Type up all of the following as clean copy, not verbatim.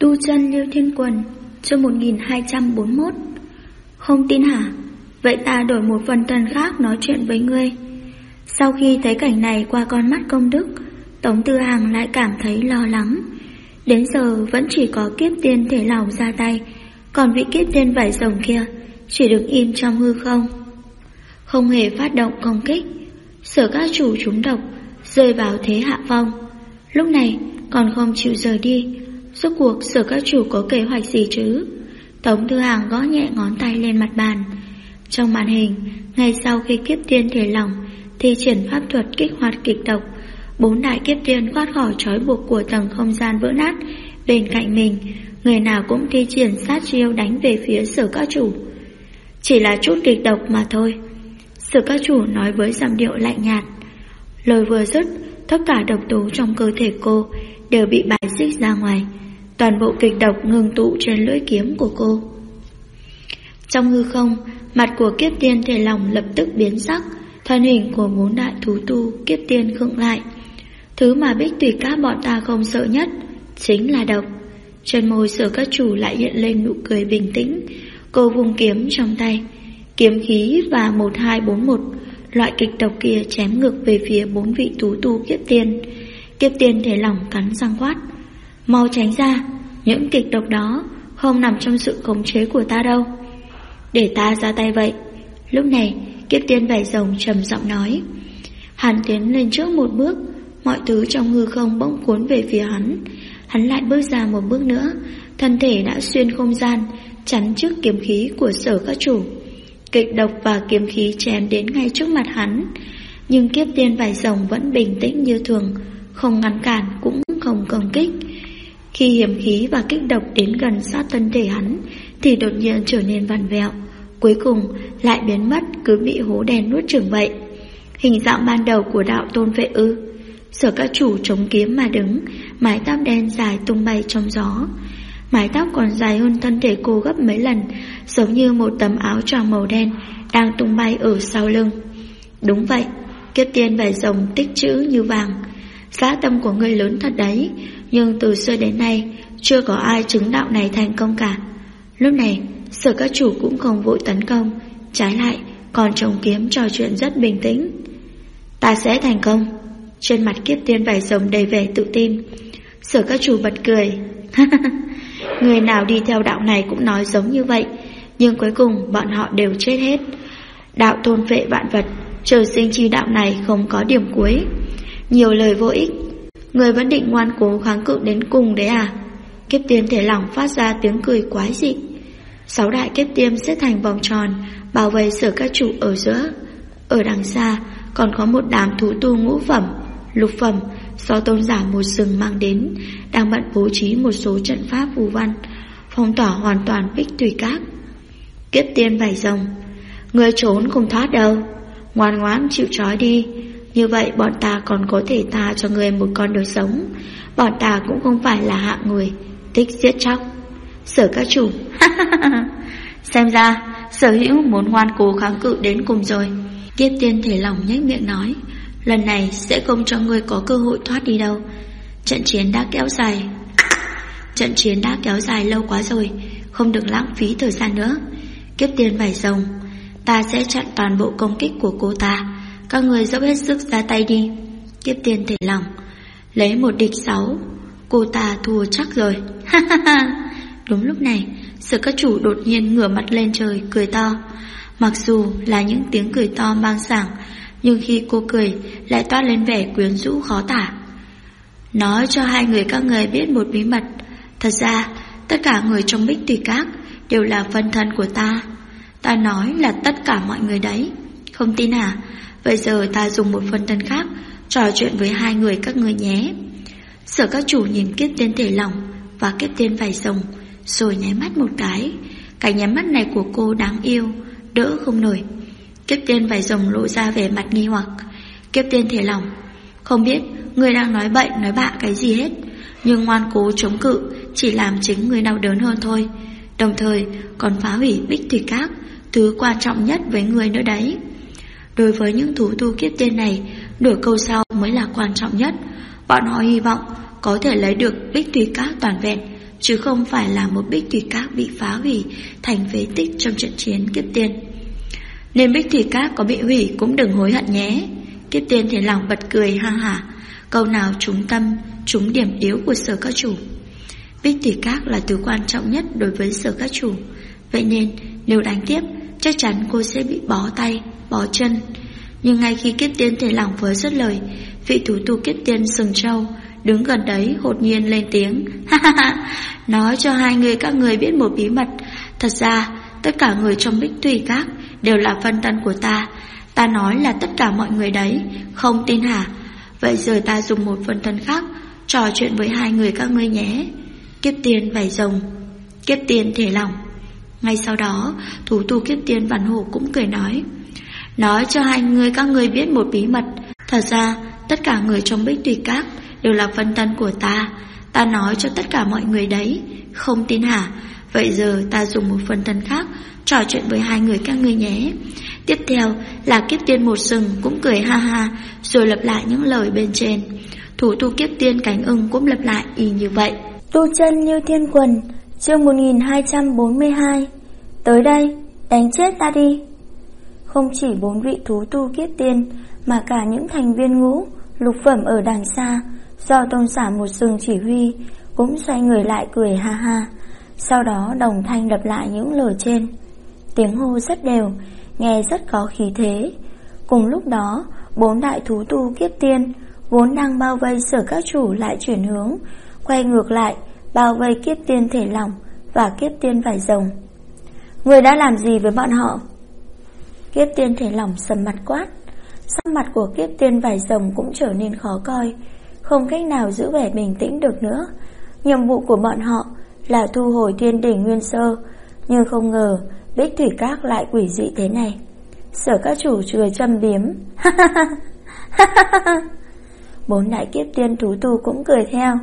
Tu chân Liêu Thiên Quần, chương 1241. Không tin hả? Vậy ta đổi một phần thân khác nói chuyện với ngươi. Sau khi thấy cảnh này qua con mắt công đức, Tống Tư Hằng lại cảm thấy lo lắng. Đến giờ vẫn chỉ có kiếp tiên thể lỏng ra tay, còn vị kiếp tiên vảy rồng kia chỉ đứng im trong hư không, không hề phát động công kích. Sở các chủ trúng độc, rơi vào thế hạ phong. Lúc này còn không chịu rời đi. Rốt cuộc Sở các chủ có kế hoạch gì chứ? Tống Tư Hằng gõ nhẹ ngón tay lên mặt bàn. Trong màn hình, ngay sau khi kiếp tiên thể lỏng thi triển pháp thuật kích hoạt kịch độc, 4 đại kiếp tiên thoát khỏi trói buộc của tầng không gian vỡ nát. Bên cạnh mình, người nào cũng thi triển sát chiêu đánh về phía Sở các chủ. Chỉ là chút kịch độc mà thôi, Sở các chủ nói với giọng điệu lạnh nhạt. Lời vừa dứt, tất cả độc tố trong cơ thể cô đều bị bài xích ra ngoài. Toàn bộ kịch độc ngừng tụ trên lưỡi kiếm của cô. Trong hư không, mặt của kiếp tiên thể lỏng lập tức biến sắc. Thân hình của 4 đại thú tu kiếp tiên khựng lại. Thứ mà Bích Tùy Các bọn ta không sợ nhất chính là độc. Trên môi Sở các chủ lại hiện lên nụ cười bình tĩnh. Cô vung kiếm trong tay, kiếm khí và 1241 loại kịch độc kia chém ngược về phía 4 vị thú tu kiếp tiên. Kiếp tiên thể lỏng cắn răng quát: mau tránh ra, những kịch độc đó không nằm trong sự khống chế của ta đâu. Để ta ra tay vậy. Lúc này kiếp tiên vảy rồng trầm giọng nói. Hắn tiến lên trước một bước, mọi thứ trong hư không bỗng cuốn về phía hắn. Hắn lại bước ra một bước nữa, thân thể đã xuyên không gian, chắn trước kiếm khí của Sở các chủ. Kịch độc và kiếm khí chém đến ngay trước mặt hắn, nhưng kiếp tiên vảy rồng vẫn bình tĩnh như thường, không ngăn cản cũng không công kích. Khi hiểm khí và kích độc đến gần sát thân thể hắn thì đột nhiên trở nên vặn vẹo, cuối cùng lại biến mất, cứ bị hố đen nuốt chửng vậy. Hình dạng ban đầu của đạo tôn vệ ư? Sở các chủ chống kiếm mà đứng, mái tóc đen dài tung bay trong gió. Mái tóc còn dài hơn thân thể cô gấp mấy lần, giống như một tấm áo choàng màu đen đang tung bay ở sau lưng. Đúng vậy, kiếp tiên vảy rồng tích trữ như vàng. Dã tâm của ngươi lớn thật đấy, nhưng từ xưa đến nay chưa có ai chứng đạo này thành công cả. Lúc này Sở các chủ cũng không vội tấn công, trái lại còn chống kiếm trò chuyện rất bình tĩnh. Ta sẽ thành công. Trên mặt kiếp tiên vảy rồng đầy vẻ tự tin. Sở các chủ bật cười. Người nào đi theo đạo này cũng nói giống như vậy, nhưng cuối cùng bọn họ đều chết hết. Đạo thôn phệ vạn vật, trời sinh chi đạo này không có điểm cuối. Nhiều lời vô ích. Người vẫn định ngoan cố kháng cự đến cùng đấy à? Kiếp tiên thể lỏng phát ra tiếng cười quái dị. 6 đại kiếp tiên xếp thành vòng tròn bảo vệ Sở các chủ ở giữa. Ở đằng xa còn có một đám thú tu ngũ phẩm, lục phẩm do tôn giả một rừng mang đến, đang bận bố trí một số trận pháp phù văn phong tỏa hoàn toàn Bích Tùy Các. Kiếp tiên vảy rồng, người trốn không thoát đâu, ngoan ngoãn chịu trói đi. Như vậy bọn ta còn có thể tha cho người một con đường sống. Bọn ta cũng không phải là hạng người thích giết chóc. Sở các chủ. Xem ra Sở hữu muốn ngoan cố kháng cự đến cùng rồi. Kiếp tiên thể lỏng nhếch miệng nói. Lần này sẽ không cho ngươi có cơ hội thoát đi đâu. Trận chiến đã kéo dài lâu quá rồi, không được lãng phí thời gian nữa. Kiếp tiên vảy rồng, ta sẽ chặn toàn bộ công kích của cô ta. Các người dốc hết sức ra tay đi. Kiếp tiên thể lỏng, lấy 1 địch 6, cô ta thua chắc rồi. Đúng lúc này Sở các chủ đột nhiên ngửa mặt lên trời cười to. Mặc dù là những tiếng cười to mang sảng, nhưng khi cô cười lại toát lên vẻ quyến rũ khó tả. Nói cho hai người các người biết một bí mật. Thật ra tất cả người trong Bích Tùy Các đều là phân thân của ta. Ta nói là tất cả mọi người đấy. Không tin à? Bây giờ ta dùng một phân thân khác trò chuyện với hai người các người nhé. Sở các chủ nhìn kiếp tiên thể lỏng và kiếp tiên vảy rồng rồi nháy mắt một cái. Cái nháy mắt này của cô đáng yêu, đỡ không nổi. Kiếp tiên vảy rồng lộ ra vẻ mặt nghi hoặc. Kiếp tiên thể lỏng, không biết người đang nói bậy nói bạ cái gì hết, nhưng ngoan cố chống cự chỉ làm chính người đau đớn hơn thôi. Đồng thời còn phá hủy Bích Tùy Các, thứ quan trọng nhất với người nữa đấy. Đối với những thú tu kiếp tiên này, nửa câu sau mới là quan trọng nhất. Bọn họ hy vọng có thể lấy được bích thủy các toàn vẹn, chứ không phải là một bích thủy các bị phá hủy thành phế tích trong trận chiến kiếp tiên. Nên bích thủy các có bị hủy cũng đừng hối hận nhé. Kiếp tiên thì lòng bật cười ha hả, câu nào trúng tâm, trúng điểm yếu của Sở các chủ. Bích thủy các là thứ quan trọng nhất đối với Sở các chủ, vậy nên nếu đánh tiếp chắc chắn cô sẽ bị bó tay, bó chân. Nhưng ngay khi kiếp tiên thể lòng vừa dứt lời, vị thủ tu kiếp tiên Sừng Trâu đứng gần đấy hột nhiên lên tiếng, ha ha ha, nói cho hai người các người biết một bí mật. Thật ra tất cả người trong bích thủy các đều là phân thân của ta. Ta nói là tất cả mọi người đấy, không tin hả? Vậy giờ ta dùng một phân thân khác trò chuyện với hai người các ngươi nhé. Kiếp tiên vảy rồng, kiếp tiên thể lòng. Ngay sau đó thủ tu kiếp tiên Văn Hổ cũng cười nói cho hai người các ngươi biết một bí mật. Thật ra tất cả người trong bích thủy các đều là phân thân của ta. Ta nói cho tất cả mọi người đấy, không tin hả? Vậy giờ ta dùng một phân thân khác trò chuyện với hai người các ngươi nhé. Tiếp theo là kiếp tiên Một Sừng cũng cười ha ha, rồi lặp lại những lời bên trên. Thủ tu kiếp tiên Cánh Ưng cũng lặp lại y như vậy. Tu chân như thiên quần, chương 1242. Tới đây, đánh chết ta đi. Không chỉ 4 vị thú tu kiếp tiên, mà cả những thành viên ngũ, lục phẩm ở đằng xa, do tôn giả Một Sừng chỉ huy, cũng xoay người lại cười ha ha. Sau đó đồng thanh lặp lại những lời trên. Tiếng hô rất đều, nghe rất có khí thế. Cùng lúc đó 4 đại thú tu kiếp tiên vốn đang bao vây Sở các chủ lại chuyển hướng, quay ngược lại bao vây kiếp tiên thể lòng và kiếp tiên vảy rồng. Người đã làm gì với bọn họ? Kiếp tiên thể lòng sầm mặt quát. Sắc mặt của kiếp tiên vảy rồng cũng trở nên khó coi, không cách nào giữ vẻ bình tĩnh được nữa. Nhiệm vụ của bọn họ là thu hồi Thiên Đỉnh Nguyên Sơ, nhưng không ngờ bích thủy các lại quỷ dị thế này. Sở các chủ cười châm biếm. 4 đại kiếp tiên thú tu cũng cười theo.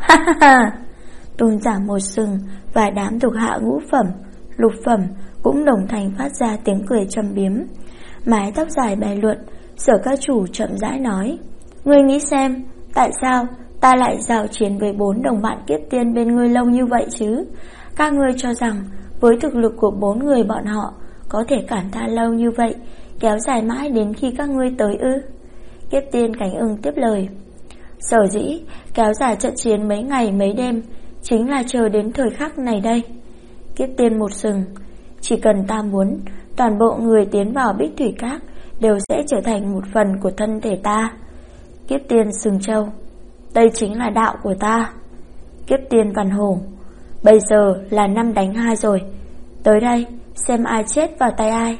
Tôn giả Một Sừng và đám thuộc hạ ngũ phẩm, lục phẩm cũng đồng thanh phát ra tiếng cười châm biếm. Mái tóc dài bay lượn, Sở các chủ chậm rãi nói, ngươi nghĩ xem, tại sao ta lại giao chiến với 4 đồng bạn kiếp tiên bên ngươi lâu như vậy chứ? Các ngươi cho rằng với thực lực của 4 người bọn họ có thể cản ta lâu như vậy, kéo dài mãi đến khi các ngươi tới ư? Kiếp tiên Cánh Ưng tiếp lời, sở dĩ kéo dài trận chiến mấy ngày mấy đêm chính là chờ đến thời khắc này đây. Kiếp tiên Một Sừng, chỉ cần ta muốn, toàn bộ người tiến vào bích thủy các đều sẽ trở thành một phần của thân thể ta. Kiếp tiên Sừng Trâu, đây chính là đạo của ta. Kiếp tiên Văn Hổ, bây giờ là 5 đánh 2 rồi, tới đây xem ai chết vào tay ai.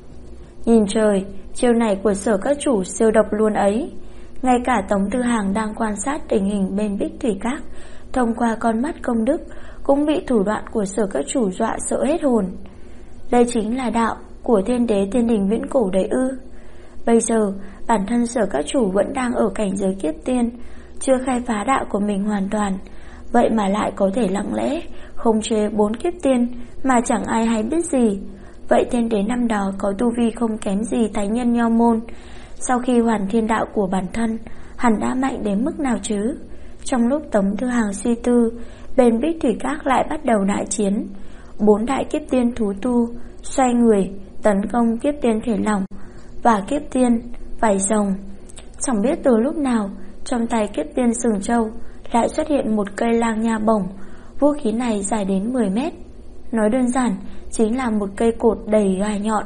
Nhìn trời, chiêu này của Sở các chủ siêu độc luôn ấy. Ngay cả Tống Tư Hàng đang quan sát tình hình bên bích thủy các thông qua con mắt công đức cũng bị thủ đoạn của Sở các chủ dọa sợ hết hồn. Đây chính là đạo của Thiên Đế Thiên Đình viễn cổ đấy ư? Bây giờ bản thân Sở các chủ vẫn đang ở cảnh giới kiếp tiên, chưa khai phá đạo của mình hoàn toàn, vậy mà lại có thể lặng lẽ khống chế 4 kiếp tiên mà chẳng ai hay biết gì. Vậy Thiên Đế năm đó có tu vi không kém gì Thái Nhân Nho Môn. Sau khi hoàn thiên đạo của bản thân, hẳn đã mạnh đến mức nào chứ? Trong lúc Tống Tư Hàng suy tư, bên bích thủy các lại bắt đầu đại chiến. 4 đại kiếp tiên thú tu xoay người tấn công kiếp tiên thể lòng và kiếp tiên vảy rồng. Chẳng biết từ lúc nào, trong tay kiếp tiên Sừng Trâu lại xuất hiện một cây lang nha bổng. Vũ khí này dài đến 10 mét. Nói đơn giản chính là một cây cột đầy gai nhọn.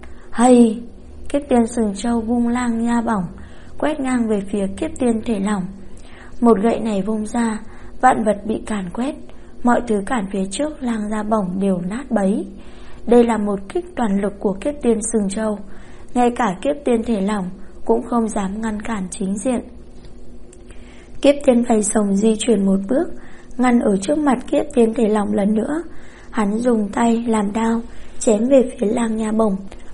Hay! Kiếp tiên Sừng Trâu vung lang nha bổng quét ngang về phía kiếp tiên thể lòng. Một gậy này vung ra, vạn vật bị càn quét, mọi thứ cản phía trước lang nha bổng đều nát bấy. Đây là một kích toàn lực của kiếp tiên Sừng Trâu, ngay cả kiếp tiên thể lòng cũng không dám ngăn cản chính diện. Kiếp tiên vảy rồng di chuyển một bước, ngăn ở trước mặt kiếp tiên thể lòng lần nữa. Hắn dùng tay làm đao chém về phía lang nha bổng.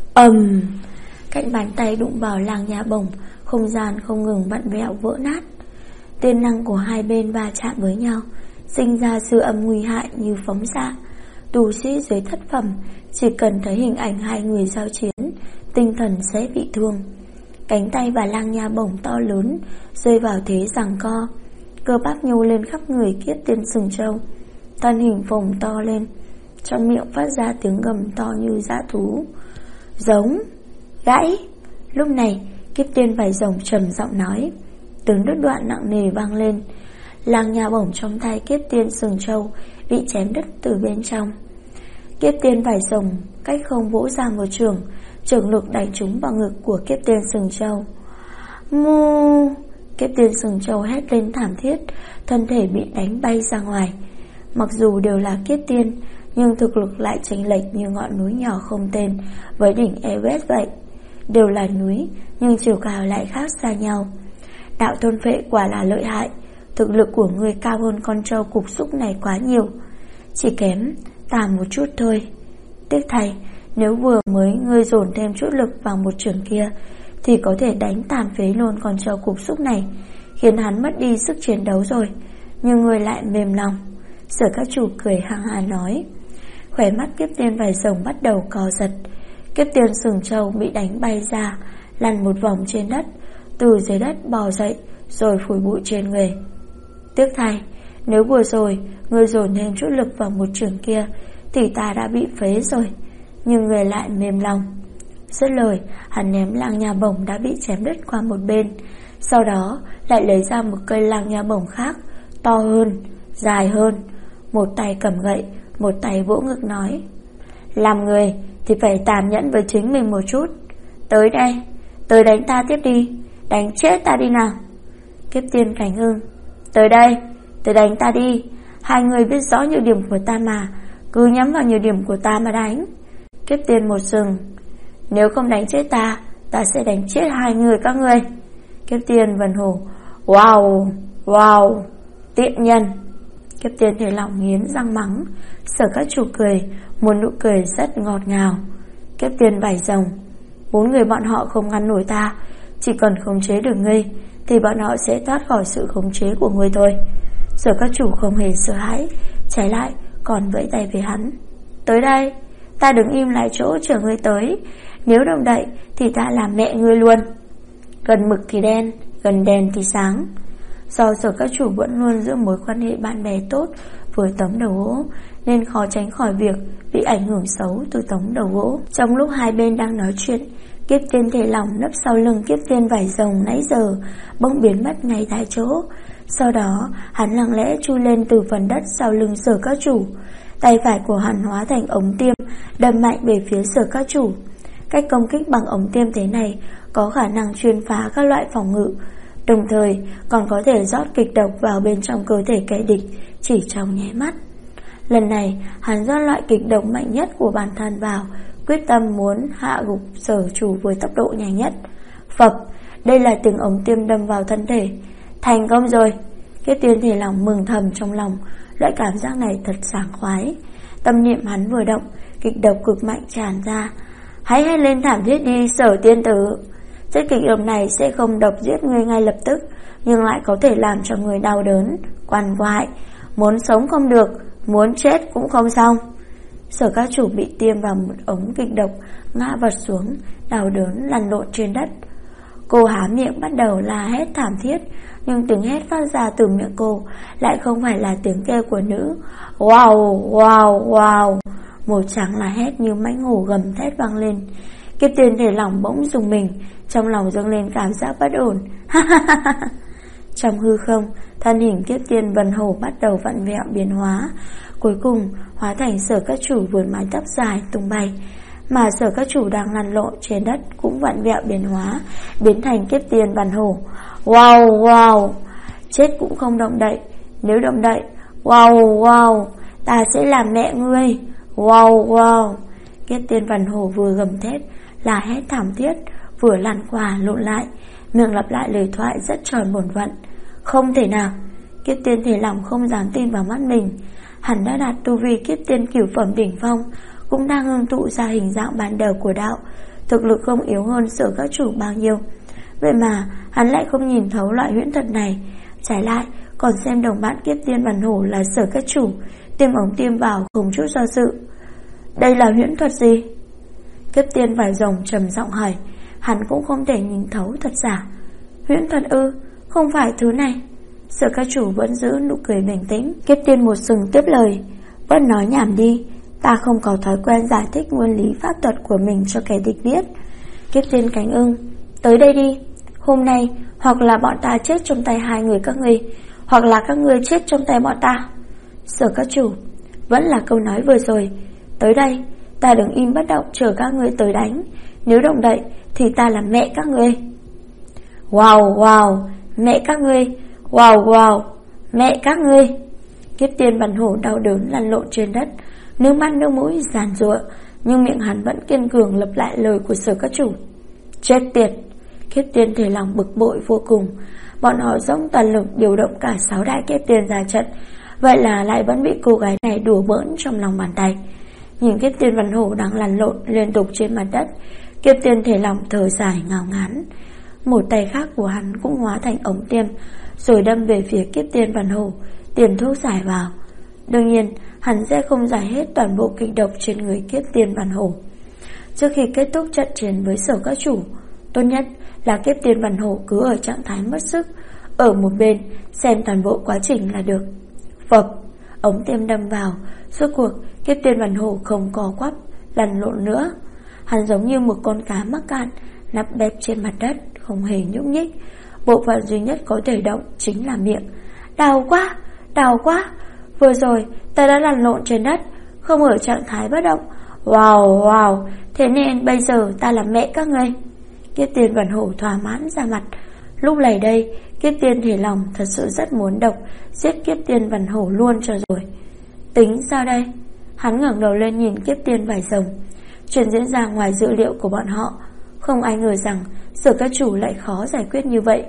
Cạnh bàn tay đụng vào lang nha bổng, không gian không ngừng vặn vẹo vỡ nát. Tiên năng của hai bên va chạm với nhau, sinh ra siêu âm nguy hại như phóng xạ. Tu sĩ dưới thất phẩm chỉ cần thấy hình ảnh hai người giao chiến, tinh thần sẽ bị thương. Cánh tay và lang nha bổng to lớn rơi vào thế giằng co. cơ bắp nhô lên khắp người Kiếp Tiên Sừng Trâu. Thân hình phồng to lên, trong miệng phát ra tiếng gầm to như dã thú. Giống, gãy. Lúc này Kiếp Tiên Vảy Rồng trầm giọng nói. Tiếng đứt đoạn nặng nề vang lên. Lang nha bổng trong tay Kiếp Tiên Sừng Trâu bị chém đứt từ bên trong. Kiếp Tiên Vảy Rồng cách không vỗ ra một trường, trường lực đánh trúng vào ngực của Kiếp Tiên Sừng Trâu. Mu! Kiếp Tiên Sừng Trâu hét lên thảm thiết, thân thể bị đánh bay ra ngoài. Mặc dù đều là kiếp tiên, nhưng thực lực lại chênh lệch như ngọn núi nhỏ không tên với đỉnh Everest vậy. Đều là núi, nhưng chiều cao lại khác xa nhau. Đạo thôn phệ quả là lợi hại, thực lực của người cao hơn con trâu cục xúc này quá nhiều. Chỉ kém ta một chút thôi. Tiếc thay, nếu vừa mới ngươi dồn thêm chút lực vào một trường kia thì có thể đánh tàn phế luôn con trâu cục xúc này, khiến hắn mất đi sức chiến đấu rồi. Nhưng ngươi lại mềm lòng. Sở Các Chủ cười hăng hà nói. Khóe mắt Kiếp Tiên Vảy Rồng bắt đầu co giật. Kiếp Tiên Sừng Trâu bị đánh bay ra, lăn một vòng trên đất, từ dưới đất bò dậy rồi phủi bụi trên người. Tiếc thay, nếu vừa rồi ngươi dồn thêm chút lực vào một trường kia thì ta đã bị phế rồi. Nhưng người lại mềm lòng. Dứt lời, hắn ném lang nha bổng đã bị chém đứt qua một bên, sau đó lại lấy ra một cây lang nha bổng khác, to hơn, dài hơn. Một tay cầm gậy, một tay vỗ ngực nói. Làm người thì phải tàn nhẫn với chính mình một chút. Tới đây, tới đánh ta tiếp đi, đánh chết ta đi nào. Kiếp Tiên Cảnh Hưng. Tới đây, tới đánh ta đi. Hai người biết rõ nhược điểm của ta mà, cứ nhắm vào nhược điểm của ta mà đánh. Kiếp Tiên Một Sừng. Nếu không đánh chết ta, ta sẽ đánh chết hai người các ngươi. Kiếp Tiên Vân Hổ. Wow, wow, tiện nhân. Kiếp Tiên Thể Lòng nghiến răng mắng. Sở Các Chủ cười, một nụ cười rất ngọt ngào. Kiếp Tiên Vảy Rồng. Bốn người bọn họ không ngăn nổi ta, chỉ cần khống chế được ngươi thì bọn họ sẽ thoát khỏi sự khống chế của ngươi thôi. Sở Các Chủ không hề sợ hãi, trái lại còn vẫy tay với hắn. Tới đây, ta đứng im lại chỗ chờ ngươi tới. Nếu động đậy thì ta làm mẹ ngươi luôn. Gần mực thì đen, gần đèn thì sáng. Do Sở Các Chủ vẫn luôn giữ mối quan hệ bạn bè tốt với Tống Đầu Gỗ, nên khó tránh khỏi việc bị ảnh hưởng xấu từ Tống Đầu Gỗ. Trong lúc hai bên đang nói chuyện, Kiếp Tiên Thể Lòng nấp sau lưng Kiếp Tiên Vảy Rồng nãy giờ bỗng biến mất ngay tại chỗ. Sau đó hắn lặng lẽ chui lên từ phần đất sau lưng Sở Các Chủ. Tay phải của hắn hóa thành ống tiêm, đâm mạnh về phía Sở Các Chủ. Cách công kích bằng ống tiêm thế này có khả năng xuyên phá các loại phòng ngự, đồng thời còn có thể rót kịch độc vào bên trong cơ thể kẻ địch chỉ trong nháy mắt. Lần này hắn rót loại kịch độc mạnh nhất của bản thân vào, quyết tâm muốn hạ gục Sở Chủ với tốc độ nhanh nhất. Phập, đây là từng ống tiêm đâm vào thân thể. Thành công rồi. Kiếp Tiên Thể Lòng mừng thầm trong lòng, loại cảm giác này thật sảng khoái. Tâm niệm hắn vừa động, kịch độc cực mạnh tràn ra. Hãy hét lên thảm thiết đi Sở Tiên Tử. Chất kịch độc này sẽ không độc giết người ngay lập tức, nhưng lại có thể làm cho người đau đớn, quằn quại, muốn sống không được, muốn chết cũng không xong. Sở Các Chủ bị tiêm vào một ống kịch độc, ngã vật xuống, đau đớn lăn lộn trên đất. Cô há miệng bắt đầu la hét thảm thiết, nhưng tiếng hét phát ra từ miệng cô lại không phải là tiếng kêu của nữ. Wow, wow, wow. Một tràng la hét như mãnh hổ gầm thét vang lên. Kiếp Tiên Thể Lòng bỗng rùng mình, trong lòng dâng lên cảm giác bất ổn. Trong hư không, thân hình Kiếp Tiên Vân Hổ bắt đầu vặn vẹo biến hóa, cuối cùng hóa thành Sở Các Chủ với mái tóc dài tung bay, mà Sở Các Chủ đang lăn lộn trên đất cũng vặn vẹo biến hóa, biến thành Kiếp Tiên Vân Hổ. Wow, wow. Chết cũng không động đậy, nếu động đậy, wow, wow, ta sẽ làm mẹ ngươi. Wow, wow. Kiếp Tiên Vân Hổ vừa gầm thét, là hét thảm thiết, vừa lăn qua lộn lại, miệng lặp lại lời thoại rất tròn bổn vận. Không thể nào. Kiếp Tiên Thể Lòng không dám tin vào mắt mình. Hắn đã đạt tu vi Kiếp Tiên Cửu Phẩm đỉnh phong, cũng đang ngưng tụ ra hình dạng ban đầu của đạo, thực lực không yếu hơn Sở Các Chủ bao nhiêu. Vậy mà hắn lại không nhìn thấu loại huyễn thuật này, trái lại còn xem đồng bạn Kiếp Tiên Vân Hổ là Sở Các Chủ, tiêm ống tiêm vào không chút do dự. Đây là huyễn thuật gì? Kiếp Tiên Vảy Rồng trầm giọng hỏi. Hắn cũng không thể nhìn thấu thật giả. Huyễn thuật ư? Không phải thứ này. Sở các chủ vẫn giữ nụ cười bình tĩnh. Kiếp tiên một sừng tiếp lời, vẫn nói nhảm đi, ta không có thói quen giải thích nguyên lý pháp thuật của mình cho kẻ địch biết. Kiếp tiên cánh ưng, tới đây đi. Hôm nay hoặc là bọn ta chết trong tay hai người các ngươi, hoặc là các ngươi chết trong tay bọn ta. Sở các chủ, vẫn là câu nói vừa rồi, tới đây, ta đừng im bất động chờ các ngươi tới đánh. Nếu động đậy thì ta là mẹ các ngươi. Wow wow, mẹ các ngươi. Wow wow, mẹ các ngươi. Kiếp tiên Văn Hổ đau đớn lăn lộn trên đất, nước mắt nước mũi giàn giụa, nhưng miệng hắn vẫn kiên cường lặp lại lời của Sở các chủ. Chết tiệt. Kiếp tiên Thể Lòng bực bội vô cùng. Bọn họ dốc toàn lực điều động cả 6 đại kiếp tiên ra trận, vậy là lại vẫn bị cô gái này đùa bỡn trong lòng bàn tay. Nhìn kiếp tiên Văn Hổ đang lăn lộn liên tục trên mặt đất, kiếp tiên Thể Lòng thở dài ngao ngán. Một tay khác của hắn cũng hóa thành ống tiêm, rồi đâm về phía kiếp tiên Văn Hổ, tiêm thuốc giải vào. Đương nhiên hắn sẽ không giải hết toàn bộ kịch độc trên người kiếp tiên Văn Hổ. Trước khi kết thúc trận chiến với Sở các chủ, tốt nhất là kiếp tiên Văn Hổ cứ ở trạng thái mất sức, ở một bên xem toàn bộ quá trình là được. Phập, ống tiêm đâm vào, rốt cuộc kiếp tiên Văn Hổ không co quắp lăn lộn nữa. Hắn giống như một con cá mắc cạn nằm bẹp trên mặt đất, không hề nhúc nhích. Bộ phận duy nhất có thể động chính là miệng. Đau quá, đau quá. Vừa rồi ta đã lăn lộn trên đất, không ở trạng thái bất động. Wow wow, thế nên bây giờ ta là mẹ các ngươi. Kiếp tiên Văn Hổ thỏa mãn ra mặt. Lúc này đây, kiếp tiên Thể Lòng thật sự rất muốn độc giết kiếp tiên Văn Hổ luôn cho rồi. Tính sao đây? Hắn ngẩng đầu lên nhìn kiếp tiên vảy rồng. Chuyện diễn ra ngoài dự liệu của bọn họ. Không ai ngờ rằng Sở các chủ lại khó giải quyết như vậy.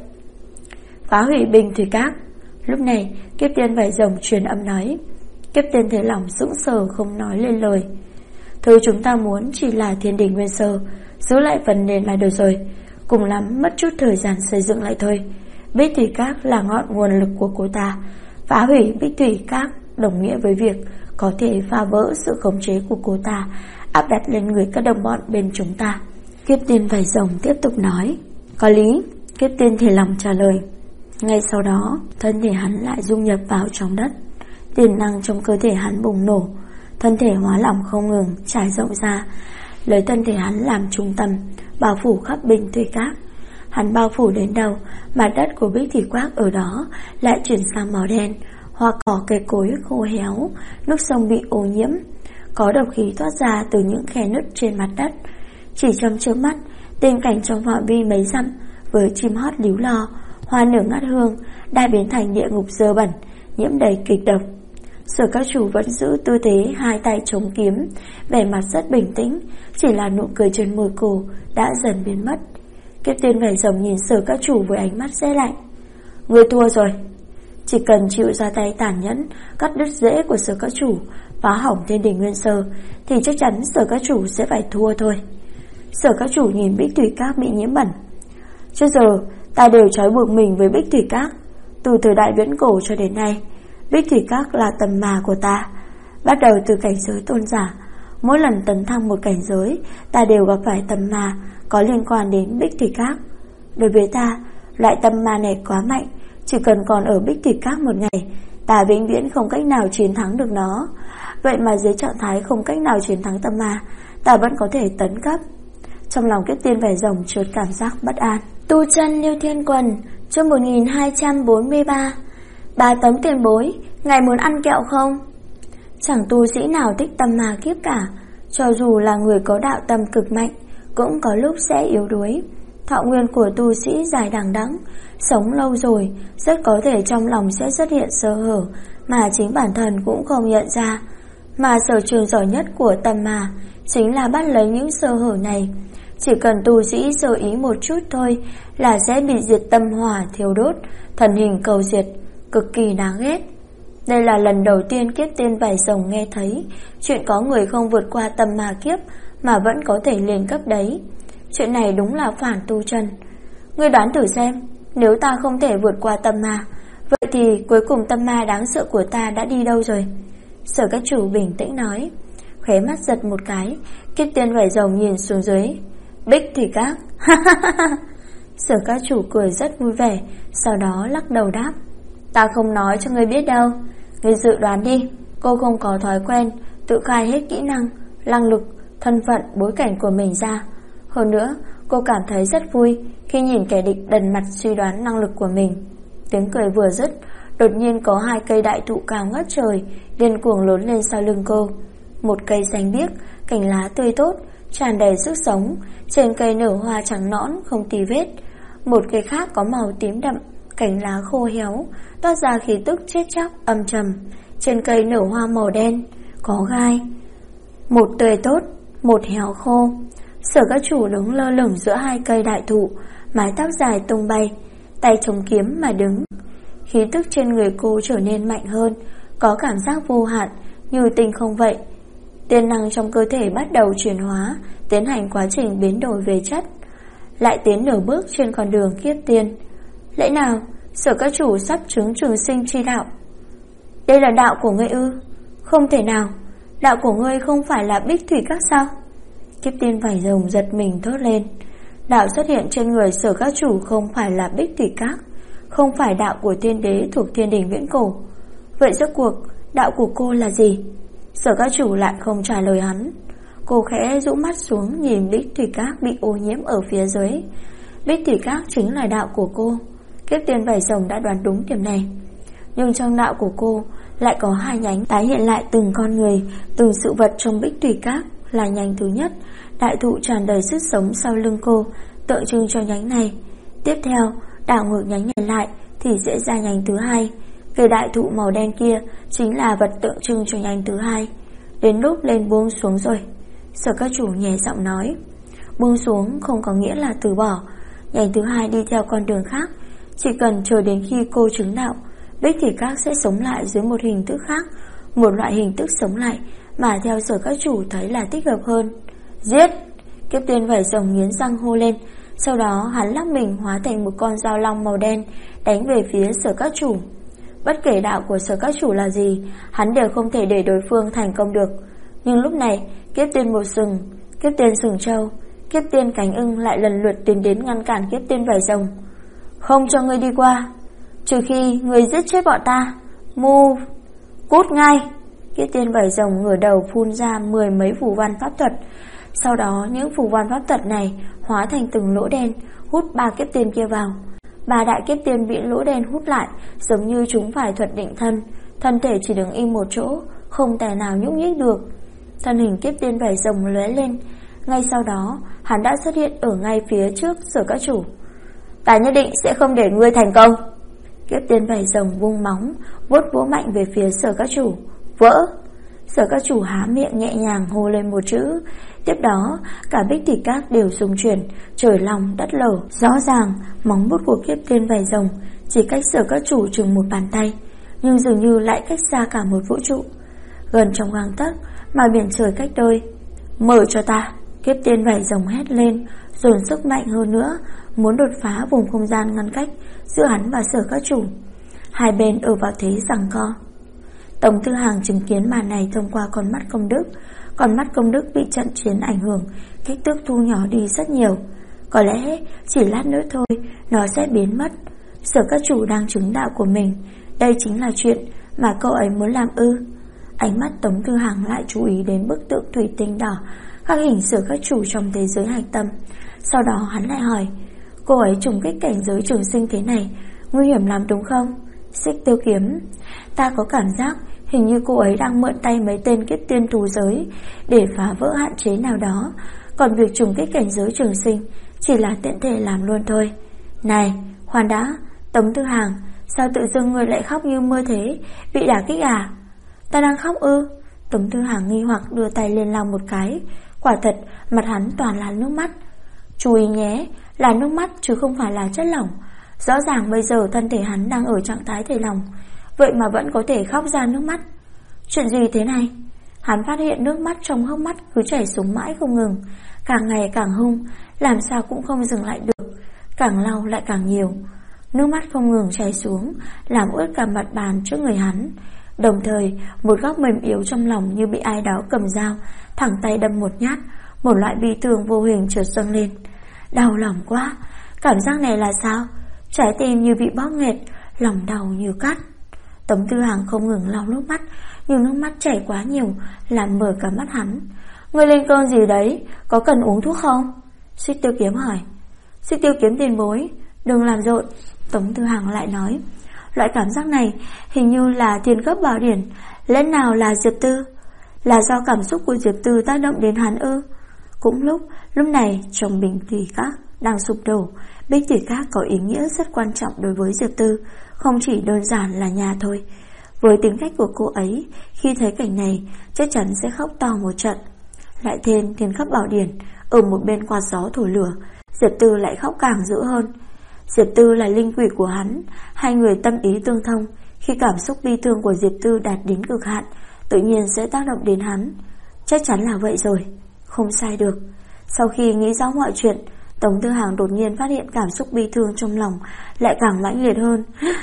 Phá hủy Bình Thủy Các. Lúc này kiếp tiên vảy rồng truyền âm nói. Kiếp tiên Thể Lòng sững sờ không nói lên lời. Thứ chúng ta muốn chỉ là Thiên Đình Nguyên Sơ, giữ lại phần nền là được rồi, cùng lắm mất chút thời gian xây dựng lại thôi. Bích Thủy Các là ngọn nguồn lực của cô ta. Phá hủy Bích Thủy Các đồng nghĩa với việc có thể phá vỡ sự khống chế của cô ta, áp đặt lên người các đồng bọn bên chúng ta. Kiếp tiên vảy rồng tiếp tục nói. Có lý. Kiếp tiên Thể Lòng trả lời. Ngay sau đó, thân thể hắn lại dung nhập vào trong đất. Tiềm năng trong cơ thể hắn bùng nổ, thân thể hóa lỏng không ngừng trải rộng ra, lấy thân thể hắn làm trung tâm, bao phủ khắp Bình Thủy Các. Hắn bao phủ đến đâu, mặt đất của Bích Thủy Các ở đó lại chuyển sang màu đen, hoa cỏ cây cối khô héo, nước sông bị ô nhiễm, có độc khí thoát ra từ những khe nứt trên mặt đất. Chỉ trong chớp mắt, tình cảnh trong phạm vi mấy dặm với chim hót líu lo, hoa nở ngát hương đã biến thành địa ngục dơ bẩn, nhiễm đầy kịch độc. Sở các chủ vẫn giữ tư thế hai tay chống kiếm, vẻ mặt rất bình tĩnh, chỉ là nụ cười trên môi cô đã dần biến mất. Kiếp tiên vảy rồng nhìn Sở các chủ với ánh mắt se lạnh. Người thua rồi. Chỉ cần chịu ra tay tàn nhẫn cắt đứt rễ của Sở các chủ, phá hỏng Thiên Đình Nguyên Sơ, thì chắc chắn Sở các chủ sẽ phải thua thôi. Sở các chủ nhìn Bích Thủy Các bị nhiễm bẩn. Trước giờ ta đều trói buộc mình với Bích Thủy Các. Từ thời đại viễn cổ cho đến nay, Bích Thủy Các là tầm mà của ta. Bắt đầu từ cảnh giới tôn giả, mỗi lần tấn thăng một cảnh giới, ta đều gặp phải tầm mà có liên quan đến Bích Thủy Các. Đối với ta, loại tầm mà này quá mạnh, chỉ cần còn ở Bích Thủy Các một ngày, ta vĩnh viễn không cách nào chiến thắng được nó. Vậy mà dưới trạng thái không cách nào chiến thắng tầm mà, ta vẫn có thể tấn cấp. Trong lòng kiếp tiên vảy rồng chợt cảm giác bất an. Tu chân Liêu Thiên Quần, chương 1243. 3 tấm tiền bối, ngài muốn ăn kẹo không? Chẳng tu sĩ nào thích tâm ma kiếp cả, cho dù là người có đạo tâm cực mạnh, cũng có lúc sẽ yếu đuối. Thọ nguyên của tu sĩ dài đằng đẵng, sống lâu rồi, rất có thể trong lòng sẽ xuất hiện sơ hở mà chính bản thân cũng không nhận ra. Mà sở trường giỏi nhất của tâm ma chính là bắt lấy những sơ hở này. Chỉ cần tu sĩ sơ ý một chút thôi là sẽ bị diệt tâm hỏa thiêu đốt, thần hình cầu diệt, cực kỳ đáng ghét. Đây là lần đầu tiên kiếp tiên vảy rồng nghe thấy chuyện có người không vượt qua tâm ma kiếp mà vẫn có thể lên cấp đấy. Chuyện này đúng là phản tu chân. Ngươi đoán thử xem, nếu ta không thể vượt qua tâm ma, vậy thì cuối cùng tâm ma đáng sợ của ta đã đi đâu rồi? Sở các chủ bình tĩnh nói. Khóe mắt giật một cái, kiếp tiên vảy rồng nhìn xuống dưới. Bích Thủy Các. Sở các chủ cười rất vui vẻ, sau đó lắc đầu đáp. Ta không nói cho ngươi biết đâu. Ngươi dự đoán đi. Cô không có thói quen tự khai hết kỹ năng, năng lực, thân phận, bối cảnh của mình ra. Hơn nữa, cô cảm thấy rất vui khi nhìn kẻ địch đần mặt suy đoán năng lực của mình. Tiếng cười vừa dứt, đột nhiên có 2 cây đại thụ cao ngất trời điên cuồng lớn lên sau lưng cô. Một cây xanh biếc, cành lá tươi tốt, tràn đầy sức sống, trên cây nở hoa trắng nõn không tì vết. Một cây khác có màu tím đậm, cành lá khô héo, toát ra khí tức chết chóc âm trầm. Trên cây nở hoa màu đen, có gai. Một tươi tốt, một héo khô. Sở Các Chủ đứng lơ lửng giữa 2 cây đại thụ, mái tóc dài tung bay, tay chống kiếm mà đứng. Khí tức trên người cô trở nên mạnh hơn, có cảm giác vô hạn, như tinh không vậy. Tiên năng trong cơ thể bắt đầu chuyển hóa, tiến hành quá trình biến đổi về chất, lại tiến nửa bước trên con đường kiếp tiên. Lẽ nào Sở Các Chủ sắp chứng trường sinh chi đạo? Đây là đạo của ngươi ư? Không thể nào, đạo của ngươi không phải là Bích Thủy Các sao? Kiếp tiên vảy rồng giật mình thốt lên. Đạo xuất hiện trên người Sở Các Chủ không phải là Bích Thủy Các, không phải đạo của tiên đế thuộc Thiên Đình viễn cổ. Vậy rốt cuộc đạo của cô là gì? Sở Các Chủ lại không trả lời hắn. Cô khẽ rũ mắt xuống nhìn Bích Thủy Các bị ô nhiễm ở phía dưới. Bích Thủy Các chính là đạo của cô. Kiếp tiên vảy rồng đã đoán đúng điểm này. Nhưng trong đạo của cô lại có 2 nhánh tái hiện lại từng con người, từng sự vật trong Bích Thủy Các. Là nhánh thứ nhất, đại thụ tràn đầy sức sống sau lưng cô, tượng trưng cho nhánh này. Tiếp theo, đảo ngược nhánh này lại thì sẽ ra nhánh thứ 2. Cây đại thụ màu đen kia chính là vật tượng trưng cho nhánh thứ 2. Đến lúc lên buông xuống rồi. Sở Các Chủ nhẹ giọng nói. Buông xuống không có nghĩa là từ bỏ. Nhánh thứ 2 đi theo con đường khác. Chỉ cần chờ đến khi cô chứng đạo, Bích Thủy Các sẽ sống lại dưới một hình thức khác, một loại hình thức sống lại mà theo Sở Các Chủ thấy là thích hợp hơn. Giết! Kiếp tiên vảy rồng nghiến răng hô lên. Sau đó hắn lắc mình hóa thành một con dao long màu đen, đánh về phía Sở Các Chủ. Bất kể đạo của Sở Các Chủ là gì, hắn đều không thể để đối phương thành công được. Nhưng lúc này, kiếp tiên một sừng, kiếp tiên sừng trâu, kiếp tiên cánh ưng lại lần lượt tiến đến ngăn cản kiếp tiên vảy rồng. Không cho ngươi đi qua, trừ khi ngươi giết chết bọn ta. Move! Cút ngay! Kiếp tiên vảy rồng ngửa đầu phun ra 10 mấy phù văn pháp thuật. Sau đó những phù văn pháp thuật này hóa thành từng lỗ đen, hút 3 kiếp tiên kia vào. 3 đại kiếp tiên bị lỗ đen hút lại, giống như chúng phải thuật định thân, thân thể chỉ đứng im một chỗ, không thể nào nhúc nhích được. Thân hình kiếp tiên vảy rồng lóe lên, ngay sau đó hắn đã xuất hiện ở ngay phía trước Sở Các Chủ. Ta nhất định sẽ không để ngươi thành công. Kiếp tiên vảy rồng vung móng, vuốt vỗ mạnh về phía Sở Các Chủ. Vỡ! Sở Các Chủ há miệng nhẹ nhàng hô lên một chữ. Tiếp đó cả Bích Thủy Các đều rung chuyển, trời lòng đất lở. Rõ ràng móng vuốt của kiếp tiên vảy rồng chỉ cách Sở Các Chủ chừng một bàn tay, nhưng dường như lại cách xa cả một vũ trụ. Gần trong gang tấc mà biển trời cách đôi. Mở cho ta! Kiếp tiên vảy rồng hét lên, dồn sức mạnh hơn nữa, muốn đột phá vùng không gian ngăn cách giữa hắn và Sở Các Chủ. Hai bên ở vào thế giằng co. Tống Tư Hàng chứng kiến màn này thông qua con mắt công đức. Con mắt công đức bị trận chiến ảnh hưởng, kích thước thu nhỏ đi rất nhiều. Có lẽ chỉ lát nữa thôi nó sẽ biến mất. Sở Các Chủ đang chứng đạo của mình, đây chính là chuyện mà cậu ấy muốn làm ư? Ánh mắt Tống Tư Hàng lại chú ý đến bức tượng thủy tinh đỏ khắc hình Sở Các Chủ trong thế giới hạch tâm. Sau đó hắn lại hỏi, cô ấy trùng kích cảnh giới trường sinh thế này nguy hiểm lắm đúng không? Xích Tiêu Kiếm, ta có cảm giác hình như cô ấy đang mượn tay mấy tên kiếp tiên thú giới để phá vỡ hạn chế nào đó, còn việc trùng kích cảnh giới trường sinh chỉ là tiện thể làm luôn thôi. Này, khoan đã, Tống Tư Hàng, sao tự dưng người lại khóc như mưa thế, bị đả kích à? Ta đang khóc ư? Tống Tư Hàng nghi hoặc đưa tay lên lau một cái. Quả thật, mặt hắn toàn là nước mắt. Chú ý nhé, là nước mắt chứ không phải là chất lỏng. Rõ ràng bây giờ thân thể hắn đang ở trạng thái thể lỏng, vậy mà vẫn có thể khóc ra nước mắt. Chuyện gì thế này? Hắn phát hiện nước mắt trong hốc mắt cứ chảy xuống mãi không ngừng, càng ngày càng hung, làm sao cũng không dừng lại được, càng lau lại càng nhiều. Nước mắt không ngừng chảy xuống, làm ướt cả mặt bàn trước người hắn. Đồng thời, một góc mềm yếu trong lòng như bị ai đó cầm dao thẳng tay đâm một nhát, một loại bi thương vô hình chợt dâng lên. Đau lòng quá, cảm giác này là sao? Trái tim như bị bóp nghẹt, lòng đau như cắt. Tống Tư Hằng không ngừng lau nước mắt, nhưng nước mắt chảy quá nhiều làm mở cả mắt hắn. Ngươi lên cơn gì đấy, có cần uống thuốc không? Xích Tiêu Kiếm hỏi. Xích Tiêu Kiếm tiền bối, đừng làm rộn. Tống Tư Hằng lại nói, loại cảm giác này hình như là thiên cấp bảo điển. Lẽ nào là Diệp Tư? Là do cảm xúc của Diệp Tư tác động đến hắn ư? Cũng lúc này trong bình thủy các đang sụp đổ. Bích thủy các có ý nghĩa rất quan trọng đối với Diệp Tư, không chỉ đơn giản là nhà thôi. Với tính cách của cô ấy, khi thấy cảnh này chắc chắn sẽ khóc to một trận. Lại thêm thiên cấp bảo điển ở một bên quạt gió thổi lửa, Diệp Tư lại khóc càng dữ hơn. Diệp Tư là linh quỷ của hắn, hai người tâm ý tương thông. Khi cảm xúc bi thương của Diệp Tư đạt đến cực hạn, tự nhiên sẽ tác động đến hắn. Chắc chắn là vậy rồi, không sai được. Sau khi nghĩ rõ mọi chuyện, Tống Tư Hằng đột nhiên phát hiện cảm xúc bi thương trong lòng lại càng mãnh liệt hơn.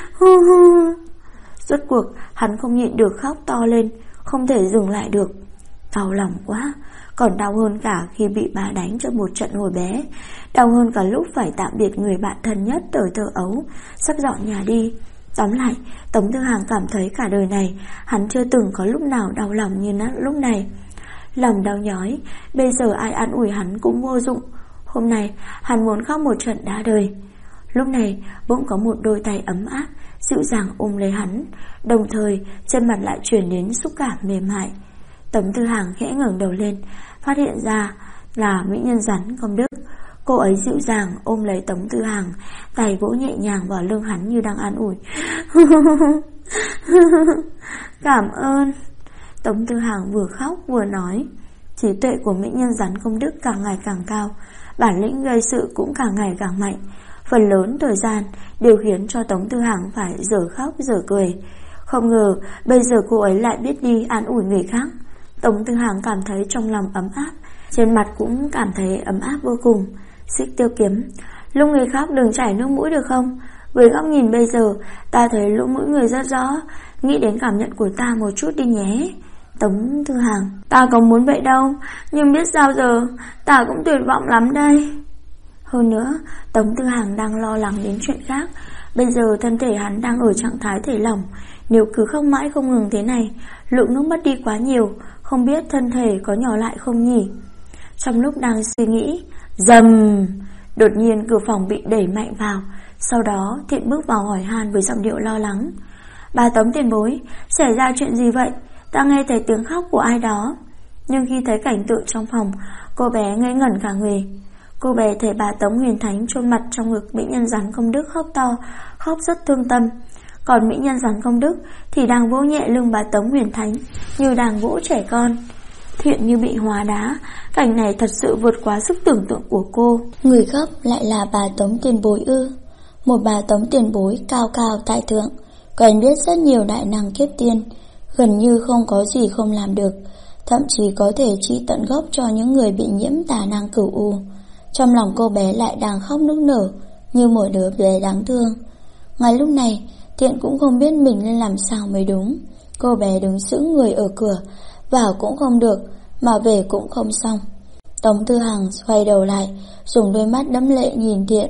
Rốt cuộc hắn không nhịn được khóc to lên, không thể dừng lại được. Đau lòng quá, còn đau hơn cả khi bị bà đánh cho một trận hồi bé, đau hơn cả lúc phải tạm biệt người bạn thân nhất thời thơ ấu, sắp dọn nhà đi. Tóm lại, Tống Tư Hằng cảm thấy cả đời này hắn chưa từng có lúc nào đau lòng như lúc này. Lòng đau nhói, bây giờ ai an ủi hắn cũng vô dụng. Hôm nay hắn muốn khóc một trận đã đời. Lúc này bỗng có một đôi tay ấm áp dịu dàng ôm lấy hắn, đồng thời trên mặt lại truyền đến xúc cảm mềm mại. Tống Tư Hằng khẽ ngẩng đầu lên, phát hiện ra là mỹ nhân rắn Công Đức. Cô ấy dịu dàng ôm lấy Tống Tư Hằng, tay vỗ nhẹ nhàng vào lưng hắn như đang an ủi. Cảm ơn. Tống Tư Hằng vừa khóc vừa nói. Trí tuệ của mỹ nhân rắn Công Đức càng ngày càng cao, bản lĩnh gây sự cũng càng ngày càng mạnh. Phần lớn thời gian đều khiến cho Tống Tư Hằng phải giờ khóc giờ cười. Không ngờ bây giờ cô ấy lại biết đi an ủi người khác. Tống Tư Hằng cảm thấy trong lòng ấm áp, trên mặt cũng cảm thấy ấm áp vô cùng. Xích Tiêu Kiếm, lúc người khóc đừng chảy nước mũi được không? Với góc nhìn bây giờ, ta thấy lỗ mũi người rất rõ. Nghĩ đến cảm nhận của ta một chút đi nhé. Tống Tư Hằng, ta không muốn vậy đâu, nhưng biết sao giờ, ta cũng tuyệt vọng lắm đây. Hơn nữa, Tống Tư Hằng đang lo lắng đến chuyện khác. Bây giờ thân thể hắn đang ở trạng thái thể lỏng, nếu cứ khóc mãi không ngừng thế này, lượng nước mất đi quá nhiều, không biết thân thể có nhỏ lại không nhỉ. Trong lúc đang suy nghĩ, rầm, đột nhiên cửa phòng bị đẩy mạnh vào. Sau đó Thiện bước vào hỏi han với giọng điệu lo lắng. Bà Tống tiền bối, xảy ra chuyện gì vậy? Ta nghe thấy tiếng khóc của ai đó. Nhưng khi thấy cảnh tượng trong phòng, cô bé ngây ngẩn cả người. Cô bé thấy bà Tống Huyền Thánh chôn mặt trong ngực mỹ nhân rắn Công Đức khóc to, khóc rất thương tâm. Còn mỹ nhân rắn Công Đức thì đang vỗ nhẹ lưng bà Tống Huyền Thánh như đang vỗ trẻ con. Thiện như bị hóa đá, cảnh này thật sự vượt quá sức tưởng tượng của cô. Người khóc lại là bà Tống tiền bối ư? Một bà Tống tiền bối cao cao tại thượng, quen biết rất nhiều đại năng kiếp tiên, gần như không có gì không làm được, thậm chí có thể trị tận gốc cho những người bị nhiễm tà năng cửu u. Trong lòng cô bé lại đang khóc nức nở như một đứa bé đáng thương. Ngay lúc này, Thiện cũng không biết mình nên làm sao mới đúng. Cô bé đứng sững người ở cửa, vào cũng không được, mà về cũng không xong. Tống Tư Hằng xoay đầu lại, dùng đôi mắt đẫm lệ nhìn Thiện.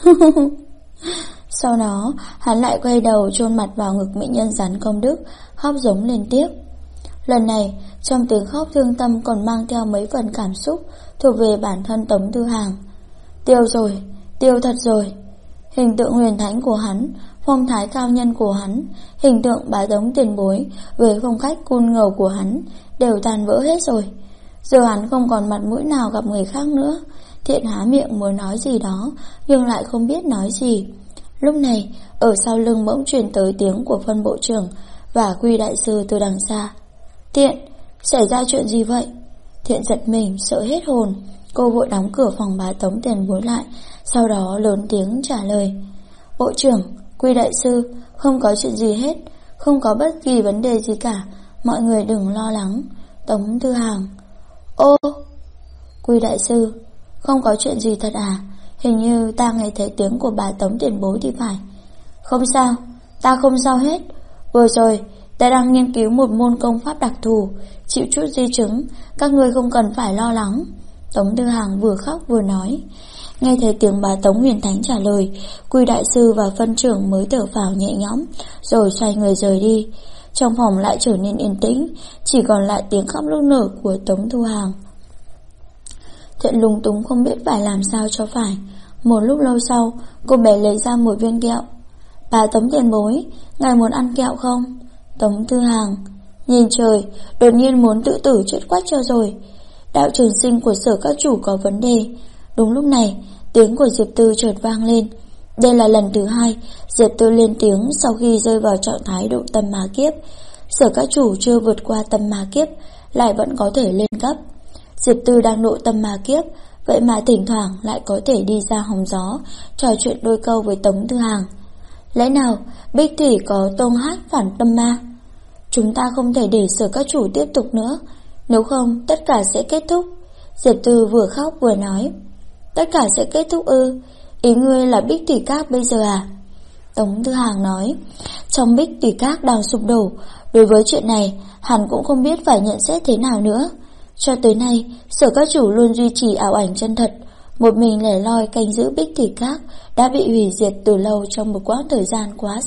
Sau đó, hắn lại quay đầu chôn mặt vào ngực mỹ nhân rắn Công Đức, khóc giống lên tiếp. Lần này, trong tiếng khóc thương tâm còn mang theo mấy phần cảm xúc thuộc về bản thân Tống Tư Hằng. Tiêu rồi, tiêu thật rồi. Hình tượng huyền thánh của hắn, phong thái cao nhân của hắn, hình tượng bà Tống tiền bối với phong cách côn ngầu của hắn đều tan vỡ hết rồi. Giờ hắn không còn mặt mũi nào gặp người khác nữa. Thiện há miệng muốn nói gì đó, nhưng lại không biết nói gì. Lúc này, ở sau lưng bỗng truyền tới tiếng của phân bộ trưởng và Quy đại sư từ đằng xa. Thiện, xảy ra chuyện gì vậy? Thiện giật mình, sợ hết hồn. Cô vội đóng cửa phòng bà Tống tiền bối lại, sau đó lớn tiếng trả lời. Bộ trưởng, Quy đại sư, không có chuyện gì hết, không có bất kỳ vấn đề gì cả, mọi người đừng lo lắng. Tống Tư Hằng. Ô, Quy đại sư, không có chuyện gì thật à? Hình như ta nghe thấy tiếng của bà Tống tiền bối thì phải. Không sao, ta không sao hết. Vừa rồi, ta đang nghiên cứu một môn công pháp đặc thù, chịu chút di chứng, các ngươi không cần phải lo lắng. Tống Tư Hàng vừa khóc vừa nói. Nghe thấy tiếng bà Tống Huyền Thánh trả lời, Quy đại sư và phân trưởng mới thở phào nhẹ nhõm, rồi xoay người rời đi. Trong phòng lại trở nên yên tĩnh, chỉ còn lại tiếng khóc nức nở của Tống Thu Hàng. Thiện lúng túng không biết phải làm sao cho phải. Một lúc lâu sau, cô bé lấy ra một viên kẹo. Bà Tống tiền bối, ngài muốn ăn kẹo không? Tống Tư Hàng nhìn trời, đột nhiên muốn tự tử chết quách cho rồi. Đạo trường sinh của Sở các chủ có vấn đề. Đúng lúc này, tiếng của Diệp Tư chợt vang lên. Đây là lần thứ hai Diệp Tư lên tiếng sau khi rơi vào trạng thái độ tâm ma kiếp. Sở các chủ chưa vượt qua tâm ma kiếp, lại vẫn có thể lên cấp. Diệp Tư đang độ tâm ma kiếp, vậy mà thỉnh thoảng lại có thể đi ra hóng gió, trò chuyện đôi câu với Tống Tư Hàng. Lẽ nào Bích Thủy có tông hát phản tâm ma? Chúng ta không thể để Sở các chủ tiếp tục nữa, nếu không tất cả sẽ kết thúc. Diệp Tư vừa khóc vừa nói. Tất cả sẽ kết thúc ư? Ý ngươi là Bích Thủy Các bây giờ à? Tống Tư Hàng nói. Trong Bích Thủy Các đang sụp đổ, đối với chuyện này hắn cũng không biết phải nhận xét thế nào nữa. Cho tới nay, Sở các chủ luôn duy trì ảo ảnh chân thật, một mình lẻ loi canh giữ Bích Thủy Các đã bị hủy diệt từ lâu trong một quãng thời gian quá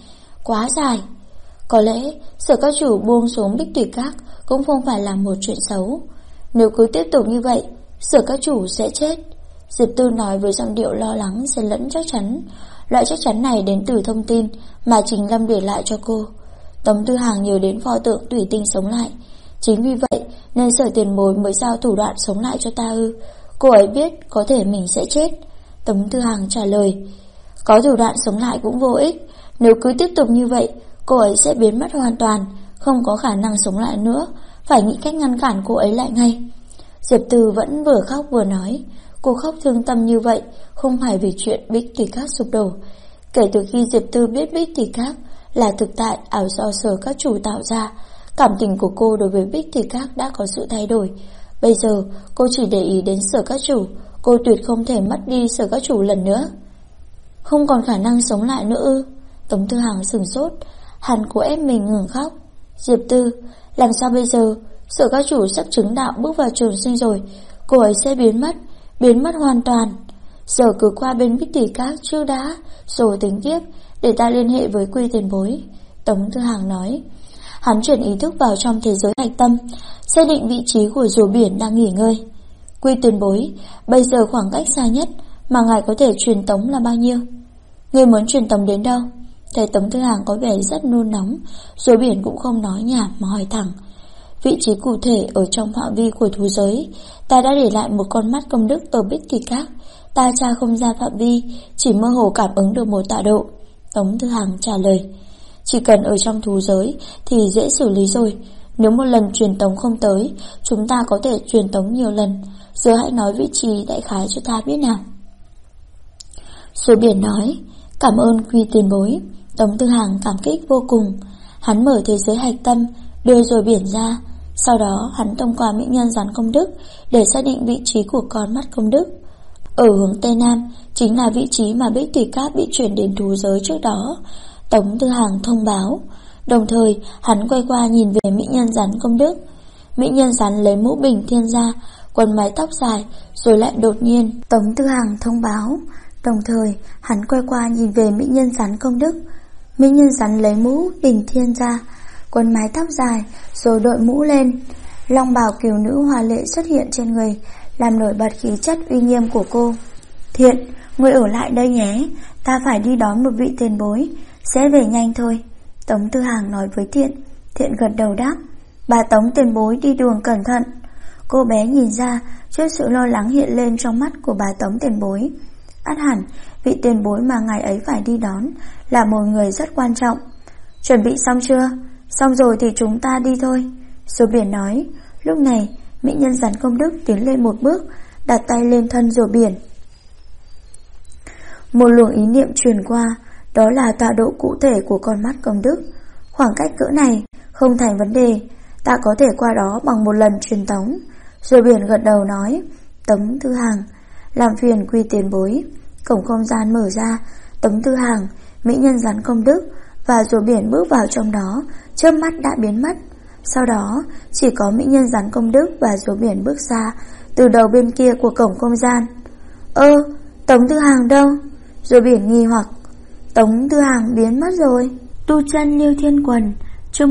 dài. Có lẽ Sở các chủ buông xuống Bích Thủy Các cũng không phải là một chuyện xấu. Nếu cứ tiếp tục như vậy, Sở các chủ sẽ chết. Diệp Tư nói với giọng điệu lo lắng xen lẫn chắc chắn. Loại chắc chắn này đến từ thông tin mà Trình Lâm để lại cho cô. Tống Tư Hàng nhớ đến pho tượng thủy tinh sống lại. Chính vì vậy nên Sở tiền bối mới giao thủ đoạn sống lại cho ta ư? Cô ấy biết có thể mình sẽ chết. Tống Tư Hàng trả lời. Có thủ đoạn sống lại cũng vô ích. Nếu cứ tiếp tục như vậy, cô ấy sẽ biến mất hoàn toàn, không có khả năng sống lại nữa. Phải nghĩ cách ngăn cản cô ấy lại ngay. Diệp Tư vẫn vừa khóc vừa nói. Cô khóc thương tâm như vậy không phải vì chuyện Bích Thủy Các sụp đổ. Kể từ khi Diệp Tư biết Bích Thủy Các là thực tại ảo do Sở các chủ tạo ra, cảm tình của cô đối với Bích Thủy Các đã có sự thay đổi. Bây giờ cô chỉ để ý đến Sở các chủ. Cô tuyệt không thể mất đi Sở các chủ lần nữa. Không còn khả năng sống lại nữa ư? Tống Tư Hàng sửng sốt. Hắn cố ép mình ngừng khóc. Diệp Tư, làm sao bây giờ? Sở các chủ sắp chứng đạo bước vào trường sinh rồi, cô ấy sẽ biến mất hoàn toàn. Giờ cứ qua bên Bích Thủy Các trước đã, rồi tính tiếp, để ta liên hệ với Quy tiền bối. Tống Tư Hàng nói. Hắn chuyển ý thức vào trong thế giới hạch tâm, xác định vị trí của rùa biển đang nghỉ ngơi. Quy tiền bối, bây giờ khoảng cách xa nhất mà ngài có thể truyền tống là bao nhiêu? Ngươi muốn truyền tống đến đâu? Thấy Tống Tư Hàng có vẻ rất nôn nóng, rùa biển cũng không nói nhảm mà hỏi thẳng. Vị trí cụ thể ở trong phạm vi của thú giới. Ta đã để lại một con mắt công đức ở Bích Thủy Các. Ta tra không ra phạm vi, chỉ mơ hồ cảm ứng được một tọa độ. Tống Tư Hàng trả lời. Chỉ cần ở trong thú giới thì dễ xử lý rồi. Nếu một lần truyền tống không tới, chúng ta có thể truyền tống nhiều lần. Giờ hãy nói vị trí đại khái cho ta biết nào. Rùa biển nói. Cảm ơn Quy tiền bối. Tống Tư Hàng cảm kích vô cùng. Hắn mở thế giới hạch tâm, đưa rùa biển ra. Sau đó hắn thông qua mỹ nhân rắn công đức để xác định vị trí của con mắt công đức. Ở hướng Tây Nam chính là vị trí mà Bích Thủy Các bị chuyển đến thú giới trước đó. Tống Tư Hàng thông báo. Đồng thời hắn quay qua nhìn về mỹ nhân rắn công đức. Mỹ nhân rắn lấy mũ bình thiên ra, quần mái tóc dài, rồi lại đột nhiên. Tống Tư Hàng thông báo. Đồng thời hắn quay qua nhìn về mỹ nhân rắn công đức. Mỹ nhân rắn lấy mũ bình thiên ra, quần mái tóc dài, rồi đội mũ lên. Long bào kiều nữ hoa lệ xuất hiện trên người, làm nổi bật khí chất uy nghiêm của cô. Thiện, ngươi ở lại đây nhé, ta phải đi đón một vị tiền bối, sẽ về nhanh thôi. Tống Tư Hàng nói với Thiện. Thiện gật đầu đáp. Bà Tống tiền bối đi đường cẩn thận. Cô bé nhìn ra trước sự lo lắng hiện lên trong mắt của bà Tống tiền bối. Ắt hẳn vị tiền bối mà ngài ấy phải đi đón là một người rất quan trọng. Chuẩn bị xong chưa? Xong rồi thì chúng ta đi thôi. Rùa biển nói. Lúc này mỹ nhân rắn công đức tiến lên một bước, đặt tay lên thân rùa biển. Một luồng ý niệm truyền qua, đó là tọa độ cụ thể của con mắt công đức. Khoảng cách cỡ này không thành vấn đề, ta có thể qua đó bằng một lần truyền tống. Rùa biển gật đầu nói. Tống Tư Hàng, làm phiền Quy tiền bối. Cổng không gian mở ra, Tống Tư Hàng, mỹ nhân rắn công đức và rùa biển bước vào trong đó, chớp mắt đã biến mất. Sau đó chỉ có mỹ nhân rắn công đức và Diệu Biển bước ra từ đầu bên kia của cổng không gian. Tống Tư Hàng đâu? Diệu Biển nghi hoặc. Tống Tư Hàng biến mất rồi. Tu chân Liêu Thiên Quần, chương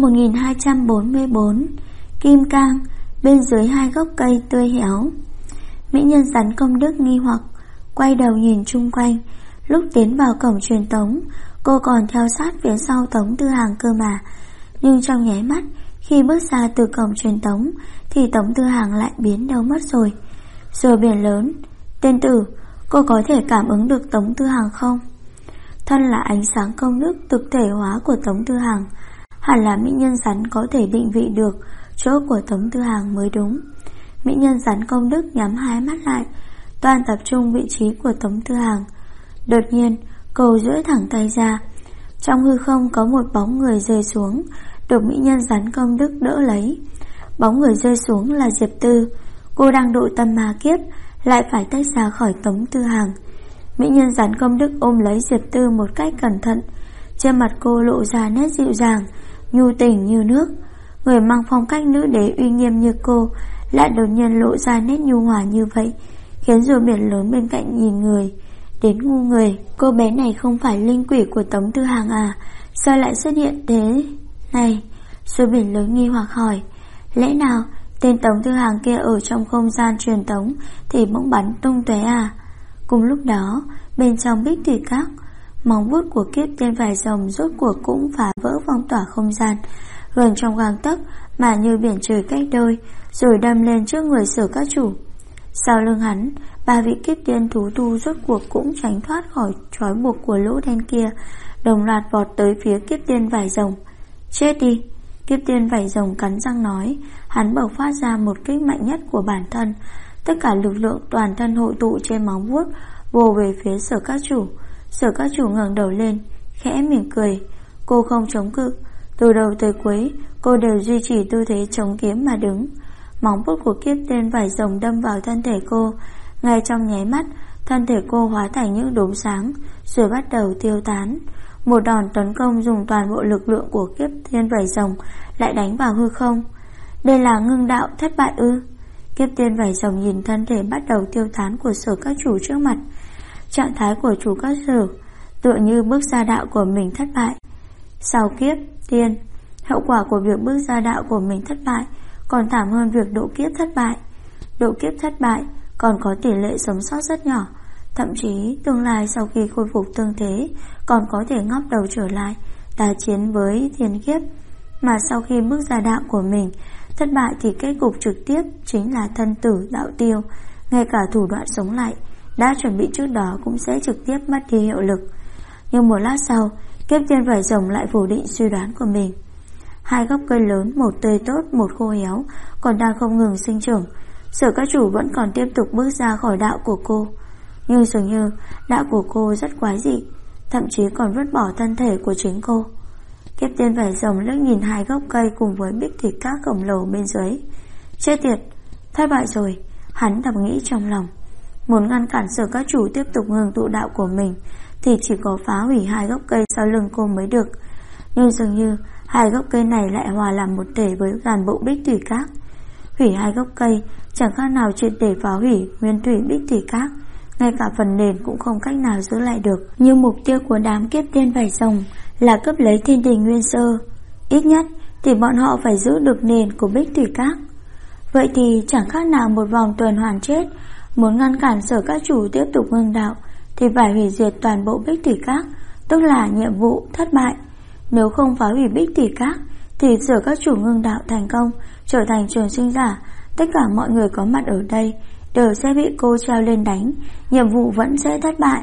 1244. Kim Cang, bên dưới hai gốc cây tươi héo. Mỹ nhân rắn công đức nghi hoặc, quay đầu nhìn chung quanh. Lúc tiến vào cổng truyền tống, cô còn theo sát phía sau Tống Tư Hàng cơ mà. Nhưng trong nháy mắt, khi bước ra từ cổng truyền tống, thì Tống Tư Hàng lại biến đâu mất rồi. Diệu Biển lớn, tên tử, cô có thể cảm ứng được Tống Tư Hàng không? Thân là ánh sáng công đức thực thể hóa của Tống Tư Hàng, hẳn là mỹ nhân rắn có thể định vị được chỗ của Tống Tư Hàng mới đúng. Mỹ nhân rắn công đức nhắm hai mắt lại, toàn tập trung vị trí của Tống Tư Hàng. Đột nhiên, cô duỗi thẳng tay ra. Trong hư không có một bóng người rơi xuống, được mỹ nhân rắn công đức đỡ lấy. Bóng người rơi xuống là Diệp Tư. Cô đang độ tâm ma kiếp, lại phải tách ra khỏi Tống Tư Hàng. Mỹ nhân rắn công đức ôm lấy Diệp Tư một cách cẩn thận. Trên mặt cô lộ ra nét dịu dàng, nhu tình như nước. Người mang phong cách nữ đế uy nghiêm như cô lại đột nhiên lộ ra nét nhu hòa như vậy, khiến Diệu Biển lớn bên cạnh nhìn người đến ngu người. Cô bé này không phải linh quỷ của Tống Tư Hàng à? Sao lại xuất hiện thế này? Diệu Biển lớn nghi hoặc hỏi. Lẽ nào tên Tống Tư Hàng kia ở trong không gian truyền tống thì bỗng bắn tung tóe à? Cùng lúc đó, bên trong Bích Thủy Các, móng vuốt của kiếp tiên vải rồng rốt cuộc cũng phá vỡ phong tỏa không gian, gần trong gang tấc mà như biển trời cách đôi, rồi đâm lên trước người Sở Các Chủ. Sau lưng hắn, ba vị kiếp tiên thú tu rốt cuộc cũng tránh thoát khỏi trói buộc của lỗ đen kia, đồng loạt vọt tới phía kiếp tiên vải rồng. Chết đi! Kiếp tiên vảy rồng cắn răng nói. Hắn bộc phát ra một kích mạnh nhất của bản thân. Tất cả lực lượng toàn thân hội tụ trên móng vuốt, vồ về phía Sở Các Chủ. Sở Các Chủ ngẩng đầu lên, khẽ mỉm cười. Cô không chống cự. Từ đầu tới cuối, cô đều duy trì tư thế chống kiếm mà đứng. Móng vuốt của kiếp tiên vảy rồng đâm vào thân thể cô. Ngay trong nháy mắt, thân thể cô hóa thành những đốm sáng, rồi bắt đầu tiêu tán. Một đòn tấn công dùng toàn bộ lực lượng của kiếp tiên vảy rồng lại đánh vào hư không. Đây là ngưng đạo thất bại ư? Kiếp tiên vảy rồng nhìn thân thể bắt đầu tiêu tán của Sở Các Chủ trước mặt. Trạng thái của chủ các sở tựa như bước ra đạo của mình thất bại. Sau kiếp tiên, hậu quả của việc bước ra đạo của mình thất bại còn thảm hơn việc độ kiếp thất bại. Độ kiếp thất bại còn có tỷ lệ sống sót rất nhỏ, thậm chí tương lai sau khi khôi phục tương thế còn có thể ngóc đầu trở lại tái chiến với thiên kiếp. Mà sau khi bước ra đạo của mình thất bại thì kết cục trực tiếp chính là thân tử đạo tiêu. Ngay cả thủ đoạn sống lại đã chuẩn bị trước đó cũng sẽ trực tiếp mất đi hiệu lực. Nhưng một lát sau, kiếp tiên vảy rồng lại phủ định suy đoán của mình. Hai gốc cây lớn, một tươi tốt, một khô héo, còn đang không ngừng sinh trưởng. Sở Các Chủ vẫn còn tiếp tục bước ra khỏi đạo của cô. Nhưng dường như đạo của cô rất quái dị, thậm chí còn vứt bỏ thân thể của chính cô. Kiếp tiên vảy rồng liếc nhìn hai gốc cây cùng với Bích Thủy Các khổng lồ bên dưới. Chết tiệt, thất bại rồi, hắn thầm nghĩ trong lòng. Muốn ngăn cản Sở Các Chủ tiếp tục ngừng tụ đạo của mình thì chỉ có phá hủy hai gốc cây sau lưng cô mới được. Nhưng dường như hai gốc cây này lại hòa làm một thể với toàn bộ Bích Thủy Các. Hủy hai gốc cây chẳng khác nào triệt để phá hủy nguyên thủy Bích Thủy Các, ngay cả phần nền cũng không cách nào giữ lại được. Nhưng mục tiêu của đám kiếp tiên vảy rồng là cướp lấy thiên đình nguyên sơ. Ít nhất thì bọn họ phải giữ được nền của Bích Thủy Các. Vậy thì chẳng khác nào một vòng tuần hoàn chết. Muốn ngăn cản Sở Các Chủ tiếp tục ngưng đạo thì phải hủy diệt toàn bộ Bích Thủy Các, tức là nhiệm vụ thất bại. Nếu không phá hủy Bích Thủy Các thì Sở Các Chủ ngưng đạo thành công, trở thành trường sinh giả, tất cả mọi người có mặt ở đây đều sẽ bị cô treo lên đánh, nhiệm vụ vẫn sẽ thất bại.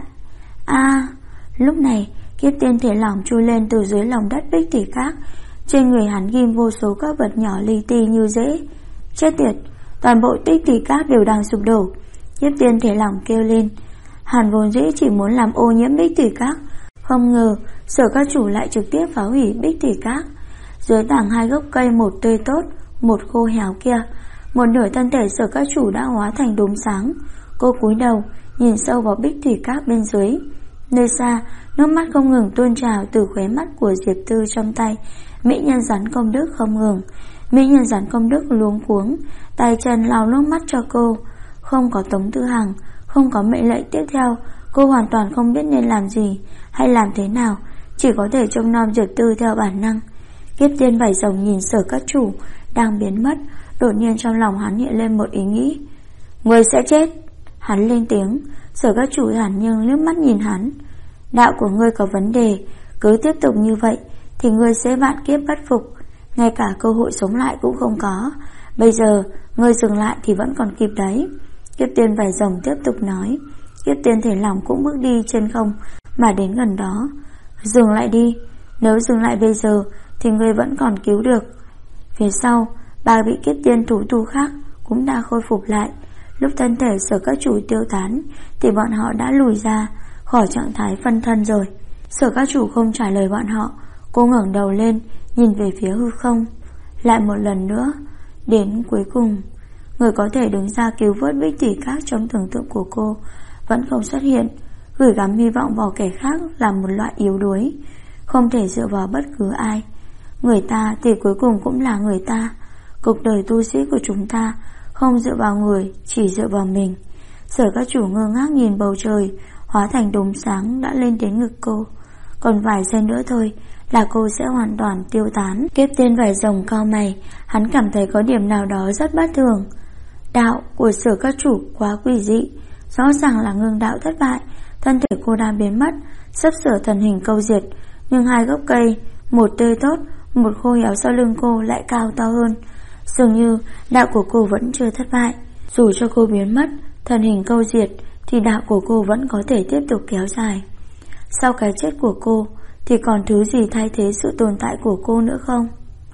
Lúc này kiếp tiên thể lỏng chui lên từ dưới lòng đất Bích Thủy Các. Trên người hắn ghim vô số các vật nhỏ li ti như rễ. Chết tiệt, toàn bộ Bích Thủy Các đều đang sụp đổ. Kiếp tiên thể lỏng kêu lên. Hắn vốn dĩ chỉ muốn làm ô nhiễm Bích Thủy Các, không ngờ Sở Các Chủ lại trực tiếp phá hủy Bích Thủy Các. Dưới tảng hai gốc cây, một tươi tốt, một khô héo kia, một nửa thân thể Sở Các Chủ đã hóa thành đốm sáng. Cô cúi đầu nhìn sâu vào Bích Thủy Các bên dưới. Nơi xa, nước mắt không ngừng tuôn trào từ khóe mắt của Diệp Tư trong tay mỹ nhân rắn công đức không ngừng. Mỹ nhân Giản Công Đức luống cuống, tay chân lau nước mắt cho cô. Không có Tống Tư Hằng, không có mệnh lệnh tiếp theo, cô hoàn toàn không biết nên làm gì hay làm thế nào, chỉ có thể trông nom Diệp Tư theo bản năng. Kiếp tiên vảy rồng nhìn Sở Các Chủ đang biến mất, đột nhiên trong lòng hắn hiện lên một ý nghĩ. Người sẽ chết. Hắn lên tiếng. Sở Các Chủ thản nhiên liếc mắt nhìn hắn. Đạo của ngươi có vấn đề, cứ tiếp tục như vậy thì ngươi sẽ vạn kiếp bất phục, ngay cả cơ hội sống lại cũng không có. Bây giờ ngươi dừng lại thì vẫn còn kịp đấy. Kiếp tiên vảy rồng tiếp tục nói. Kiếp tiên thể lòng cũng bước đi trên không mà đến gần đó. Dừng lại đi, nếu dừng lại bây giờ thì ngươi vẫn còn cứu được. Phía sau, ba vị kiếp tiên thủ tu khác cũng đã khôi phục lại. Lúc thân thể Sở Các Chủ tiêu tán thì bọn họ đã lùi ra khỏi trạng thái phân thân rồi. Sở Các Chủ không trả lời bọn họ. Cô ngẩng đầu lên, nhìn về phía hư không. Lại một lần nữa. Đến cuối cùng, người có thể đứng ra cứu vớt Bích Tỷ Các trong tưởng tượng của cô vẫn không xuất hiện. Gửi gắm hy vọng vào kẻ khác là một loại yếu đuối, không thể dựa vào bất cứ ai. Người ta thì cuối cùng cũng là người ta. Cuộc đời tu sĩ của chúng ta không dựa vào người, chỉ dựa vào mình. Sở Các Chủ ngơ ngác nhìn bầu trời hóa thành đốm sáng đã lên đến ngực cô. Còn vài giây nữa thôi là cô sẽ hoàn toàn tiêu tán. Kiếp tiên vảy rồng cau mày, hắn cảm thấy có điểm nào đó rất bất thường. Đạo của Sở Các Chủ quá quỷ dị, rõ ràng là ngưng đạo thất bại. Thân thể cô đang biến mất, sắp sửa thần hình câu diệt. Nhưng hai gốc cây, một tươi tốt, một khô héo sau lưng cô lại cao to hơn. Dường như đạo của cô vẫn chưa thất bại. Dù cho cô biến mất, thần hình câu diệt, thì đạo của cô vẫn có thể tiếp tục kéo dài. Sau cái chết của cô thì còn thứ gì thay thế sự tồn tại của cô nữa không?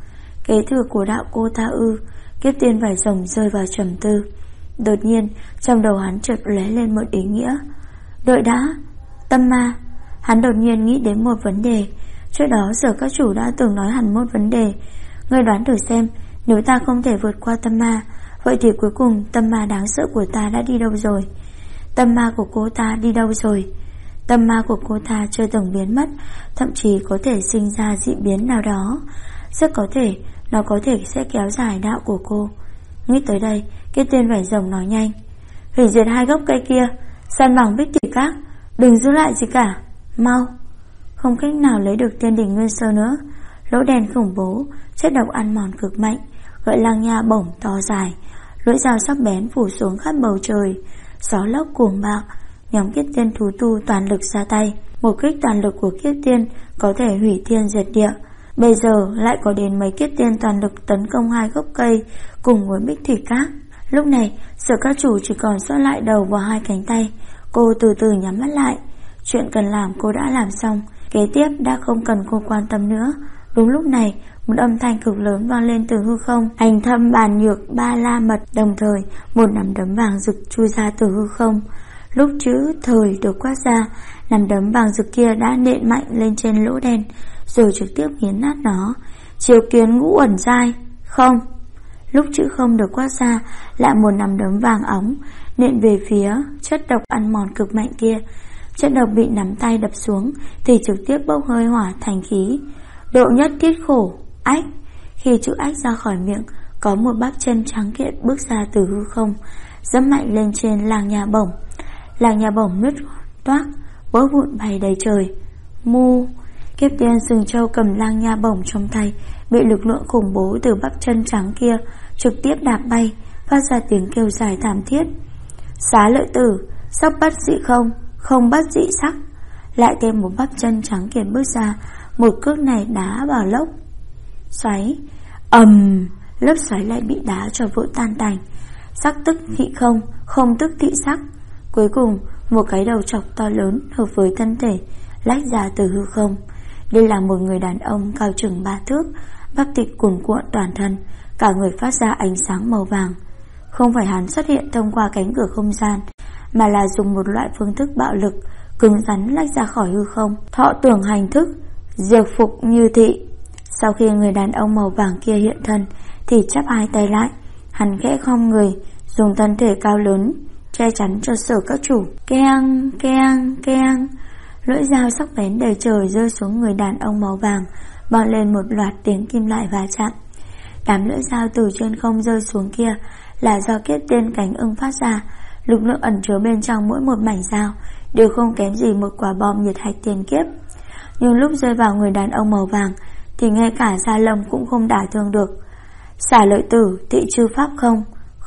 Kế thừa của đạo cô ta ư? Kiếp tiên vảy rồng rơi vào trầm tư. Đột nhiên trong đầu hắn chợt lóe lên một ý nghĩa. Đợi đã, tâm ma. Hắn đột nhiên nghĩ đến một vấn đề. Trước đó Sở Các Chủ đã từng nói hẳn một vấn đề. Ngươi đoán thử xem, nếu ta không thể vượt qua tâm ma, vậy thì cuối cùng tâm ma đáng sợ của ta đã đi đâu rồi? Tâm ma của cô ta đi đâu rồi? Tâm ma của cô ta chưa từng biến mất, thậm chí có thể sinh ra dị biến nào đó. Rất có thể nó có thể sẽ kéo dài đạo của cô. Nghĩ tới đây, cái tên vảy rồng nói nhanh. Hủy diệt hai gốc cây kia, san bằng Bích Tỷ Các, đừng giữ lại gì cả, mau. Không cách nào lấy được Tiên Đỉnh Nguyên Sơ nữa. Lỗ đen khủng bố, chất độc ăn mòn cực mạnh, gợi lang nha bổng to dài, lưỡi dao sắc bén phủ xuống khắp bầu trời. Gió lốc cuồng bạo, nhóm kiếp tiên thú tu toàn lực ra tay. Một kích toàn lực của kiếp tiên có thể hủy thiên diệt địa. Bây giờ lại có đến mấy kiếp tiên toàn lực tấn công hai gốc cây cùng với Bích Thủy Các. Lúc này Sở Các Chủ chỉ còn sót lại đầu và hai cánh tay. Cô từ từ nhắm mắt lại. Chuyện cần làm cô đã làm xong, kế tiếp đã không cần cô quan tâm nữa. Đúng lúc này một âm thanh cực lớn vang lên từ hư không. Hành thâm bàn nhược ba la mật. Đồng thời một nắm đấm vàng rực chui ra từ hư không. Lúc chữ thời được quát ra, nắm đấm vàng rực kia đã nện mạnh lên trên lỗ đen, rồi trực tiếp nghiến nát nó. Chiếu kiến ngũ uẩn giai. Không. Lúc chữ không được quát ra, lại một nắm đấm vàng óng nện về phía chất độc ăn mòn cực mạnh kia. Chất độc bị nắm tay đập xuống thì trực tiếp bốc hơi hỏa thành khí. Độ nhất thiết khổ. Ách. Khi chữ ách ra khỏi miệng, có một bắp chân trắng kiện bước ra từ hư không, giẫm mạnh lên trên làng nhà bổng. Làng nhà bổng nứt toác, vỡ vụn bay đầy trời. Mu. Kiếp tiên sừng trâu cầm lang nha bổng trong tay bị lực lượng khủng bố từ bắp chân trắng kia trực tiếp đạp bay, phát ra tiếng kêu dài thảm thiết. Xá lợi tử, sắc bất dị không, không bất dị sắc. Lại thêm một bắp chân trắng kia bước ra, một cước này đá vào lốc xoáy. Lớp xoáy lại bị đá cho vỡ tan tành. Sắc tức thị không, không tức thị sắc. Cuối cùng một cái đầu trọc to lớn hợp với thân thể lách ra từ hư không. Đây là một người đàn ông cao chừng 3 thước, bắp thịt cuồn cuộn toàn thân, cả người phát ra ánh sáng màu vàng. Không phải hắn xuất hiện thông qua cánh cửa không gian, mà là dùng một loại phương thức bạo lực cứng rắn lách ra khỏi hư không. Thọ tưởng hành thức, diệt phục như thị. Sau khi người đàn ông màu vàng kia hiện thân thì chắp hai tay lại, hắn khẽ khom người, dùng thân thể cao lớn che chắn cho Sở Các Chủ. Keng, keng, keng. Lưỡi dao sắc bén đầy trời rơi xuống người đàn ông màu vang, vang lên một loạt tiếng kim loại va chạm. Đám lưỡi dao từ trên không rơi xuống kia là do kiếp tiên cánh ưng phát ra. Lực lượng ẩn chứa bên trong mỗi một mảnh dao đều không kém gì một quả bom nhiệt hạch tiền kiếp. Nhưng lúc rơi vào người đàn ông màu vàng thì ngay cả da lông cũng không đả thương được. Xả lợi tử, thị chư pháp không?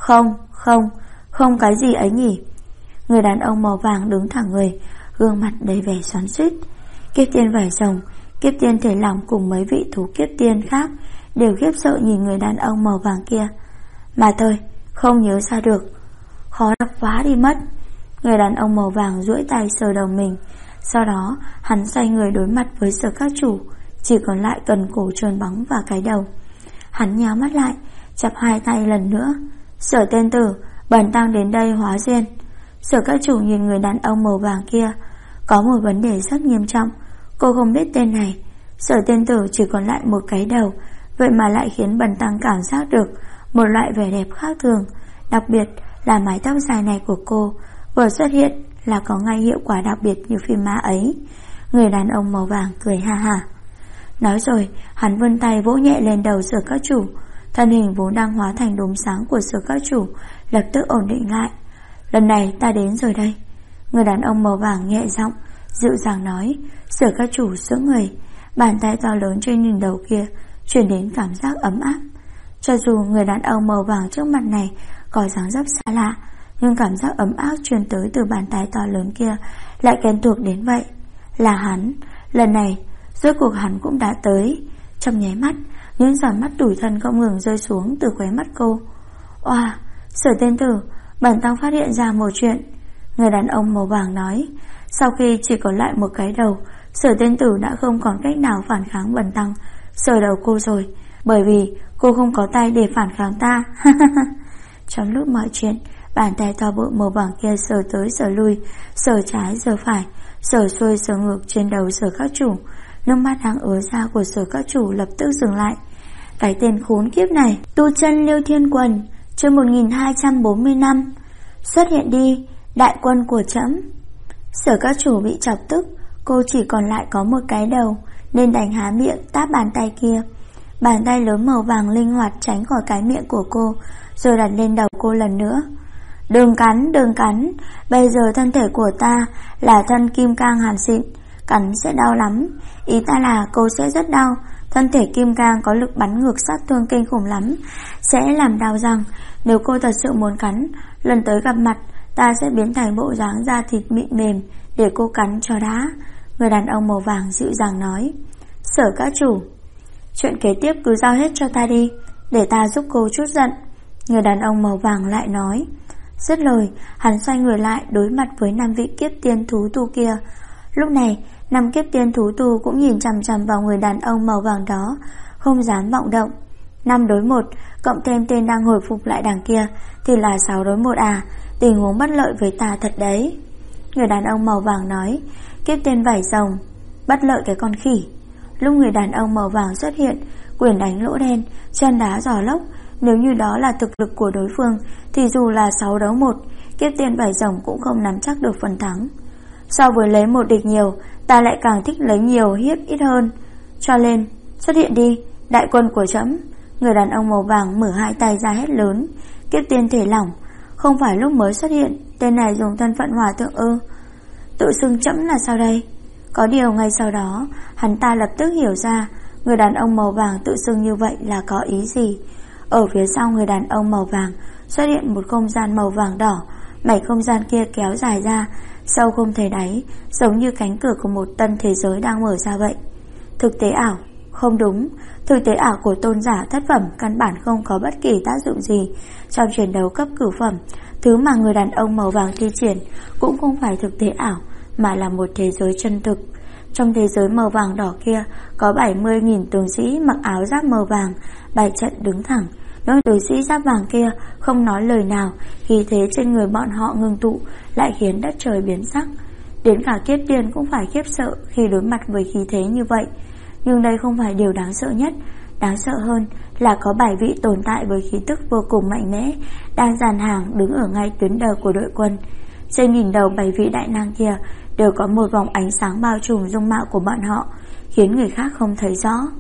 Không cái gì ấy nhỉ? Người đàn ông màu vàng đứng thẳng người, gương mặt đầy vẻ xoắn xuýt. Kiếp tiên vảy rồng, kiếp tiên thể lỏng cùng mấy vị thú kiếp tiên khác đều khiếp sợ nhìn người đàn ông màu vàng kia. Mà thôi, không nhớ ra được. Khó đọc quá đi mất. Người đàn ông màu vàng duỗi tay sờ đầu mình. Sau đó hắn xoay người đối mặt với Sở Các Chủ, chỉ còn lại cần cổ trơn bóng và cái đầu. Hắn nhắm mắt lại, chắp hai tay lần nữa. Sở tiên tử, bần tăng đến đây hóa duyên. Sở Các Chủ nhìn người đàn ông màu vàng kia. Có một vấn đề rất nghiêm trọng. Cô không biết tên này. Sở tiên tử chỉ còn lại một cái đầu, vậy mà lại khiến bần tăng cảm giác được một loại vẻ đẹp khác thường. Đặc biệt là mái tóc dài này của cô vừa xuất hiện là có ngay hiệu quả đặc biệt như phim ma ấy. Người đàn ông màu vàng cười ha ha. Nói rồi hắn vươn tay vỗ nhẹ lên đầu Sở Các Chủ. Thân hình vốn đang hóa thành đốm sáng của Sở Các Chủ lập tức ổn định lại. Lần này ta đến rồi đây. Người đàn ông màu vàng nhẹ giọng dịu dàng nói. Sở Các Chủ sững người. Bàn tay to lớn trên đỉnh đầu kia truyền đến cảm giác ấm áp. Cho dù người đàn ông màu vàng trước mặt này có dáng dấp xa lạ, nhưng cảm giác ấm áp truyền tới từ bàn tay to lớn kia lại quen thuộc đến vậy. Là hắn. Lần này rốt cuộc hắn cũng đã tới. Trong nháy mắt, những giọt mắt tủi thân không ngừng rơi xuống từ khóe mắt cô. Oa, Sở tiên tử, bần tăng phát hiện ra một chuyện. Người đàn ông màu vàng nói. Sau khi chỉ còn lại một cái đầu, Sở tiên tử đã không còn cách nào phản kháng bần tăng sờ đầu cô rồi, bởi vì cô không có tay để phản kháng ta. Trong lúc mọi chuyện, bàn tay to bự màu vàng kia sờ tới sờ lui, sờ trái sờ phải, sờ xuôi sờ ngược trên đầu Sở Các Chủ. Nước mắt đang ứa ra của Sở Các Chủ lập tức dừng lại. Cái tên khốn kiếp này. Tu chân Liêu Thiên Quần, chương 1245. Xuất hiện đi, đại quân của trẫm. Sở Các Chủ bị chọc tức. Cô chỉ còn lại có một cái đầu nên đành há miệng táp bàn tay kia. Bàn tay lớn màu vàng linh hoạt tránh khỏi cái miệng của cô, rồi đặt lên đầu cô lần nữa. Đừng cắn, bây giờ thân thể của ta là thân kim cang hàn xịn, cắn sẽ đau lắm. Ý ta là cô sẽ rất đau. Thân thể kim cang có lực bắn ngược sát thương kinh khủng lắm, sẽ làm đau răng. Nếu cô thật sự muốn cắn, lần tới gặp mặt ta sẽ biến thành bộ dáng da thịt mịn mềm để cô cắn cho đã. Người đàn ông màu vàng dịu dàng nói. Sở Các Chủ, chuyện kế tiếp cứ giao hết cho ta đi, để ta giúp cô chút giận. Người đàn ông màu vàng lại nói. Dứt lời, hắn xoay người lại đối mặt với 5 vị kiếp tiên thú tu kia. Lúc này 5 kiếp tiên thú tu cũng nhìn chằm chằm vào người đàn ông màu vàng đó, không dám vọng động. 5 đối 1, cộng thêm tên đang hồi phục lại đằng kia thì là 6 đối 1 à. Tình huống bất lợi với ta thật đấy. Người đàn ông màu vàng nói. Kiếp tiên vảy rồng, bất lợi cái con khỉ. Lúc người đàn ông màu vàng xuất hiện, quyền đánh lỗ đen, chân đá giò lốc. Nếu như đó là thực lực của đối phương thì dù là 6 đấu 1, kiếp tiên vảy rồng cũng không nắm chắc được phần thắng. So với lấy một địch nhiều, ta lại càng thích lấy nhiều hiếp ít hơn. Cho nên xuất hiện đi, đại quân của trẫm. Người đàn ông màu vàng mở hai tay ra hét lớn. Kiếp tiên thể lỏng. Không phải lúc mới xuất hiện tên này dùng thân phận hòa thượng ư? Tự xưng trẫm là sao đây? Có điều ngay sau đó hắn ta lập tức hiểu ra người đàn ông màu vàng tự xưng như vậy là có ý gì. Ở phía sau người đàn ông màu vàng xuất hiện một không gian màu vàng đỏ. Mảnh không gian kia kéo dài ra, sâu không thấy đáy, giống như cánh cửa của một tân thế giới đang mở ra vậy. Thực tế ảo? Không đúng. Thực tế ảo của tôn giả thất phẩm căn bản không có bất kỳ tác dụng gì trong chiến đấu cấp cửu phẩm. Thứ mà người đàn ông màu vàng thi triển cũng không phải thực tế ảo, mà là một thế giới chân thực. Trong thế giới màu vàng đỏ kia có 70.000 tướng sĩ mặc áo giáp màu vàng, bày trận đứng thẳng. Những tướng sĩ giáp vàng kia không nói lời nào, khí thế trên người bọn họ ngưng tụ lại khiến đất trời biến sắc. Đến cả kiếp tiên cũng phải khiếp sợ khi đối mặt với khí thế như vậy. Nhưng đây không phải điều đáng sợ nhất. Đáng sợ hơn là có 7 vị tồn tại với khí tức vô cùng mạnh mẽ đang dàn hàng đứng ở ngay tuyến đầu của đội quân. Trên đỉnh đầu 7 vị đại năng kia đều có một vòng ánh sáng bao trùm dung mạo của bọn họ, khiến người khác không thấy rõ.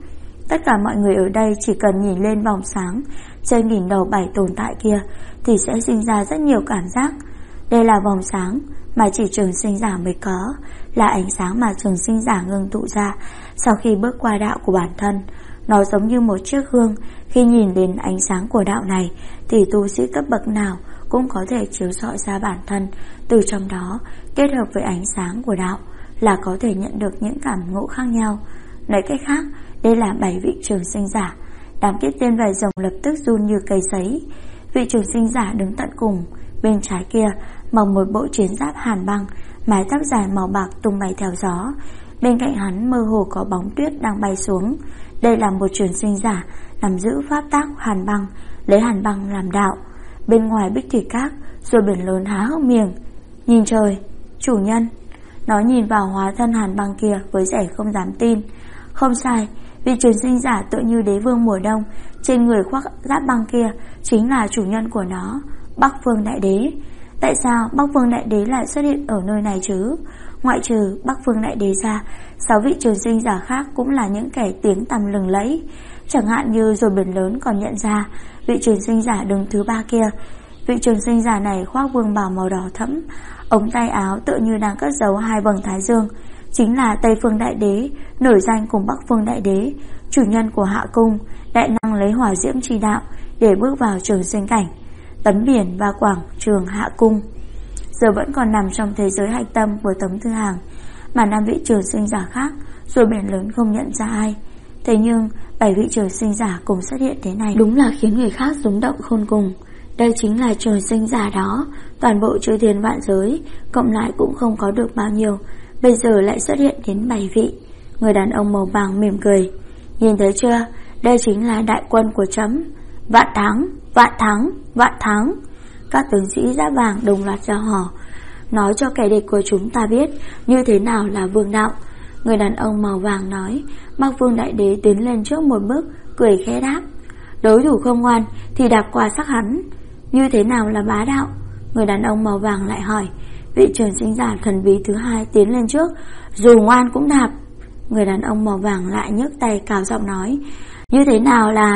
Tất cả mọi người ở đây chỉ cần nhìn lên vòng sáng trên đỉnh đầu 7 tồn tại kia thì sẽ sinh ra rất nhiều cảm giác. Đây là vòng sáng mà chỉ trường sinh giả mới có, là ánh sáng mà trường sinh giả ngưng tụ ra sau khi bước qua đạo của bản thân. Nó giống như một chiếc gương, khi nhìn đến ánh sáng của đạo này thì tu sĩ cấp bậc nào cũng có thể chiếu rọi ra bản thân từ trong đó, kết hợp với ánh sáng của đạo là có thể nhận được những cảm ngộ khác nhau. Nói cách khác, đây là 7 vị trường sinh giả. Đám kiếp tiên vảy rồng lập tức run như cây sấy. Vị trường sinh giả đứng tận cùng, bên trái kia mặc một bộ chiến giáp hàn băng, mái tóc dài màu bạc tung bay theo gió. Bên cạnh hắn mơ hồ có bóng tuyết đang bay xuống. Đây là một trường sinh giả nắm giữ pháp tác hàn băng, lấy hàn băng làm đạo. Bên ngoài bích thủy các, rồi biển lớn há hốc miệng. Nhìn trời, chủ nhân. Nó nhìn vào hóa thân hàn băng kia với vẻ không dám tin. Không sai, vị trường sinh giả tựa như đế vương mùa đông, trên người khoác giáp băng kia chính là chủ nhân của nó, Bắc Vương Đại Đế. Tại sao Bắc Vương Đại Đế lại xuất hiện ở nơi này chứ? Ngoại trừ Bắc Vương Đại Đế ra, 6 vị trường sinh giả khác cũng là những kẻ tiếng tăm lừng lẫy. Chẳng hạn như rồi biển lớn còn nhận ra vị trường sinh giả đứng thứ 3 kia. Vị trường sinh giả này khoác vương bào màu đỏ thẫm, ống tay áo tựa như đang cất giấu 2 vầng thái dương, chính là Tây Phương Đại Đế, nổi danh cùng Bắc Phương Đại Đế, chủ nhân của Hạ Cung, đại năng lấy hỏa diễm chi đạo để bước vào trường sinh cảnh, tấm biển và quảng trường Hạ Cung. Giờ vẫn còn nằm trong thế giới hạch tâm của Tống Thư Hàng, mà 5 vị trường sinh giả khác rồi biển lớn không nhận ra ai. Thế nhưng 7 vị trường sinh giả cùng xuất hiện thế này đúng là khiến người khác rung động khôn cùng. Đây chính là trường sinh giả đó, toàn bộ chư thiên vạn giới cộng lại cũng không có được bao nhiêu, bây giờ lại xuất hiện đến 7 vị. Người đàn ông màu vàng mỉm cười. Nhìn thấy chưa, đây chính là đại quân của chấm. Vạn thắng, vạn thắng, vạn thắng. Các tướng sĩ giáp vàng đồng loạt reo hò, nói cho kẻ địch của chúng ta biết như thế nào là vương đạo. Người đàn ông màu vàng nói. Bắc Vương Đại Đế tiến lên trước một bước, cười khẽ đáp. Đối thủ không ngoan thì đạp qua xác hắn. Như thế nào là bá đạo? Người đàn ông màu vàng lại hỏi. Vị trường sinh giả thần bí thứ 2 tiến lên trước. Dù ngoan cũng đạp. Người đàn ông màu vàng lại nhấc tay cao giọng nói. Như thế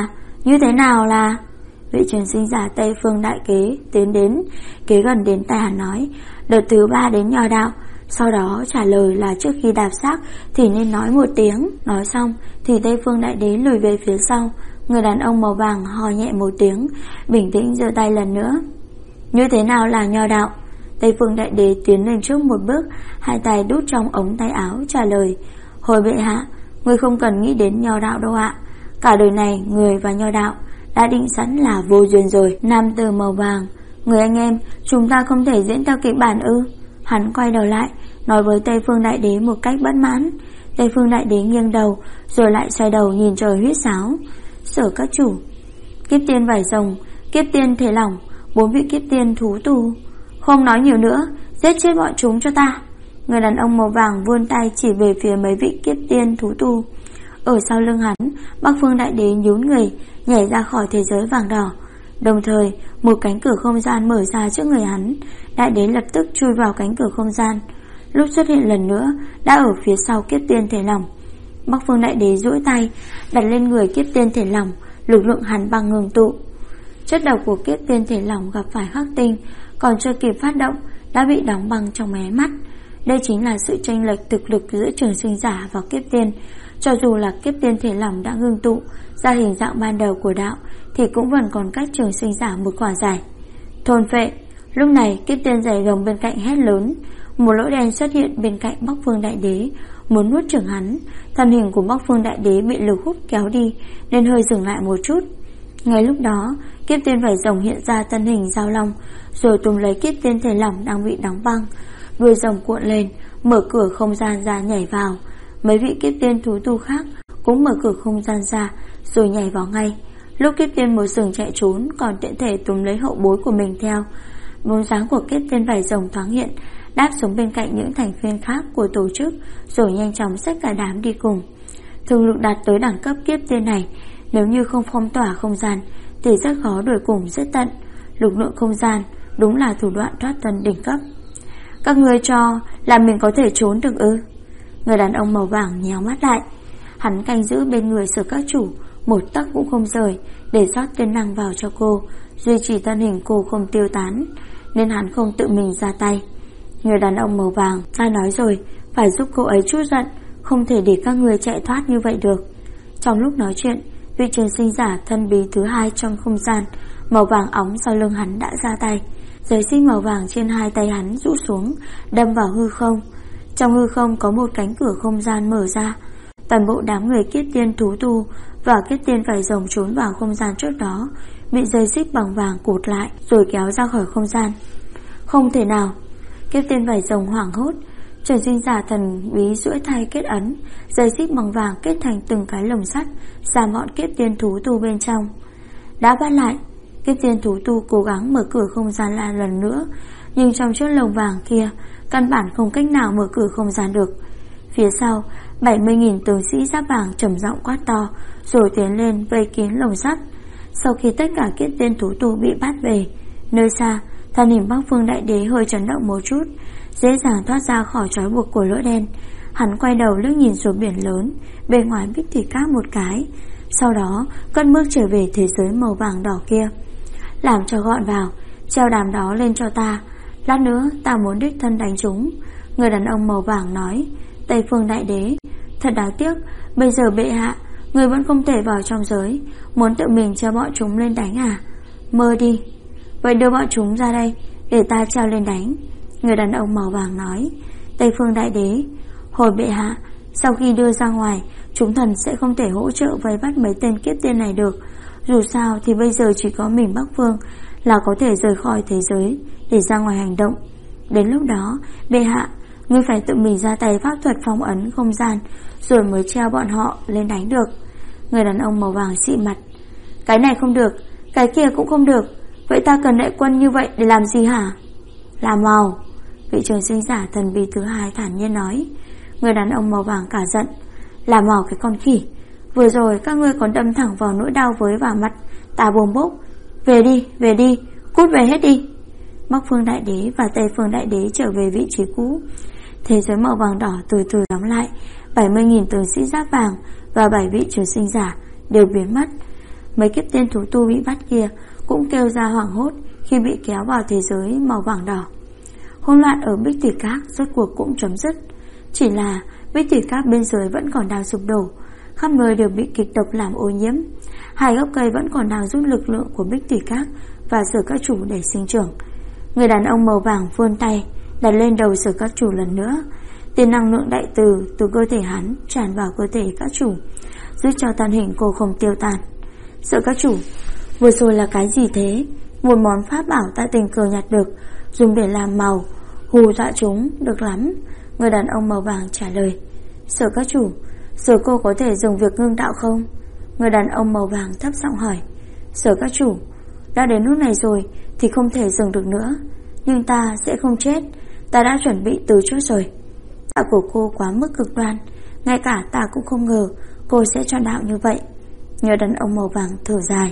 nào là Vị trường sinh giả Tây Phương Đại Kế tiến đến, kế gần đến tai hắn nói. Đợt thứ 3 đến nho đạo. Sau đó trả lời là trước khi đạp xác thì nên nói một tiếng. Nói xong thì Tây Phương Đại Đế lùi về phía sau. Người đàn ông màu vàng hò nhẹ một tiếng, bình tĩnh giơ tay lần nữa. Như thế nào là nho đạo? Tây Phương Đại Đế tiến lên trước một bước, hai tay đút trong ống tay áo trả lời. Hồi bệ hạ, người không cần nghĩ đến nho đạo đâu ạ. Cả đời này người và nho đạo đã định sẵn là vô duyên rồi. Nam tử màu vàng. Người anh em, chúng ta không thể diễn theo kịch bản ư? Hắn quay đầu lại nói với Tây Phương Đại Đế một cách bất mãn. Tây Phương Đại Đế nghiêng đầu rồi lại xoay đầu nhìn trời huýt sáo. Sở các chủ, kiếp tiên vảy rồng, kiếp tiên thể lỏng, 4 vị kiếp tiên thú tù. Không nói nhiều nữa, giết chết bọn chúng cho ta. Người đàn ông màu vàng vươn tay chỉ về phía mấy vị kiếp tiên thú tù. Ở sau lưng hắn, Bắc Phương Đại Đế nhún người nhảy ra khỏi thế giới vàng đỏ. Đồng thời một cánh cửa không gian mở ra trước người hắn. Đại đế lập tức chui vào cánh cửa không gian. Lúc xuất hiện lần nữa đã ở phía sau kiếp tiên thể lỏng. Bắc Phương Đại Đế duỗi tay đặt lên người kiếp tiên thể lỏng, lực lượng hàn băng ngừng tụ. Chất độc của kiếp tiên thể lỏng gặp phải khắc tinh, còn chưa kịp phát động đã bị đóng băng trong mé mắt. Đây chính là sự chênh lệch thực lực giữa trường sinh giả và kiếp tiên. Cho dù là kiếp tiên thể lỏng đã ngưng tụ ra hình dạng ban đầu của đạo thì cũng vẫn còn cách trường sinh giả một khoảng dài. Thôn phệ. Lúc này kiếp tiên dày gồng bên cạnh hét lớn. Một lỗ đen xuất hiện bên cạnh Bắc Phương Đại Đế, muốn nuốt chửng hắn. Thân hình của Bắc Phương Đại Đế bị lực hút kéo đi nên hơi dừng lại một chút. Ngay lúc đó kiếp tiên vảy rồng hiện ra thân hình giao long, rồi túm lấy kiếp tiên thể lỏng đang bị đóng băng. Đuôi rồng cuộn lên, mở cửa không gian ra nhảy vào. Mấy vị kiếp tiên thú tu khác cũng mở cửa không gian ra rồi nhảy vào ngay. Lúc kiếp tiên một sừng chạy trốn, còn tiện thể túm lấy hậu bối của mình theo. Bóng dáng của kiếp tiên vảy rồng thoáng hiện, đáp xuống bên cạnh những thành viên khác của tổ chức, rồi nhanh chóng xách cả đám đi cùng. Thực lực đạt tới đẳng cấp kiếp tiên này, nếu như không phong tỏa không gian thì rất khó đuổi cùng giết tận. Lực lượng không gian đúng là thủ đoạn thoát thân đỉnh cấp. Các ngươi cho là mình có thể trốn được ư? Người đàn ông màu vàng nhéo mắt lại. Hắn canh giữ bên người Sở Các Chủ, một tấc cũng không rời, để rót tiên năng vào cho cô, duy trì thân hình cô không tiêu tán, nên hắn không tự mình ra tay. Người đàn ông màu vàng, ta nói rồi, phải giúp cô ấy chút giận, không thể để các người chạy thoát như vậy được. Trong lúc nói chuyện, vị trường sinh giả thân bí thứ hai trong không gian màu vàng óng sau lưng hắn đã ra tay. Giấy xích màu vàng trên hai tay hắn rũ xuống, đâm vào hư không. Trong hư không có một cánh cửa không gian mở ra. Toàn bộ đám người kiếp tiên thú tu và kiếp tiên vảy rồng trốn vào không gian trước đó bị dây xích bằng vàng cột lại rồi kéo ra khỏi không gian. Không thể nào! Kiếp tiên vảy rồng hoảng hốt. Trường sinh giả thần bí duỗi tay kết ấn, dây xích bằng vàng kết thành từng cái lồng sắt, giam bọn kiếp tiên thú tu bên trong. Đã bắt lại. Kiếp tiên thú tu cố gắng mở cửa không gian lại lần nữa, nhưng trong chiếc lồng vàng kia căn bản không cách nào mở cửa không gian được. Phía sau 70.000 tướng sĩ giáp vàng trầm giọng quát to, rồi tiến lên vây kín lồng sắt. Sau khi tất cả kiếp tiên thú tu bị bắt về, nơi xa thân hình Bắc Phương Đại Đế hơi chấn động một chút, dễ dàng thoát ra khỏi trói buộc của lỗ đen. Hắn quay đầu liếc nhìn xuống biển lớn bên ngoài Bích Thủy Các một cái, sau đó cất bước trở về thế giới màu vàng đỏ kia. Làm cho gọn vào, treo đám đó lên cho ta, lát nữa ta muốn đích thân đánh chúng. Người đàn ông màu vàng nói. Tây Phương Đại Đế, thật đáng tiếc, bây giờ bệ hạ, người vẫn không thể vào trong giới, muốn tự mình cho bọn chúng lên đánh à? Mơ đi. Vậy đưa bọn chúng ra đây, để ta treo lên đánh. Người đàn ông màu vàng nói. Tây Phương Đại Đế, hồi bệ hạ, sau khi đưa ra ngoài, chúng thần sẽ không thể hỗ trợ vây bắt mấy tên kiếp tiên này được. Dù sao thì bây giờ chỉ có mình Bắc Phương là có thể rời khỏi thế giới để ra ngoài hành động. Đến lúc đó, bệ hạ, ngươi phải tự mình ra tay pháp thuật phong ấn không gian, rồi mới treo bọn họ lên đánh được. Người đàn ông màu vàng xị mặt. Cái này không được, cái kia cũng không được. Vậy ta cần đại quân như vậy để làm gì hả? Làm màu. Vị trường sinh giả thần bí thứ hai thản nhiên nói. Người đàn ông màu vàng cả giận. Làm màu cái con khỉ, vừa rồi các ngươi còn đâm thẳng vào nỗi đau với vào mặt ta bồm bốc. Về đi, cút về hết đi. Bắc Phương Đại Đế và Tây Phương Đại Đế trở về vị trí cũ. Thế giới màu vàng đỏ từ từ đóng lại. 70.000 tướng sĩ giáp vàng và 7 vị trường sinh giả đều biến mất. Mấy kiếp tiên thú tu bị bắt kia cũng kêu ra hoảng hốt khi bị kéo vào thế giới màu vàng đỏ. Hỗn loạn ở Bích Thủy Các rốt cuộc cũng chấm dứt. Chỉ là Bích Thủy Các bên dưới vẫn còn đang sụp đổ, khắp nơi đều bị kịch độc làm ô nhiễm. Hai gốc cây vẫn còn đang rút lực lượng của Bích Thủy Các và Sở Các Chủ để sinh trưởng. Người đàn ông màu vàng vươn tay đặt lên đầu Sở Các Chủ lần nữa. Tiền năng lượng đại từ cơ thể hắn tràn vào cơ thể các chủ, giúp cho tàn hình cô không tiêu tan. Sở Các Chủ, vừa rồi là cái gì thế? Một món pháp bảo ta tình cờ nhặt được, dùng để làm màu, hù dọa chúng, được lắm. Người đàn ông màu vàng trả lời. Sở Các Chủ, giờ cô có thể dùng việc ngưng đạo không? Người đàn ông màu vàng thấp giọng hỏi. Sở Các Chủ, đã đến lúc này rồi thì không thể dừng được nữa, nhưng ta sẽ không chết, ta đã chuẩn bị từ trước rồi. Đạo của cô quá mức cực đoan, ngay cả ta cũng không ngờ cô sẽ chọn đạo như vậy. Người đàn ông màu vàng thở dài.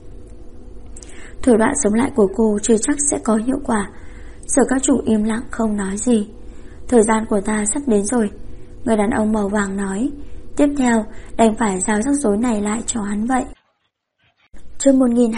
Thủ đoạn sống lại của cô chưa chắc sẽ có hiệu quả. Sở Các Chủ im lặng không nói gì. Thời gian của ta sắp đến rồi, người đàn ông màu vàng nói. Tiếp theo đành phải giao rắc rối này lại cho hắn vậy. Chương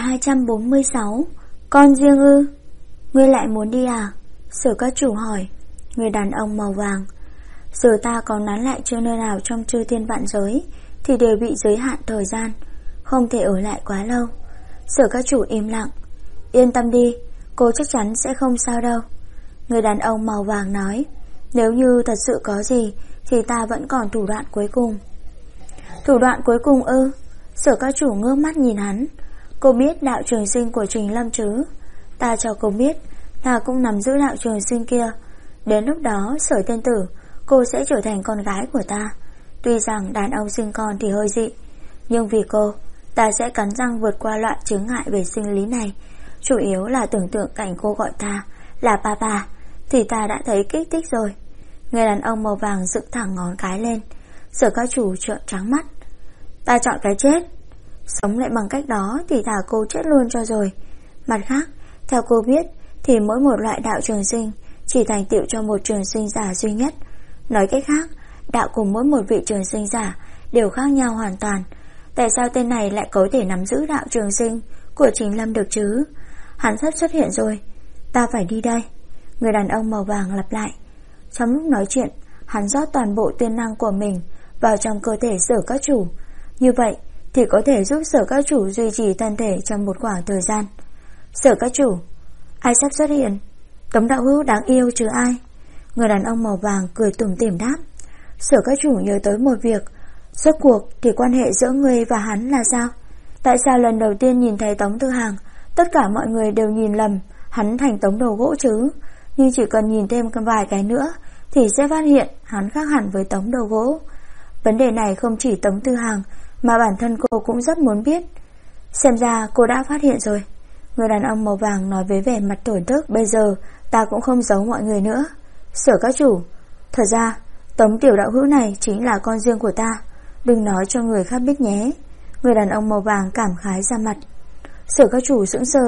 1246. Con riêng ư? Ngươi lại muốn đi à? Sở Các Chủ hỏi. Người đàn ông màu vàng. Giờ ta còn nán lại chưa nơi nào trong chư thiên vạn giới thì đều bị giới hạn thời gian, không thể ở lại quá lâu. Sở Các Chủ im lặng. Yên tâm đi, cô chắc chắn sẽ không sao đâu. Người đàn ông màu vàng nói. Nếu như thật sự có gì thì ta vẫn còn thủ đoạn cuối cùng. Thủ đoạn cuối cùng ư? Sở Các Chủ ngước mắt nhìn hắn. Cô biết đạo trường sinh của Trình Lâm chứ? Ta cho cô biết, ta cũng nắm giữ đạo trường sinh kia. Đến lúc đó Sở Tiên Tử, cô sẽ trở thành con gái của ta. Tuy rằng đàn ông sinh con thì hơi dị, nhưng vì cô, ta sẽ cắn răng vượt qua loại chướng ngại về sinh lý này. Chủ yếu là tưởng tượng cảnh cô gọi ta là papa thì ta đã thấy kích thích rồi. Người đàn ông màu vàng dựng thẳng ngón cái lên. Sở Các Chủ trợn trắng mắt. Ta chọn cái chết. Sống lại bằng cách đó thì thả cô chết luôn cho rồi. Mặt khác, theo cô biết thì mỗi một loại đạo trường sinh chỉ thành tựu cho một trường sinh giả duy nhất. Nói cách khác, đạo của mỗi một vị trường sinh giả đều khác nhau hoàn toàn. Tại sao tên này lại có thể nắm giữ đạo trường sinh của Trình Lâm được chứ? Hắn sắp xuất hiện rồi, ta phải đi đây. Người đàn ông màu vàng lặp lại. Trong lúc nói chuyện, hắn rót toàn bộ tiên năng của mình vào trong cơ thể Sở Các Chủ. Như vậy thì có thể giúp Sở Các Chủ duy trì thân thể trong một khoảng thời gian. Sở Các Chủ, ai sắp xuất hiện? Tống đạo hữu đáng yêu chứ ai? Người đàn ông màu vàng cười tủm tỉm đáp. Sở Các Chủ nhớ tới một việc. Rốt cuộc thì quan hệ giữa ngươi và hắn là sao? Tại sao lần đầu tiên nhìn thấy Tống Tư Hàng, tất cả mọi người đều nhìn lầm hắn thành Tống Đồ Gỗ chứ? Nhưng chỉ cần nhìn thêm vài cái nữa thì sẽ phát hiện hắn khác hẳn với Tống Đồ Gỗ. Vấn đề này không chỉ Tống Tư Hàng mà bản thân cô cũng rất muốn biết. Xem ra cô đã phát hiện rồi. Người đàn ông màu vàng nói với vẻ mặt tổn thức. Bây giờ ta cũng không giấu mọi người nữa. Sở Các Chủ, thật ra Tống tiểu đạo hữu này chính là con riêng của ta, đừng nói cho người khác biết nhé. Người đàn ông màu vàng cảm khái ra mặt. Sở Các Chủ sững sờ.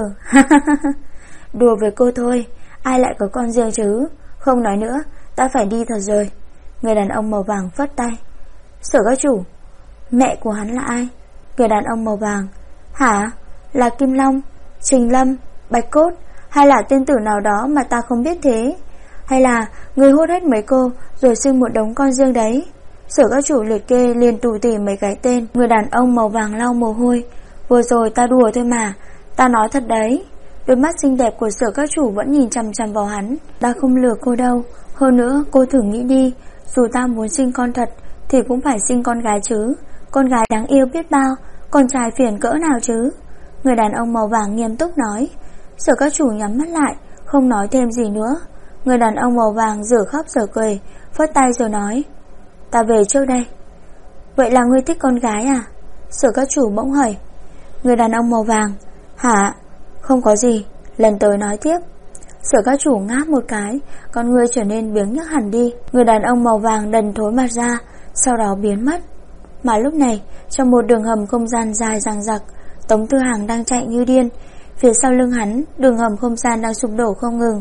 Đùa với cô thôi, ai lại có con riêng chứ? Không nói nữa, ta phải đi thật rồi. Người đàn ông màu vàng phất tay. Sở Các Chủ, mẹ của hắn là ai? Người đàn ông màu vàng. Hả? Là Kim Long, Trình Lâm, Bạch Cốt, hay là tên tử nào đó mà ta không biết thế? Hay là người hút hết mấy cô rồi sinh một đống con riêng đấy? Sở Các Chủ liệt kê liền tù tỉ mấy cái tên. Người đàn ông màu vàng lau mồ hôi. Vừa rồi ta đùa thôi mà, ta nói thật đấy. Đôi mắt xinh đẹp của Sở Các Chủ vẫn nhìn chằm chằm vào hắn. Ta không lừa cô đâu. Hơn nữa cô thử nghĩ đi, dù ta muốn sinh con thật thì cũng phải sinh con gái chứ. Con gái đáng yêu biết bao, con trai phiền cỡ nào chứ? Người đàn ông màu vàng nghiêm túc nói. Sở Các Chủ nhắm mắt lại, không nói thêm gì nữa. Người đàn ông màu vàng dở khóc dở cười, phất tay rồi nói. Ta về trước đây. Vậy là ngươi thích con gái à? Sở Các Chủ bỗng hỏi. Người đàn ông màu vàng. Hả? Không có gì, lần tới nói tiếp. Sở Các Chủ ngáp một cái, con người trở nên biếng nhác hẳn đi. Người đàn ông màu vàng đần thối mặt ra, sau đó biến mất. Mà lúc này, trong một đường hầm không gian dài dằng dặc, Tống Tư Hàng đang chạy như điên. Phía sau lưng hắn, đường hầm không gian đang sụp đổ không ngừng.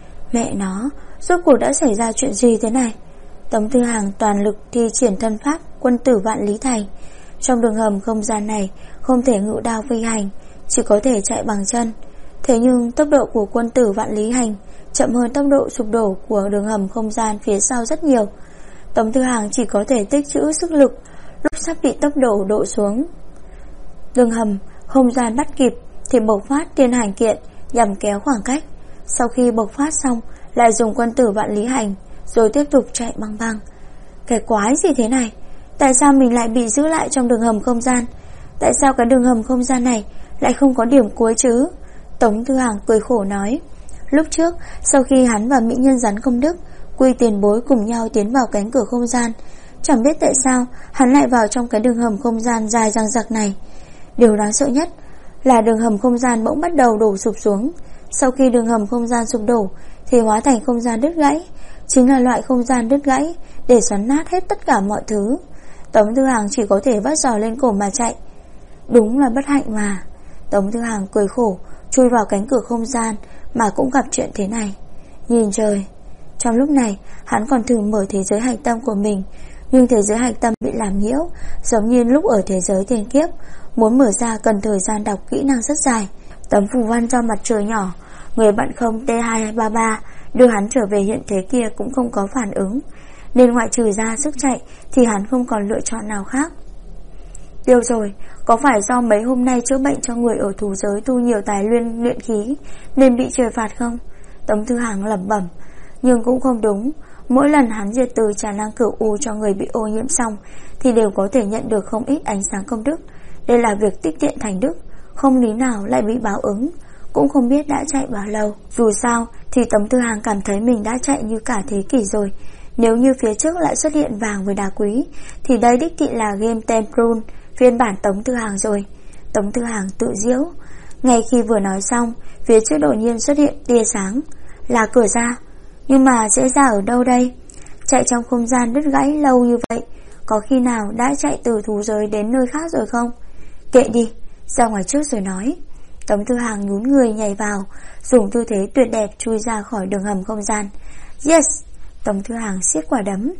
Mẹ nó, rốt cuộc đã xảy ra chuyện gì thế này? Tống Tư Hàng toàn lực thi triển thân pháp Quân Tử Vạn Lý Thành. Trong đường hầm không gian này không thể ngự đao phi hành, chỉ có thể chạy bằng chân. Thế nhưng tốc độ của Quân Tử Vạn Lý Hành chậm hơn tốc độ sụp đổ của đường hầm không gian phía sau rất nhiều. Tống Tư Hàng chỉ có thể tích trữ sức lực lúc sắp bị tốc độ đổ xuống. Đường hầm không gian bắt kịp thì bộc phát Tiên Hành Kiện nhằm kéo khoảng cách. Sau khi bộc phát xong lại dùng Quân Tử Vạn Lý Hành, rồi tiếp tục chạy băng băng. Cái quái gì thế này? Tại sao mình lại bị giữ lại trong đường hầm không gian? Tại sao cái đường hầm không gian này lại không có điểm cuối chứ? Tống Tư Hàng cười khổ nói. Lúc trước, sau khi hắn và mỹ nhân rắn công đức, Quy tiền bối cùng nhau tiến vào cánh cửa không gian, chẳng biết tại sao hắn lại vào trong cái đường hầm không gian dài dằng dặc này. Điều đáng sợ nhất là đường hầm không gian bỗng bắt đầu đổ sụp xuống. Sau khi đường hầm không gian sụp đổ thì hóa thành không gian đứt gãy, chính là loại không gian đứt gãy để xoắn nát hết tất cả mọi thứ. Tống Tư Hàng chỉ có thể vắt giò lên cổ mà chạy. Đúng là bất hạnh mà. Tống Tư Hàng cười khổ, chui vào cánh cửa không gian mà cũng gặp chuyện thế này. Nhìn trời. Trong lúc này hắn còn thử mở thế giới hạch tâm của mình, nhưng thế giới hạch tâm bị làm nhiễu, giống như lúc ở thế giới tiền kiếp. Muốn mở ra cần thời gian đọc kỹ năng rất dài. Tấm phù văn cho mặt trời nhỏ, người bạn không T233 đưa hắn trở về hiện thế kia cũng không có phản ứng, nên ngoại trừ ra sức chạy thì hắn không còn lựa chọn nào khác. Điều rồi, có phải do mấy hôm nay chữa bệnh cho người ở thú giới tu nhiều tài luyện khí nên bị trời phạt không? Tống Tư Hàng lẩm bẩm. Nhưng cũng không đúng. Mỗi lần hắn diệt từ trà năng cửu u cho người bị ô nhiễm xong thì đều có thể nhận được không ít ánh sáng công đức. Đây là việc tích tiện thành đức, không lý nào lại bị báo ứng. Cũng không biết đã chạy bao lâu. Dù sao thì Tống Tư Hàng cảm thấy mình đã chạy như cả thế kỷ rồi. Nếu như phía trước lại xuất hiện vàng với đá quý thì đây đích thị là game Temple phiên bản Tống Tư Hàng rồi. Tống Tư Hàng tự giễu. Ngay khi vừa nói xong, phía trước đột nhiên xuất hiện tia sáng. Là cửa ra. Nhưng mà sẽ ra ở đâu đây? Chạy trong không gian đứt gãy lâu như vậy, có khi nào đã chạy từ thú giới đến nơi khác rồi không? Kệ đi, ra ngoài trước rồi nói. Tống Tư Hàng nhún người nhảy vào, dùng tư thế tuyệt đẹp chui ra khỏi đường hầm không gian. Yes! Tống Tư Hàng siết quả đấm.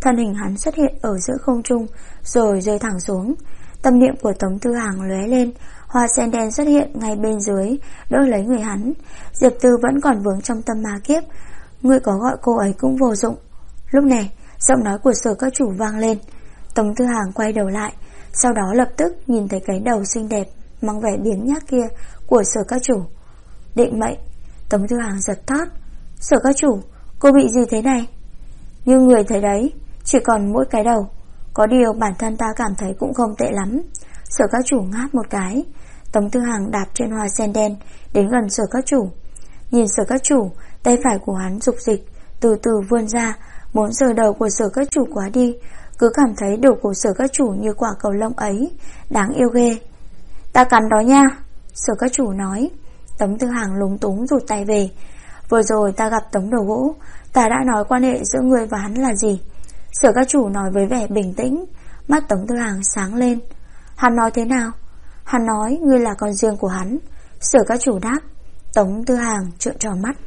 thân hình hắn xuất hiện ở giữa không trung rồi rơi thẳng xuống. Tâm niệm của Tống Tư Hàng lóe lên, hoa sen đen xuất hiện ngay bên dưới, đỡ lấy người hắn. Diệp Tư vẫn còn vướng trong tâm ma kiếp, người có gọi cô ấy cũng vô dụng. Lúc này, giọng nói của Sở Các Chủ vang lên. Tống Tư Hàng quay đầu lại, sau đó lập tức nhìn thấy cái đầu xinh đẹp mang vẻ biếng nhác kia của Sở Các Chủ. Định mệnh. Tống Tư Hàng giật thót. Sở Các Chủ, cô bị gì thế này? Như người thấy đấy, chỉ còn mỗi cái đầu. Có điều bản thân ta cảm thấy cũng không tệ lắm. Sở Các Chủ ngáp một cái. Tống Tư Hàng đạp trên hoa sen đen đến gần Sở Các Chủ. Nhìn Sở Các Chủ, tay phải của hắn dục dịch từ từ vươn ra, muốn sờ đầu của Sở Các Chủ quá đi. Cứ cảm thấy đầu của Sở Các Chủ như quả cầu lông ấy, đáng yêu ghê. Ta cắn đó nha, Sở Các Chủ nói. Tống Tư Hàng lúng túng rụt tay về. Vừa rồi ta gặp Tống Đầu Gỗ, ta đã nói quan hệ giữa ngươi và hắn là gì? Sở Các Chủ nói với vẻ bình tĩnh. Mắt Tống Tư Hàng sáng lên. Hắn nói thế nào? Hắn nói ngươi là con riêng của hắn. Sở Các Chủ đáp. Tống Tư Hàng trợn tròn mắt.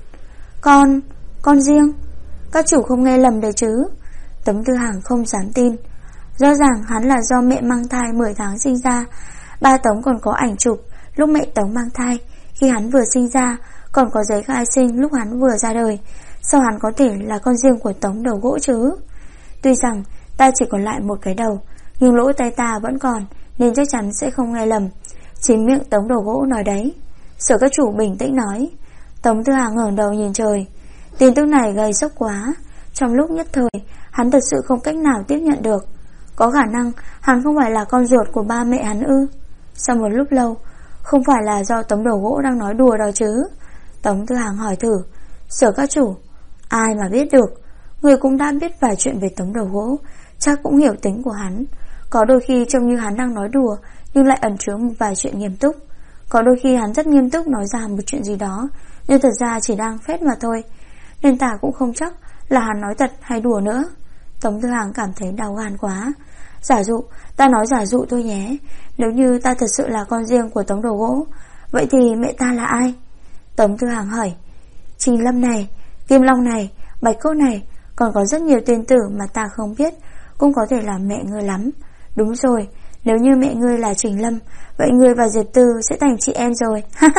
Con riêng? Các chủ không nghe lầm đấy chứ? Tống Tư Hàng không dám tin. Rõ ràng hắn là do mẹ mang thai 10 tháng sinh ra. Ba Tống còn có ảnh chụp lúc mẹ Tống mang thai, khi hắn vừa sinh ra, còn có giấy khai sinh lúc hắn vừa ra đời. Sao hắn có thể là con riêng của Tống Đầu Gỗ chứ? Tuy rằng ta chỉ còn lại một cái đầu, nhưng lỗ tai ta vẫn còn, nên chắc chắn sẽ không nghe lầm. Chính miệng Tống Đầu Gỗ nói đấy. Sở Các Chủ bình tĩnh nói. Tống Tư Hàng ngẩng đầu nhìn trời. Tin tức này gây sốc quá. Trong lúc nhất thời, hắn thật sự không cách nào tiếp nhận được. Có khả năng hắn không phải là con ruột của ba mẹ hắn ư? Sau một lúc lâu, không phải là do Tống Đầu Gỗ đang nói đùa đó chứ? Tống Tư Hàng hỏi thử. Sở Các Chủ, ai mà biết được? Người cũng đã biết vài chuyện về Tống Đầu Gỗ, chắc cũng hiểu tính của hắn. Có đôi khi trông như hắn đang nói đùa, nhưng lại ẩn chứa một vài chuyện nghiêm túc. Có đôi khi hắn rất nghiêm túc nói ra một chuyện gì đó, nhưng thật ra chỉ đang phét mà thôi. Nên ta cũng không chắc là hắn nói thật hay đùa nữa. Tống Tư Hàng cảm thấy đau gan quá. Giả dụ, ta nói giả dụ thôi nhé. Nếu như ta thật sự là con riêng của Tống Đầu Gỗ, vậy thì mẹ ta là ai? Tống Tư Hàng hỏi. Trình Lâm này, Kim Long này, Bạch Cốt này, còn có rất nhiều tên tử mà ta không biết, cũng có thể là mẹ ngươi lắm. Đúng rồi, nếu như mẹ ngươi là Trình Lâm, vậy ngươi và Diệp Tư sẽ thành chị em rồi.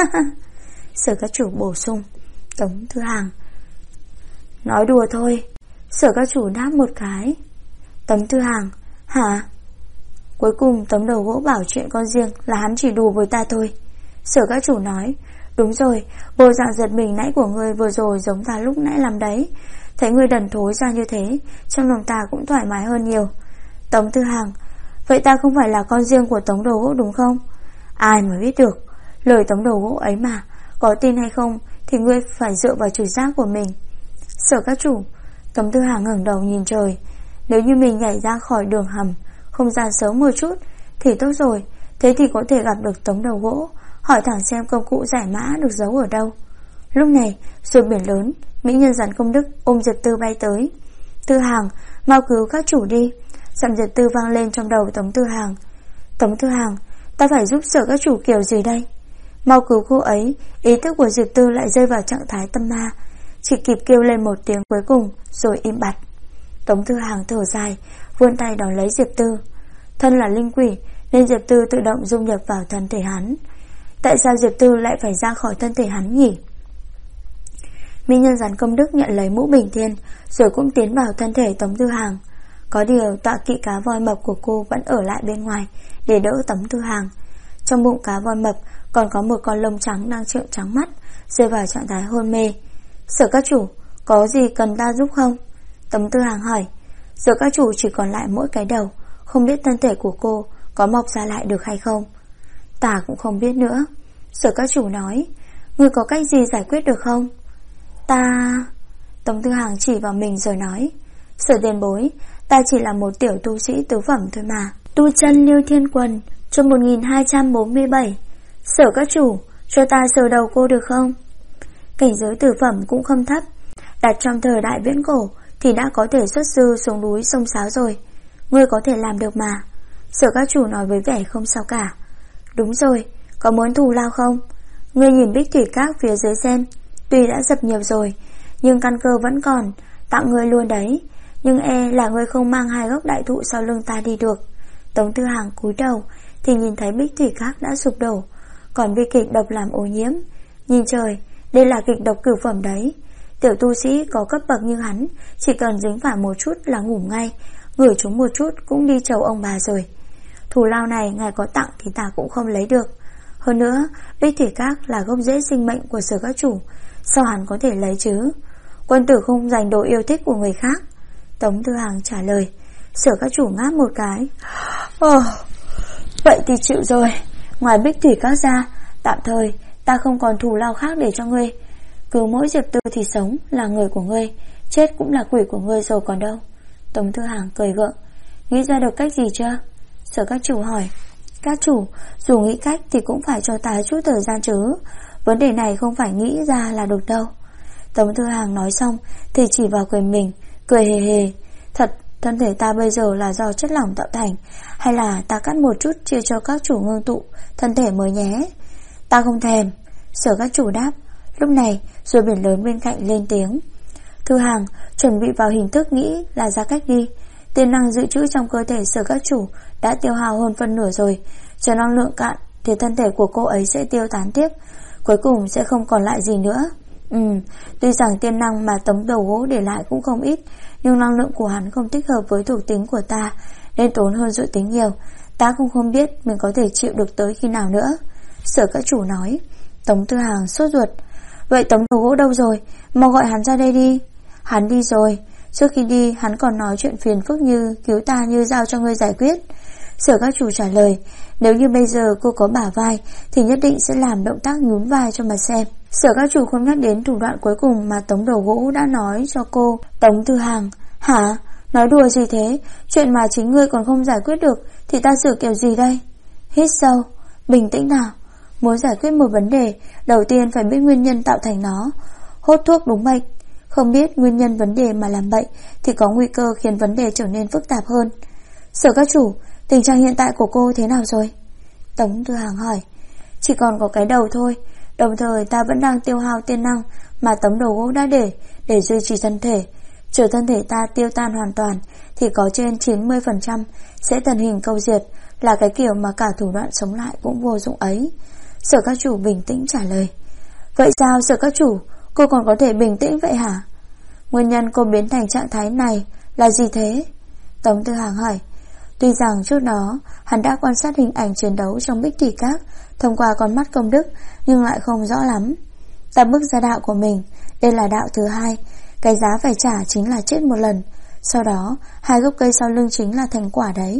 Sở Các Chủ bổ sung. Tống Tư Hàng. Nói đùa thôi. Sở Các Chủ đáp một cái. Tống Tư Hàng. Hả? Cuối cùng Tống Đầu Gỗ bảo chuyện con riêng là hắn chỉ đùa với ta thôi. Sở Các Chủ nói. Đúng rồi, bộ dạng giật mình nãy của ngươi vừa rồi giống ta lúc nãy làm đấy. Thấy ngươi đần thối ra như thế, trong lòng ta cũng thoải mái hơn nhiều. Tống Tư Hàng. Vậy ta không phải là con riêng của Tống Đầu Gỗ đúng không? Ai mà biết được. Lời Tống Đầu Gỗ ấy mà, có tin hay không thì ngươi phải dựa vào trực giác của mình. Sở Các Chủ. Tống Tư Hàng ngẩng đầu nhìn trời. Nếu như mình nhảy ra khỏi đường hầm không gian sớm một chút thì tốt rồi. Thế thì có thể gặp được Tống Đầu Gỗ, hỏi thẳng xem công cụ giải mã được giấu ở đâu. Lúc này sur biển lớn, mỹ nhân rắn công đức ôm Diệp Tư bay tới. Tư Hàng, mau cứu các chủ đi. Giọng Diệp Tư vang lên trong đầu Tống Tư Hàng. Tống Tư Hàng, ta phải giúp Sở Các Chủ kiểu gì đây? Mau cứu cô ấy. Ý thức của Diệp Tư lại rơi vào trạng thái tâm ma, chỉ kịp kêu lên một tiếng cuối cùng rồi im bặt. Tống Tư Hàng thở dài, vươn tay đón lấy Diệp Tư. Thân là linh quỷ nên Diệp Tư tự động dung nhập vào thân thể hắn. Tại sao Diệp Tư lại phải ra khỏi thân thể hắn nhỉ? Mỹ nhân rắn công đức nhận lấy mũ bình thiên rồi cũng tiến vào thân thể Tống Tư Hàng. Có điều tọa kỵ cá voi mập của cô vẫn ở lại bên ngoài để đỡ Tống Tư Hàng. Trong bụng cá voi mập còn có một con lông trắng đang trợn trắng mắt, rơi vào trạng thái hôn mê. Sở Các Chủ, có gì cần ta giúp không? Tống Tư Hàng hỏi. Sở Các Chủ chỉ còn lại mỗi cái đầu, không biết thân thể của cô có mọc ra lại được hay không. Ta cũng không biết nữa. Sở Các Chủ nói. Ngươi có cách gì giải quyết được không? Ta... Tống Tư Hàng chỉ vào mình rồi nói. Sở tiền bối, ta chỉ là một tiểu tu sĩ tứ phẩm thôi mà. Tu chân Liêu Thiên Quần, chương 1247. Sở Các Chủ, cho ta sờ đầu cô được không? Cảnh giới tử phẩm cũng không thấp, đặt trong thời đại viễn cổ thì đã có thể xuất sư xuống núi sông Sáo rồi. Ngươi có thể làm được mà. Sở Các Chủ nói với vẻ không sao cả. Đúng rồi, có muốn thù lao không? Ngươi nhìn bích thủy các phía dưới xem, tuy đã dập nhiều rồi nhưng căn cơ vẫn còn, tặng ngươi luôn đấy. Nhưng là ngươi không mang 2 gốc đại thụ sau lưng ta đi được. Tống Tư Hàng cúi đầu thì nhìn thấy bích thủy các đã sụp đổ, còn bi kịch độc làm ô nhiễm. Nhìn trời, đây là kịch độc cửu phẩm đấy. Tiểu tu sĩ có cấp bậc như hắn, chỉ cần dính phải một chút là ngủ ngay, ngửi chúng một chút cũng đi chầu ông bà rồi. Thù lao này ngài có tặng thì ta cũng không lấy được. Hơn nữa, bích thủy các là gốc rễ sinh mệnh của Sở các chủ, sao hắn có thể lấy chứ? Quân tử không giành đồ yêu thích của người khác. Tống Tư Hàng trả lời. Sở các chủ ngáp một cái. Vậy thì chịu rồi. Ngoài bích thủy các ra, tạm thời ta không còn thù lao khác để cho ngươi. Cứ mỗi Diệp Tư thì sống là người của ngươi, chết cũng là quỷ của ngươi rồi còn đâu. Tống Tư Hàng cười gượng. Nghĩ ra được cách gì chưa? Sở các chủ hỏi. Các chủ, dù nghĩ cách thì cũng phải cho ta chút thời gian chứ. Vấn đề này không phải nghĩ ra là được đâu. Tống Tư Hàng nói xong thì chỉ vào quầy mình, cười hề hề. Thật, thân thể ta bây giờ là do chất lỏng tạo thành, hay là ta cắt một chút chia cho các chủ ngưng tụ thân thể mới nhé? Ta không thèm. Sở các chủ đáp. Lúc này rồi biển lớn bên cạnh lên tiếng. Thư Hàng chuẩn bị vào hình thức nghĩ là ra cách đi. Tiên năng dự trữ trong cơ thể Sở các chủ đã tiêu hao hơn phân nửa rồi. Chờ năng lượng cạn thì thân thể của cô ấy sẽ tiêu tán tiếp, cuối cùng sẽ không còn lại gì nữa. Tuy rằng tiên năng mà tấm đầu gỗ để lại cũng không ít, nhưng năng lượng của hắn không thích hợp với thuộc tính của ta, nên tốn hơn dự tính nhiều. Ta cũng không biết mình có thể chịu được tới khi nào nữa. Sở các chủ nói. Tống Tư Hàng sốt ruột. Vậy tấm đầu gỗ đâu rồi? Mau gọi hắn ra đây đi. Hắn đi rồi. Trước khi đi hắn còn nói chuyện phiền phức như cứu ta như giao cho ngươi giải quyết. Sở các chủ trả lời. Nếu như bây giờ cô có bả vai thì nhất định sẽ làm động tác nhún vai cho mà xem. Sở các chủ không nhắc đến thủ đoạn cuối cùng mà tống đầu gỗ đã nói cho cô. Tống Tư Hàng. Hả? Nói đùa gì thế? Chuyện mà chính ngươi còn không giải quyết được thì ta xử kiểu gì đây? Hít sâu, bình tĩnh nào. Muốn giải quyết một vấn đề, đầu tiên phải biết nguyên nhân tạo thành nó. Hốt thuốc đúng bệnh. Không biết nguyên nhân vấn đề mà làm bệnh thì có nguy cơ khiến vấn đề trở nên phức tạp hơn. Sở các chủ, tình trạng hiện tại của cô thế nào rồi? Tống Tư Hàng hỏi. Chỉ còn có cái đầu thôi. Đồng thời ta vẫn đang tiêu hao tiên năng mà tấm đầu gỗ đã để duy trì thân thể. Chờ thân thể ta tiêu tan hoàn toàn thì có trên 90% sẽ tần hình câu diệt, là cái kiểu mà cả thủ đoạn sống lại cũng vô dụng ấy. Sở các chủ bình tĩnh trả lời. Vậy sao Sở các chủ, cô còn có thể bình tĩnh vậy hả? Nguyên nhân cô biến thành trạng thái này là gì thế? Tống Tư Hàng hỏi. Tuy rằng trước đó hắn đã quan sát hình ảnh chiến đấu trong bích thủy các thông qua con mắt công đức, nhưng lại không rõ lắm. Ta bước ra đạo của mình, đây là đạo thứ 2. Cái giá phải trả chính là chết một lần. Sau đó 2 gốc cây sau lưng chính là thành quả đấy.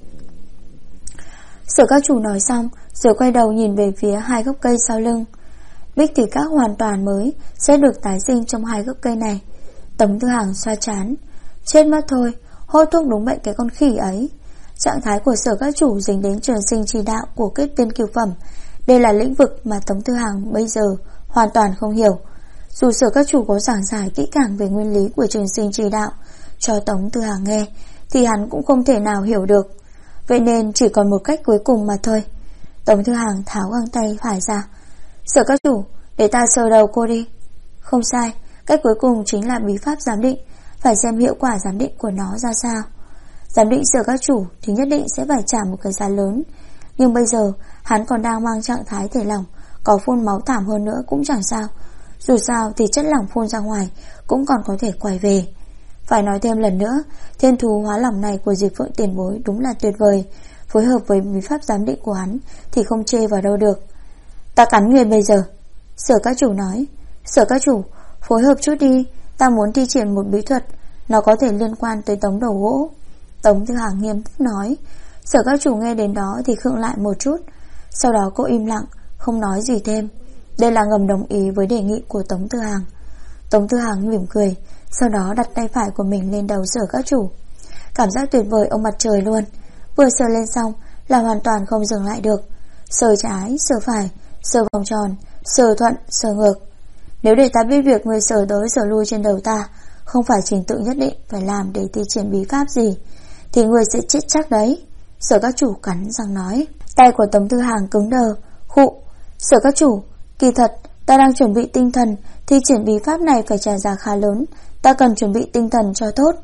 Sở các chủ nói xong rồi quay đầu nhìn về phía 2 gốc cây sau lưng. Bích thủy các hoàn toàn mới sẽ được tái sinh trong 2 gốc cây này. Tống Tư Hàng xoa trán. Chết mất thôi, hốt thuốc đúng bệnh cái con khỉ ấy. Trạng thái của Sở các chủ dính đến trường sinh chi đạo của kết viên cửu phẩm. Đây là lĩnh vực mà Tống Tư Hàng bây giờ hoàn toàn không hiểu. Dù Sở các chủ có giảng giải kỹ càng về nguyên lý của trường sinh chi đạo cho Tống Tư Hàng nghe, thì hắn cũng không thể nào hiểu được. Vậy nên chỉ còn một cách cuối cùng mà thôi. Tống Tư Hàng tháo găng tay phải ra. Sở các chủ, để ta sờ đầu cô đi. Không sai, cách cuối cùng chính là bí pháp giám định. Phải xem hiệu quả giám định của nó ra sao. Giám định Sở các chủ thì nhất định sẽ phải trả một cái giá lớn. Nhưng bây giờ hắn còn đang mang trạng thái thể lỏng, có phun máu thảm hơn nữa cũng chẳng sao. Dù sao thì chất lỏng phun ra ngoài cũng còn có thể quay về. Phải nói thêm lần nữa, thiên thú hóa lỏng này của Diệp Phượng tiền bối đúng là tuyệt vời. Phối hợp với bí pháp giám định của hắn thì không chê vào đâu được. Ta cắn người bây giờ. Sở các chủ nói. Sở các chủ, phối hợp chút đi. Ta muốn thi triển một bí thuật, nó có thể liên quan tới tống đầu gỗ. Tống Tư Hàng nghiêm túc nói. Sở các chủ nghe đến đó thì khựng lại một chút. Sau đó cô im lặng, không nói gì thêm. Đây là ngầm đồng ý với đề nghị của Tống Tư Hàng. Tống Tư Hàng mỉm cười, sau đó đặt tay phải của mình lên đầu Sở các chủ. Cảm giác tuyệt vời ông mặt trời luôn. Vừa sờ lên xong là hoàn toàn không dừng lại được. Sờ trái, sờ phải, sờ vòng tròn, sờ thuận, sờ ngược. Nếu để ta biết việc người sờ tới sờ lui trên đầu ta không phải trình tự nhất định phải làm để thi triển bí pháp gì, thì người sẽ chết chắc đấy. Sở các chủ cắn răng nói. Tay của Tống Tư Hàng cứng đờ. Khụ. Sở các chủ, kỳ thật ta đang chuẩn bị tinh thần, thi triển bí pháp này phải trả giá khá lớn. Ta cần chuẩn bị tinh thần cho tốt.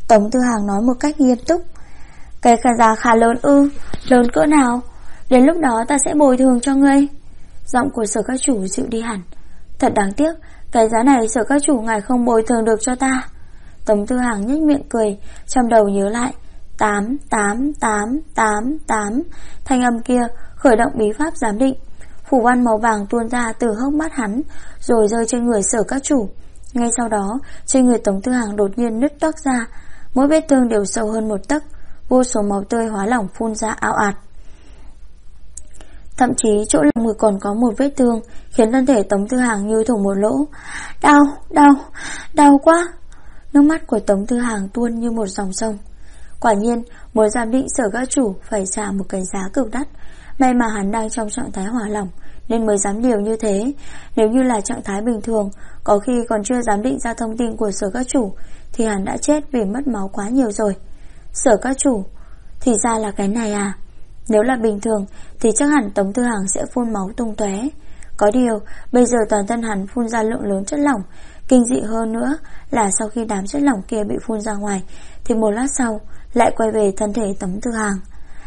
Tống Tư Hàng nói một cách nghiêm túc. Cái giá khá lớn ư? Lớn cỡ nào? Đến lúc đó ta sẽ bồi thường cho ngươi. Giọng của Sở các chủ dịu đi hẳn. Thật đáng tiếc, cái giá này Sở các chủ ngài không bồi thường được cho ta. Tống Tư Hàng nhếch miệng cười, trong đầu nhớ lại 8. Thanh âm kia khởi động bí pháp giám định. Phù văn màu vàng tuôn ra từ hốc mắt hắn, rồi rơi trên người Sở các chủ. Ngay sau đó, trên người Tống Tư Hàng đột nhiên nứt toác ra, mỗi vết thương đều sâu hơn 1 tấc, vô số máu tươi hóa lỏng phun ra ào ạt. Thậm chí chỗ lồng ngực còn có một vết thương, khiến thân thể Tống Tư Hàng như thủng một lỗ. Đau quá. Nước mắt của Tống Tư Hàng tuôn như một dòng sông. Quả nhiên, muốn giám định Sở các chủ phải trả một cái giá cực đắt. May mà hắn đang trong trạng thái hỏa lỏng nên mới dám liều như thế. Nếu như là trạng thái bình thường, có khi còn chưa giám định ra thông tin của Sở các chủ, thì hắn đã chết vì mất máu quá nhiều rồi. Sở các chủ, thì ra là cái này à? Nếu là bình thường thì chắc hẳn Tống Tư Hàng sẽ phun máu tung tóe. Có điều bây giờ toàn thân hắn phun ra lượng lớn chất lỏng. Kinh dị hơn nữa là sau khi đám chất lỏng kia bị phun ra ngoài, thì một lát sau lại quay về thân thể Tống Tư Hàng.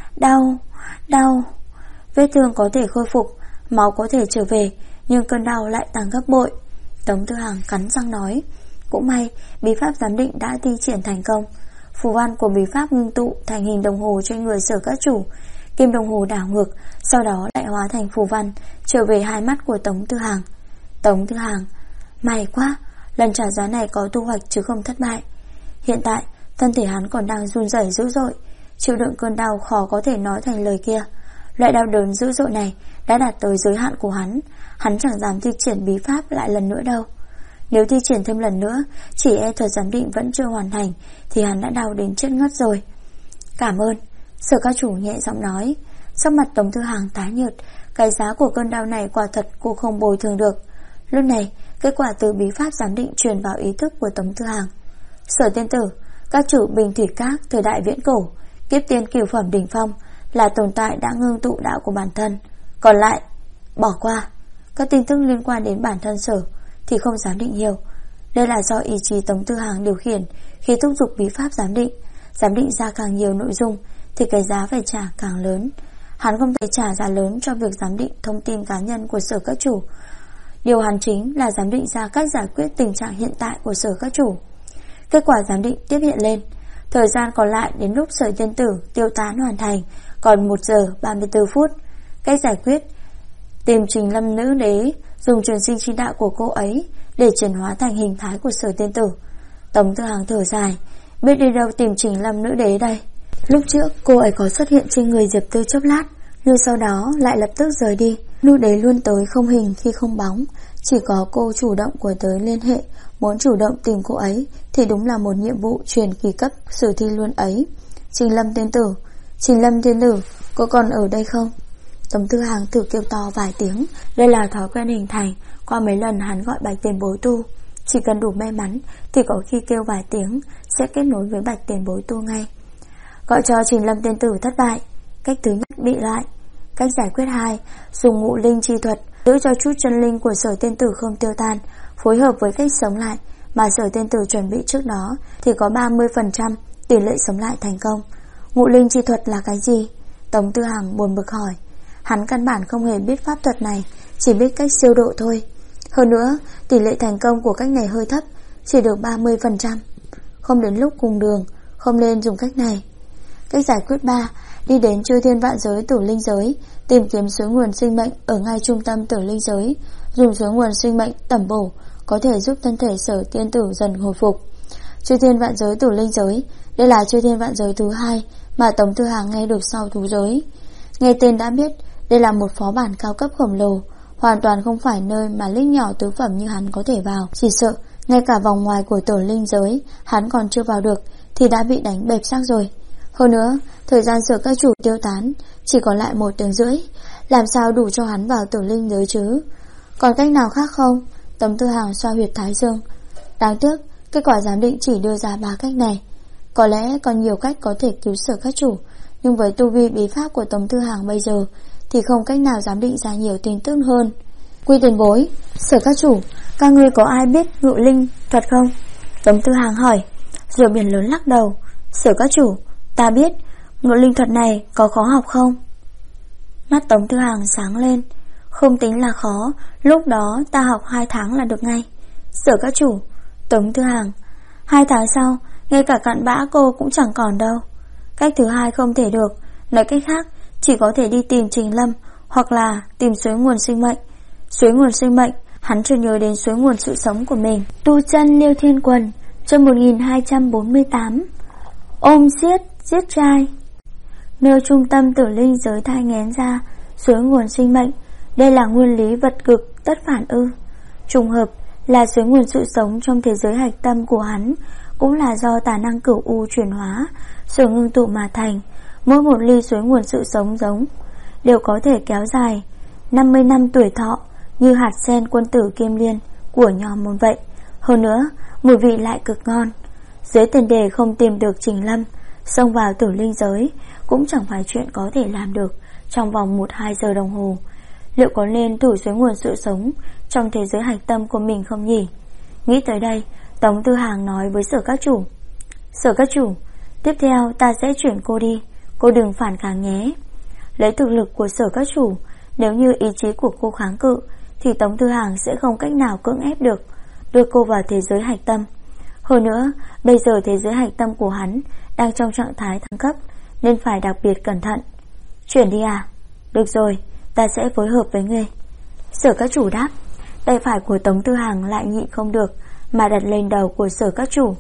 Đau. Vết thương có thể khôi phục, máu có thể trở về, nhưng cơn đau lại tăng gấp bội. Tống Tư Hàng cắn răng nói. Cũng may bí pháp giám định đã thi triển thành công. Phù văn của bí pháp ngưng tụ thành hình đồng hồ trên người Sở các chủ. Kim đồng hồ đảo ngược, sau đó lại hóa thành phù văn trở về hai mắt của Tống Tư Hàng. Tống Tư Hàng, may quá, lần trả giá này có thu hoạch chứ không thất bại. Hiện tại thân thể hắn còn đang run rẩy dữ dội, chịu đựng cơn đau khó có thể nói thành lời kia. Loại đau đớn dữ dội này đã đạt tới giới hạn của hắn. Hắn chẳng dám thi triển bí pháp lại lần nữa đâu. Nếu thi triển thêm lần nữa, chỉ e thuật giám định vẫn chưa hoàn thành, thì hắn đã đau đến chết ngất rồi. Cảm ơn. Sở các chủ nhẹ giọng nói. Sắc mặt Tống Tư Hàng tái nhợt. Cái giá của cơn đau này quả thật cô không bồi thường được. Lúc này, kết quả từ bí pháp giám định truyền vào ý thức của Tống Tư Hàng. Sở tiên tử, các chủ bình thủy các thời đại viễn cổ, kiếp tiên cửu phẩm đỉnh phong, là tồn tại đã ngưng tụ đạo của bản thân. Còn lại, bỏ qua. Các tin tức liên quan đến bản thân Sở thì không giám định nhiều. Đây là do ý chí Tống Tư Hàng điều khiển khi thúc giục bí pháp giám định. Giám định ra càng nhiều nội dung thì cái giá phải trả càng lớn. Hắn không thể trả giá lớn cho việc giám định thông tin cá nhân của Sở các chủ. Điều hắn chính là giám định ra cách giải quyết tình trạng hiện tại của Sở các chủ. Kết quả giám định tiếp hiện lên. Thời gian còn lại đến lúc Sở tiên tử tiêu tán hoàn thành còn 1 giờ 34 phút. Cách giải quyết: tìm Trình Lâm nữ đế, dùng truyền sinh chi đạo của cô ấy để chuyển hóa thành hình thái của Sở tiên tử. Tống Tư Hàng thở dài, biết đi đâu tìm Trình Lâm nữ đế đây. Lúc trước cô ấy có xuất hiện trên người Diệp Tư chốc lát, nhưng sau đó lại lập tức rời đi. Nữ đế luôn tới không hình khi không bóng. Chỉ có cô chủ động của tới liên hệ. Muốn chủ động tìm cô ấy thì đúng là một nhiệm vụ truyền kỳ cấp sử thi luôn ấy. Trình Lâm tiên tử, Trình Lâm tiên tử, cô còn ở đây không? Tống Tư Hàng thử kêu to vài tiếng. Đây là thói quen hình thành qua mấy lần hắn gọi Bạch Tiền Bối Tu. Chỉ cần đủ may mắn thì có khi kêu vài tiếng sẽ kết nối với Bạch Tiền Bối Tu ngay. Gọi cho Trình Lâm tiên tử thất bại. Cách thứ nhất bị lại. Cách giải quyết 2: dùng ngụ linh chi thuật giữ cho chút chân linh của Sở tiên tử không tiêu tan, phối hợp với cách sống lại mà Sở tiên tử chuẩn bị trước đó thì có 30% tỷ lệ sống lại thành công. Ngụ linh chi thuật là cái gì? Tống Tư Hàng buồn bực hỏi. Hắn căn bản không hề biết pháp thuật này, chỉ biết cách siêu độ thôi. Hơn nữa, tỷ lệ thành công của cách này hơi thấp, chỉ được 30%. Không đến lúc cùng đường, không nên dùng cách này. Cách giải quyết 3: đi đến chư thiên vạn giới tử linh giới, tìm kiếm suối nguồn sinh mệnh ở ngay trung tâm tử linh giới, dùng suối nguồn sinh mệnh tẩm bổ, có thể giúp thân thể Sở tiên tử dần hồi phục. Chư thiên vạn giới tử linh giới, đây là chư thiên vạn giới thứ 2 mà Tống Tư Hàng nghe được sau thú giới. Nghe tên đã biết đây là một phó bản cao cấp khổng lồ, hoàn toàn không phải nơi mà linh nhỏ tứ phẩm như hắn có thể vào. Chỉ sợ ngay cả vòng ngoài của tử linh giới hắn còn chưa vào được thì đã bị đánh bẹp xác rồi. Hơn nữa, thời gian Sở các chủ tiêu tán chỉ còn lại 1 tiếng rưỡi, làm sao đủ cho hắn vào tử linh giới chứ? Còn cách nào khác không? Tống Tư Hàng xoa huyệt thái dương. Đáng tiếc, kết quả giám định chỉ đưa ra 3 cách này. Có lẽ còn nhiều cách có thể cứu Sở các chủ, nhưng với tu vi bí pháp của Tống Tư Hàng bây giờ thì không cách nào giám định ra nhiều tin tức hơn. Quy tiền bối, Sở các chủ, các ngươi có ai biết ngự linh thuật không? Tống Tư Hàng hỏi. rồi biển lớn lắc đầu. Sở các chủ, ta biết, ngự linh thuật này có khó học không? Mắt Tống Thư Hàng sáng lên. Không tính là khó, lúc đó ta học 2 tháng là được ngay. Sở các chủ. Tống Thư Hàng: 2 tháng sau, ngay cả cặn bã cô cũng chẳng còn đâu. Cách thứ hai không thể được, nói cách khác, chỉ có thể đi tìm Trình Lâm, hoặc là tìm suối nguồn sinh mệnh. Suối nguồn sinh mệnh, hắn chưa nhớ đến suối nguồn sự sống của mình. Tu chân Liêu Thiên Quần, chương 1248. Ôm giết trai. Nơi trung tâm tử linh giới thai nghén ra suối nguồn sinh mệnh, đây là nguyên lý vật cực tất phản ư? Trùng hợp là suối nguồn sự sống trong thế giới hạch tâm của hắn, cũng là do tà năng cửu u chuyển hóa rồi ngưng tụ mà thành. Mỗi một ly suối nguồn sự sống giống đều có thể kéo dài 50 năm tuổi thọ, như hạt sen quân tử kim liên của nho môn vậy. Hơn nữa, mùi vị lại cực ngon. Dưới tiền đề không tìm được Trình Lâm, xông vào tử linh giới cũng chẳng phải chuyện có thể làm được trong vòng 1-2 giờ đồng hồ. Liệu có nên thử suối nguồn sự sống trong thế giới hạch tâm của mình không nhỉ? Nghĩ tới đây, Tống Thư Hàng nói với Sở các chủ: Sở các chủ, tiếp theo ta sẽ chuyển cô đi, cô đừng phản kháng nhé. Lấy thực lực của Sở các chủ, nếu như ý chí của cô kháng cự thì Tống Thư Hàng sẽ không cách nào cưỡng ép được đưa cô vào thế giới hạch tâm. Hơn nữa, bây giờ thế giới hạch tâm của hắn đang trong trạng thái thăng cấp, nên phải đặc biệt cẩn thận. Chuyển đi à? Được rồi, ta sẽ phối hợp với ngươi. Sở các chủ đáp. Tay phải của Tống Thư Hàng lại nhịn không được mà đặt lên đầu của Sở các chủ.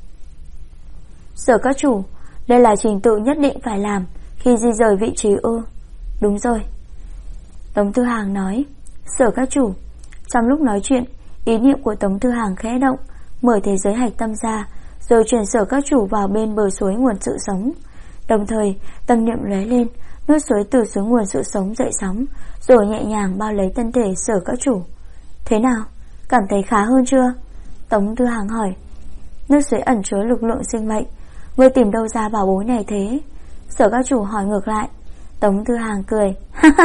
Sở các chủ, đây là trình tự nhất định phải làm khi di rời vị trí ư? Đúng rồi, Tống Thư Hàng nói. Sở các chủ. Trong lúc nói chuyện, ý niệm của Tống Thư Hàng khẽ động, mở thế giới hạch tâm ra, rồi chuyển Sở các chủ vào bên bờ suối nguồn sự sống. Đồng thời tâm niệm lóe lên, nước suối từ suối nguồn sự sống dậy sóng, rồi nhẹ nhàng bao lấy thân thể Sở các chủ. Thế nào? Cảm thấy khá hơn chưa? Tống Thư Hàng hỏi. Nước suối ẩn chứa lực lượng sinh mệnh, ngươi tìm đâu ra bảo bối này thế? Sở các chủ hỏi ngược lại. Tống Thư Hàng cười.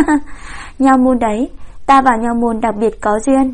Nho môn đấy, ta và nho môn đặc biệt có duyên.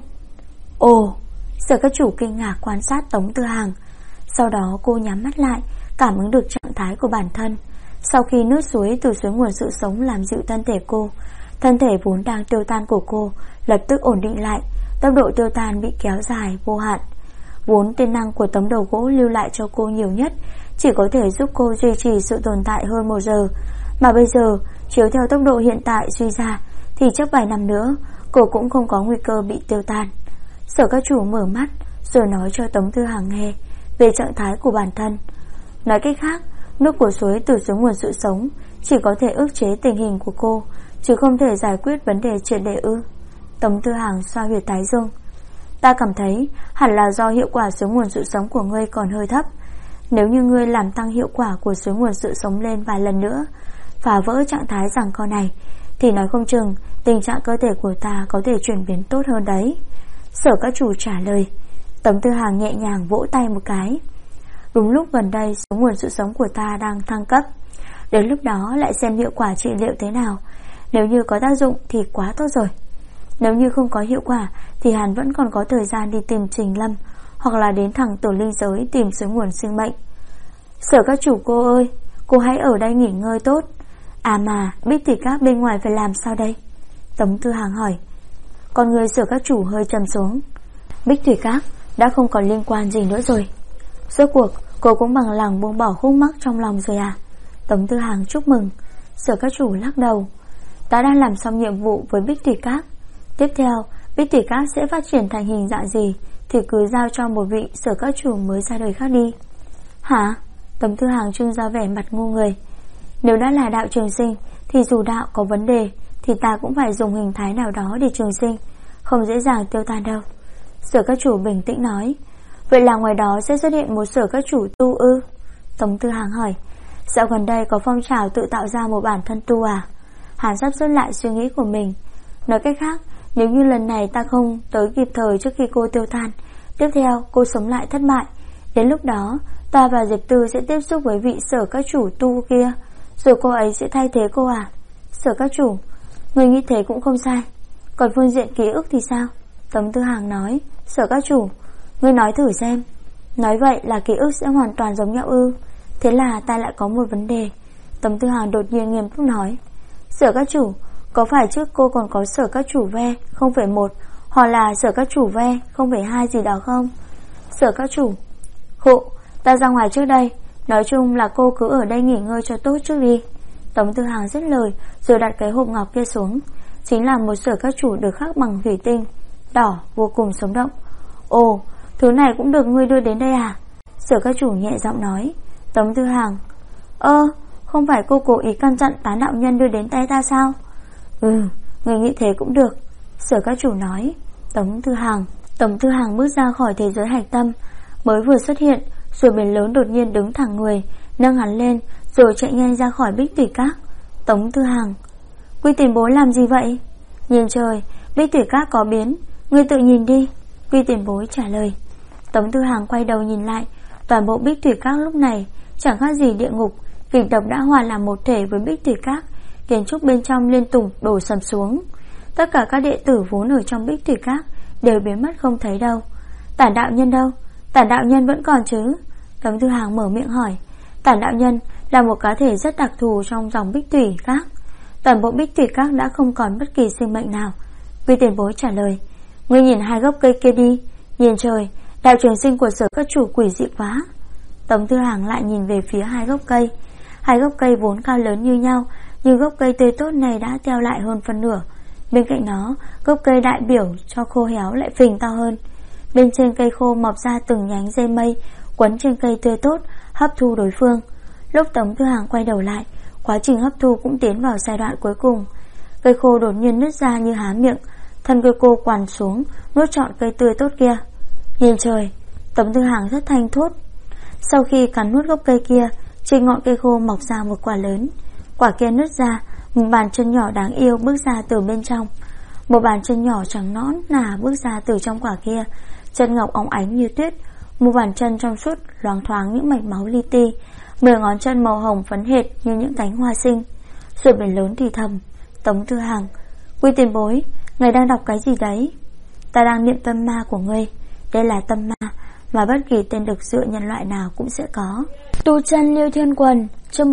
Ồ! Sở các chủ kinh ngạc quan sát Tống Thư Hàng. Sau đó cô nhắm mắt lại, cảm ứng được trạng thái của bản thân. Sau khi nước suối từ suối nguồn sự sống làm dịu thân thể cô, thân thể vốn đang tiêu tan của cô lập tức ổn định lại, tốc độ tiêu tan bị kéo dài vô hạn. Vốn tiên năng của tấm đầu gỗ lưu lại cho cô nhiều nhất chỉ có thể giúp cô duy trì sự tồn tại hơn 1 giờ, mà bây giờ chiếu theo tốc độ hiện tại suy ra thì chắc vài năm nữa cô cũng không có nguy cơ bị tiêu tan. Sở các chủ mở mắt rồi nói cho Tống Thư Hàng nghe về trạng thái của bản thân. Nói cách khác, nước của suối từ suối nguồn sự sống chỉ có thể ức chế tình hình của cô, chứ không thể giải quyết vấn đề triệt để ư? Tống Thư Hàng xoa huyệt thái dương. Ta cảm thấy hẳn là do hiệu quả suối nguồn sự sống của ngươi còn hơi thấp. Nếu như ngươi làm tăng hiệu quả của suối nguồn sự sống lên vài lần nữa, phá vỡ trạng thái giằng co này, thì nói không chừng tình trạng cơ thể của ta có thể chuyển biến tốt hơn đấy. Sở các chủ trả lời. Tống Thư Hàng nhẹ nhàng vỗ tay một cái. Đúng lúc gần đây suối nguồn sự sống của ta đang thăng cấp, đến lúc đó lại xem hiệu quả trị liệu thế nào. Nếu như có tác dụng thì quá tốt rồi. Nếu như không có hiệu quả thì hắn vẫn còn có thời gian đi tìm Trình Lâm, hoặc là đến thẳng tử linh giới tìm suối nguồn sinh mệnh. Sở các chủ cô ơi, cô hãy ở đây nghỉ ngơi tốt. À mà, Bích Thủy Các bên ngoài phải làm sao đây? Tống Thư Hàng hỏi. Con người Sở các chủ hơi trầm xuống. Bích Thủy Các đã không còn liên quan gì nữa rồi. Rốt cuộc cô cũng bằng lòng buông bỏ khúc mắc trong lòng rồi à? Tống Thư Hàng chúc mừng. Sở các chủ lắc đầu. Ta đang làm xong nhiệm vụ với Bích Thủy Các. Tiếp theo Bích Thủy Các sẽ phát triển thành hình dạng gì thì cứ giao cho một vị Sở các chủ mới ra đời khác đi. Hả? Tống Thư Hàng trưng ra vẻ mặt ngu người. Nếu đã là đạo trường sinh thì dù đạo có vấn đề thì ta cũng phải dùng hình thái nào đó để trường sinh, không dễ dàng tiêu tan đâu. Sở các chủ bình tĩnh nói. Vậy là ngoài đó sẽ xuất hiện một Sở các chủ tu ư? Tống Thư Hàng hỏi. Dạo gần đây có phong trào tự tạo ra một bản thân tu à? Hắn sắp xếp lại suy nghĩ của mình. Nói cách khác, nếu như lần này ta không tới kịp thời trước khi cô tiêu tan, tiếp theo cô sống lại thất bại, đến lúc đó ta và Diệp Tư sẽ tiếp xúc với vị Sở các chủ tu kia, rồi cô ấy sẽ thay thế cô à? Sở các chủ, người nghĩ thế cũng không sai. Còn phương diện ký ức thì sao? Tống Thư Hàng nói. Sở các chủ, ngươi nói thử xem. Nói vậy là ký ức sẽ hoàn toàn giống nhau ư? Thế là ta lại có một vấn đề. Tống Tư Hằng đột nhiên nghiêm túc nói. Sở các chủ, có phải trước cô còn có sở các chủ ve 0,1 hoặc là sở các chủ ve 0,2 gì đó không? Sở các chủ. Khụ, ta ra ngoài trước đây. Nói chung là cô cứ ở đây nghỉ ngơi cho tốt trước đi. Tống Tư Hằng dứt lời rồi đặt cái hộp ngọc kia xuống. Chính là một sở các chủ được khắc bằng thủy tinh đỏ vô cùng sống động. Ồ, thứ này cũng được ngươi đưa đến đây à? Sở các chủ nhẹ giọng nói. Tống Tư Hằng. Không phải cô cố ý căn dặn Tán đạo nhân đưa đến tay ta sao? Người nghĩ thế cũng được. Sở các chủ nói. Tống Tư Hằng bước ra khỏi thế giới hạch tâm. Mới vừa xuất hiện, rồi biển lớn đột nhiên đứng thẳng người, nâng hắn lên, rồi chạy nhanh ra khỏi Bích Thủy Các. Tống Tư Hằng. Quy Tiền Bối làm gì vậy? Nhìn trời, Bích Thủy Các có biến, ngươi tự nhìn đi. Quy Tiền Bối trả lời. Tống Tư Hằng quay đầu nhìn lại. Toàn bộ Bích Thủy Các lúc này chẳng khác gì địa ngục. Kịch độc đã hòa làm một thể với Bích Thủy Các, kiến trúc bên trong liên tục đổ sầm xuống. Tất cả các đệ tử vốn ở trong Bích Thủy Các đều biến mất không thấy đâu. Tản đạo nhân đâu? Tản đạo nhân vẫn còn chứ? Tống Tư Hằng mở miệng hỏi. Tản đạo nhân là một cá thể rất đặc thù trong dòng Bích Thủy Các. Toàn bộ Bích Thủy Các đã không còn bất kỳ sinh mệnh nào. Quy Tiền Bối trả lời. Ngươi nhìn hai gốc cây kia đi. Nhìn trời, đạo trường sinh của sở các chủ quỷ dị quá. Tống Tư Hằng lại nhìn về phía hai gốc cây. Hai gốc cây vốn cao lớn như nhau, nhưng gốc cây tươi tốt này đã teo lại hơn phân nửa. Bên cạnh nó, gốc cây đại biểu cho khô héo lại phình to hơn. Bên trên cây khô mọc ra từng nhánh dây mây, quấn trên cây tươi tốt, hấp thu đối phương. Lúc Tống Tư Hằng quay đầu lại, quá trình hấp thu cũng tiến vào giai đoạn cuối cùng. Cây khô đột nhiên nứt ra như há miệng, thân cây khô quằn xuống, nuốt trọn cây tươi tốt kia. Nhìn trời, Tống Tư Hằng rất thanh thốt. Sau khi cắn nuốt gốc cây kia, trên ngọn cây khô mọc ra một quả lớn. Quả kia nứt ra, một bàn chân nhỏ đáng yêu bước ra từ bên trong. Một bàn chân nhỏ trắng nõn nà bước ra từ trong quả kia, chân ngọc óng ánh như tuyết. Một bàn chân trong suốt loáng thoáng những mạch máu li ti, 10 ngón chân màu hồng phấn hệt như những cánh hoa sinh. Rồi biển lớn thì thầm. Tống Tư Hằng. Quy Tiền Bối, ngài đang đọc cái gì đấy? Ta đang niệm tâm ma của ngươi. Đây là tâm ma mà bất kỳ tên đực dựa nhân loại nào cũng sẽ có. Tu chân Liêu Thiên Quần, chương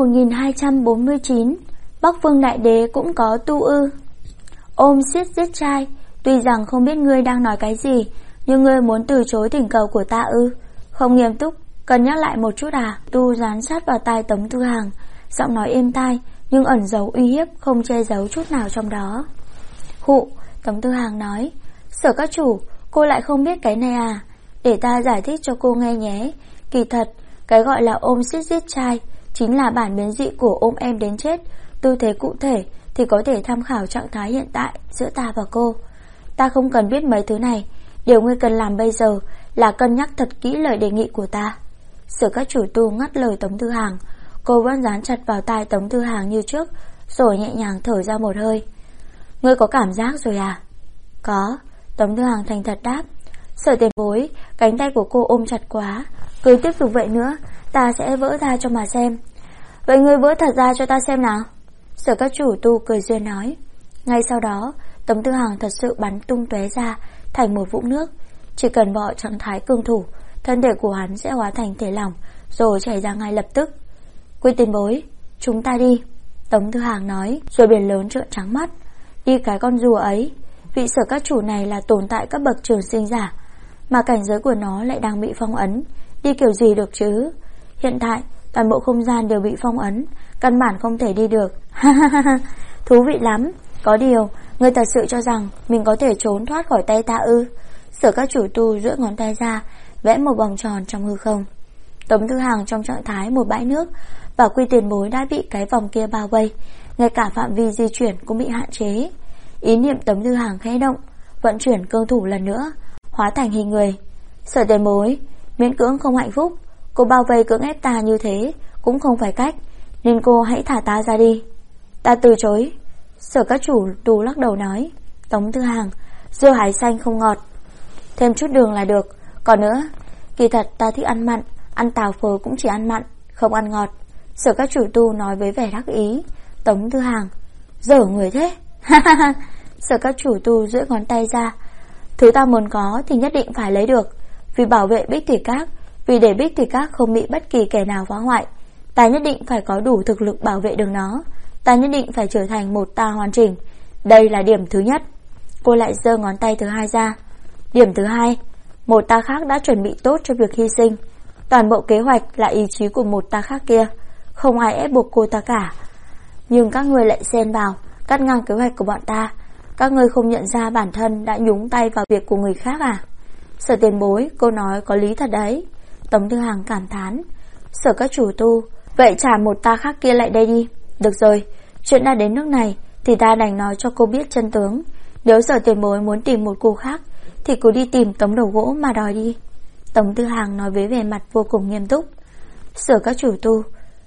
1249. Bắc Vương Đại Đế cũng có tu ư? Ôm siết giết trai. Tuy rằng không biết ngươi đang nói cái gì, nhưng ngươi muốn từ chối thỉnh cầu của ta ư? Không nghiêm túc, cần nhắc lại một chút à? Tu dán sát vào tai Tống Tư Hằng, giọng nói êm tai nhưng ẩn giấu uy hiếp, không che giấu chút nào trong đó. Hụ, Tống Tư Hằng nói. Sở các chủ, cô lại không biết cái này à? Để ta giải thích cho cô nghe nhé. Kỳ thật, cái gọi là ôm siết giết trai chính là bản biến dị của ôm em đến chết. Tư thế cụ thể thì có thể tham khảo trạng thái hiện tại giữa ta và cô. Ta không cần biết mấy thứ này. Điều ngươi cần làm bây giờ là cân nhắc thật kỹ lời đề nghị của ta. Sở các chủ tu ngắt lời Tống Tư Hằng. Cô vẫn dán chặt vào tai Tống Tư Hằng như trước, rồi nhẹ nhàng thở ra một hơi. Ngươi có cảm giác rồi à? Có. Tống Tư Hằng thành thật đáp. Sở Tiền Bối, cánh tay của cô ôm chặt quá. Cứ tiếp tục vậy nữa, ta sẽ vỡ ra cho mà xem. Vậy ngươi vỡ thật ra cho ta xem nào. Sở các chủ tu cười duyên nói. Ngay sau đó, Tống Tư Hằng thật sự bắn tung tóe ra thành một vũng nước. Chỉ cần vào trạng thái cương thủ, thân thể của hắn sẽ hóa thành thể lỏng, rồi chảy ra ngay lập tức. Quy Tiền Bối, chúng ta đi. Tống Tư Hằng nói, rồi biển lớn trợn trắng mắt. Đi cái con rùa ấy. Vị sở các chủ này là tồn tại các bậc trường sinh giả, mà cảnh giới của nó lại đang bị phong ấn. Đi kiểu gì được chứ? Hiện tại toàn bộ không gian đều bị phong ấn, căn bản không thể đi được. Thú vị lắm. Có điều, ngươi thật sự cho rằng mình có thể trốn thoát khỏi tay ta ư? Sở các chủ tu duỗi ngón tay ra, vẽ một vòng tròn trong hư không. Tống Tư Hằng trong trạng thái một bãi nước, và Quy Tiền Bối đã bị cái vòng kia bao vây, ngay cả phạm vi di chuyển cũng bị hạn chế. Ý niệm Tống Tư Hằng khẽ động, vận chuyển cương thủ lần nữa, hóa thành hình người. Sở Tiền Bối, miễn cưỡng không hạnh phúc, cô bao vây cưỡng ép ta như thế cũng không phải cách, nên cô hãy thả ta ra đi. Ta từ chối. Sở các chủ tu lắc đầu nói. Tống Tư Hằng, dưa hái xanh không ngọt, thêm chút đường là được. Còn nữa, kỳ thật ta thích ăn mặn, ăn tàu phớ cũng chỉ ăn mặn, không ăn ngọt. Sở các chủ tu nói với vẻ đắc ý. Tống Tư Hằng, dở người thế. Sở các chủ tu duỗi ngón tay ra. Thứ ta muốn có thì nhất định phải lấy được. Vì bảo vệ Bích Thủy Các, Vì để Bích Thủy Các không bị bất kỳ kẻ nào phá hoại, ta nhất định phải có đủ thực lực bảo vệ được nó. Ta nhất định phải trở thành một ta hoàn chỉnh. Đây là điểm thứ nhất. Cô lại giơ ngón tay thứ hai ra. Điểm thứ hai, một ta khác đã chuẩn bị tốt cho việc hy sinh. Toàn bộ kế hoạch là ý chí của một ta khác kia, không ai ép buộc cô ta cả. Nhưng các ngươi lại xen vào, cắt ngang kế hoạch của bọn ta. Các ngươi không nhận ra bản thân đã nhúng tay vào việc của người khác à? Sở tiền bối, cô nói có lý thật đấy. Tống Thư Hàng cảm thán. Sở các chủ tu, vậy trả một ta khác kia lại đây đi. Được rồi, chuyện đã đến nước này thì ta đành nói cho cô biết chân tướng. Nếu Sở tiền bối muốn tìm một cô khác thì cứ đi tìm Tống đầu gỗ mà đòi đi. Tống Thư Hàng nói với vẻ mặt vô cùng nghiêm túc. Sở các chủ tu,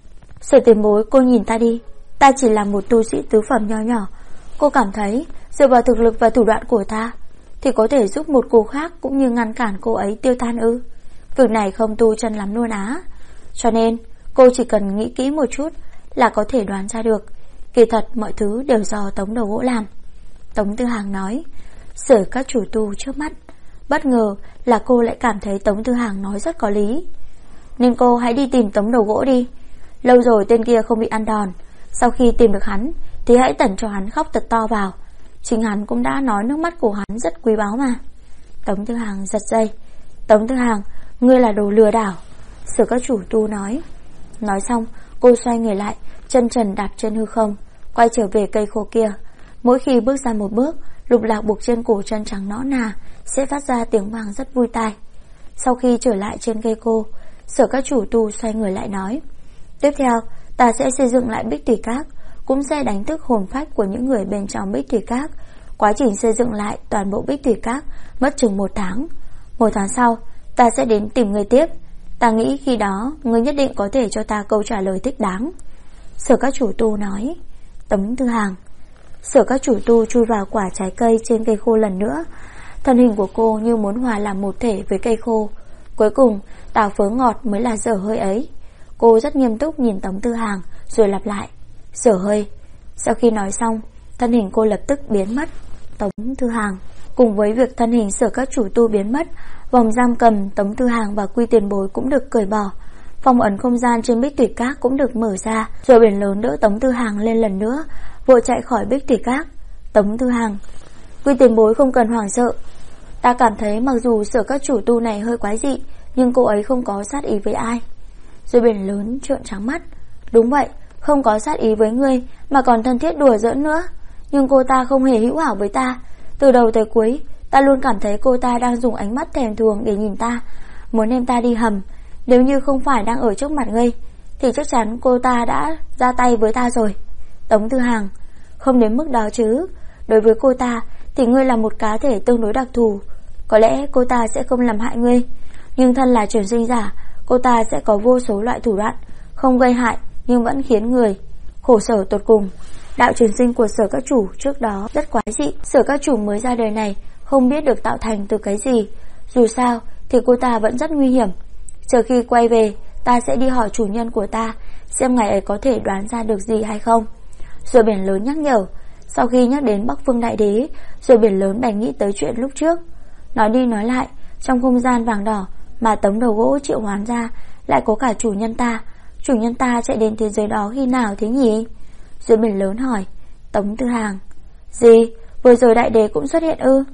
Sở tiền bối, cô nhìn ta đi. Ta chỉ là một tu sĩ tứ phẩm nho nhỏ. Cô cảm thấy dựa vào thực lực và thủ đoạn của ta thì có thể giúp một cô khác cũng như ngăn cản cô ấy tiêu tan ư? Việc này không tu chân lắm luôn á. Cho nên cô chỉ cần nghĩ kỹ một chút là có thể đoán ra được. Kỳ thật mọi thứ đều do Tống đầu gỗ làm. Tống Thư Hàng nói. Sở các chủ tu trước mắt, bất ngờ là cô lại cảm thấy Tống Thư Hàng nói rất có lý. Nên cô hãy đi tìm Tống đầu gỗ đi. Lâu rồi tên kia không bị ăn đòn. Sau khi tìm được hắn thì hãy tẩn cho hắn khóc thật to vào. Chính hắn cũng đã nói nước mắt của hắn rất quý báu mà. Tống Thư Hàng giật dây. Tống Thư Hàng, ngươi là đồ lừa đảo, Sở các chủ tu nói. Nói xong cô xoay người lại, chân trần đạp trên hư không, quay trở về cây khô kia. Mỗi khi bước ra một bước, lục lạc buộc trên cổ chân trắng nõn nà sẽ phát ra tiếng vang rất vui tai. Sau khi trở lại trên cây cô, Sở các chủ tu xoay người lại nói. Tiếp theo ta sẽ xây dựng lại Bích Thủy Các, cũng sẽ đánh thức hồn phách của những người bên trong Bích Thủy Các. Quá trình xây dựng lại toàn bộ Bích Thủy Các mất chừng 1 tháng. 1 tháng sau ta sẽ đến tìm người tiếp. Ta nghĩ khi đó ngươi nhất định có thể cho ta câu trả lời thích đáng, Sở các chủ tu nói. Tống Thư Hàng. Sở các chủ tu chui vào quả trái cây trên cây khô lần nữa. Thân hình của cô như muốn hòa làm một thể với cây khô. Cuối cùng tảo phớ ngọt mới là dở hơi ấy. Cô rất nghiêm túc nhìn Tống Thư Hàng rồi lặp lại. Dở hơi. Sau khi nói xong, thân hình cô lập tức biến mất. Tống Thư Hàng. Cùng với việc thân hình Sở các chủ tu biến mất, vòng giam cầm Tống Thư Hàng và Quy Tiền Bối cũng được cởi bỏ. Phong ấn không gian trên Bích Thủy Các cũng được mở ra. Rồi biển lớn đỡ Tống Thư Hàng lên lần nữa, vội chạy khỏi Bích Thủy Các. Tống Thư Hàng. Quy Tiền Bối không cần hoảng sợ. Ta cảm thấy mặc dù Sở các chủ tu này hơi quái dị, nhưng cô ấy không có sát ý với ai. Rồi biển lớn trợn trắng mắt. Đúng vậy, không có sát ý với ngươi mà còn thân thiết đùa giỡn nữa. Nhưng cô ta không hề hữu hảo với ta. Từ đầu tới cuối ta luôn cảm thấy cô ta đang dùng ánh mắt thèm thuồng để nhìn ta, muốn đem ta đi hầm. Nếu như không phải đang ở trước mặt ngươi thì chắc chắn cô ta đã ra tay với ta rồi. Tống Thư Hàng. Không đến mức đó chứ. Đối với cô ta thì ngươi là một cá thể tương đối đặc thù. Có lẽ cô ta sẽ không làm hại ngươi, nhưng thân là truyền sinh giả, cô ta sẽ có vô số loại thủ đoạn, không gây hại nhưng vẫn khiến người khổ sở tột cùng. Đạo truyền sinh của Sở các chủ trước đó rất quái dị. Sở các chủ mới ra đời này không biết được tạo thành từ cái gì. Dù sao thì cô ta vẫn rất nguy hiểm. Chờ khi quay về, ta sẽ đi hỏi chủ nhân của ta xem ngài ấy có thể đoán ra được gì hay không. Rồi biển lớn nhắc nhở. Sau khi nhắc đến Bắc Phương Đại Đế, rồi biển lớn bèn nghĩ tới chuyện lúc trước. Nói đi nói lại, trong không gian vàng đỏ mà Tống đầu gỗ triệu hoán ra lại có cả chủ nhân ta. Chủ nhân ta chạy đến thế giới đó khi nào thế nhỉ? Rồi biển lớn hỏi. Tống Thư Hàng. Gì? Vừa rồi Đại Đế cũng xuất hiện ư?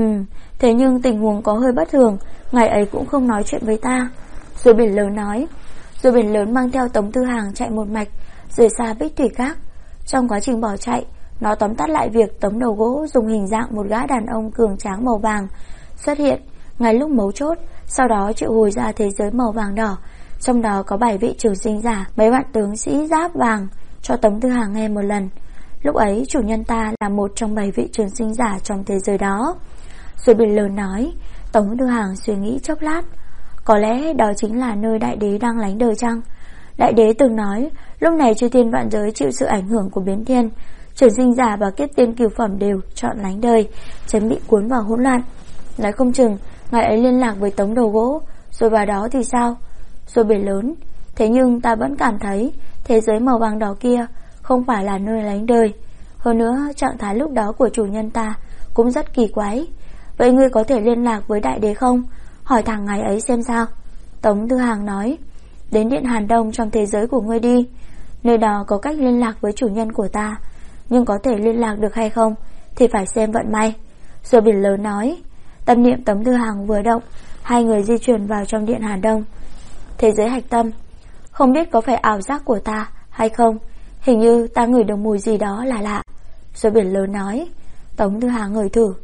Thế nhưng tình huống có hơi bất thường, ngài ấy cũng không nói chuyện với ta. Rồi biển lớn nói. Rồi biển lớn mang theo Tống Thư Hàng chạy một mạch rời xa Bích Thủy Các. Trong quá trình bỏ chạy, nó tóm tắt lại việc Tống đầu gỗ dùng hình dạng một gã đàn ông cường tráng màu vàng xuất hiện ngay lúc mấu chốt, sau đó triệu hồi ra thế giới màu vàng đỏ. Trong đó có 7 vị trường sinh giả, mấy vạn tướng sĩ giáp vàng, cho Tống Thư Hàng nghe một lần. Lúc ấy chủ nhân ta là một trong 7 vị trường sinh giả trong thế giới đó. Rồi biển lớn nói. Tống Thư Hàng suy nghĩ chốc lát. Có lẽ đó chính là nơi Đại Đế đang lánh đời chăng? Đại Đế từng nói lúc này chư thiên vạn giới chịu sự ảnh hưởng của biến thiên, trường sinh giả và kiếp tiên cửu phẩm đều chọn lánh đời, tránh bị cuốn vào hỗn loạn. Nói không chừng ngài ấy liên lạc với Tống đầu gỗ, rồi vào đó thì sao? Rồi biển lớn. Thế nhưng ta vẫn cảm thấy thế giới màu vàng đỏ kia không phải là nơi lánh đời. Hơn nữa trạng thái lúc đó của chủ nhân ta cũng rất kỳ quái. Vậy ngươi có thể liên lạc với Đại Đế không? Hỏi thẳng ngài ấy xem sao. Tống Tư Hàng nói, đến Điện Hàn Đông trong thế giới của ngươi đi. Nơi đó có cách liên lạc với chủ nhân của ta, nhưng có thể liên lạc được hay không thì phải xem vận may. Rồi Biển Lớn nói. Tâm niệm Tống Tư Hàng vừa động, hai người di chuyển vào trong Điện Hàn Đông. Thế giới hạch tâm, không biết có phải ảo giác của ta hay không, hình như ta ngửi được mùi gì đó là lạ. Rồi Biển Lớn nói. Tống Tư Hàng ngửi thử.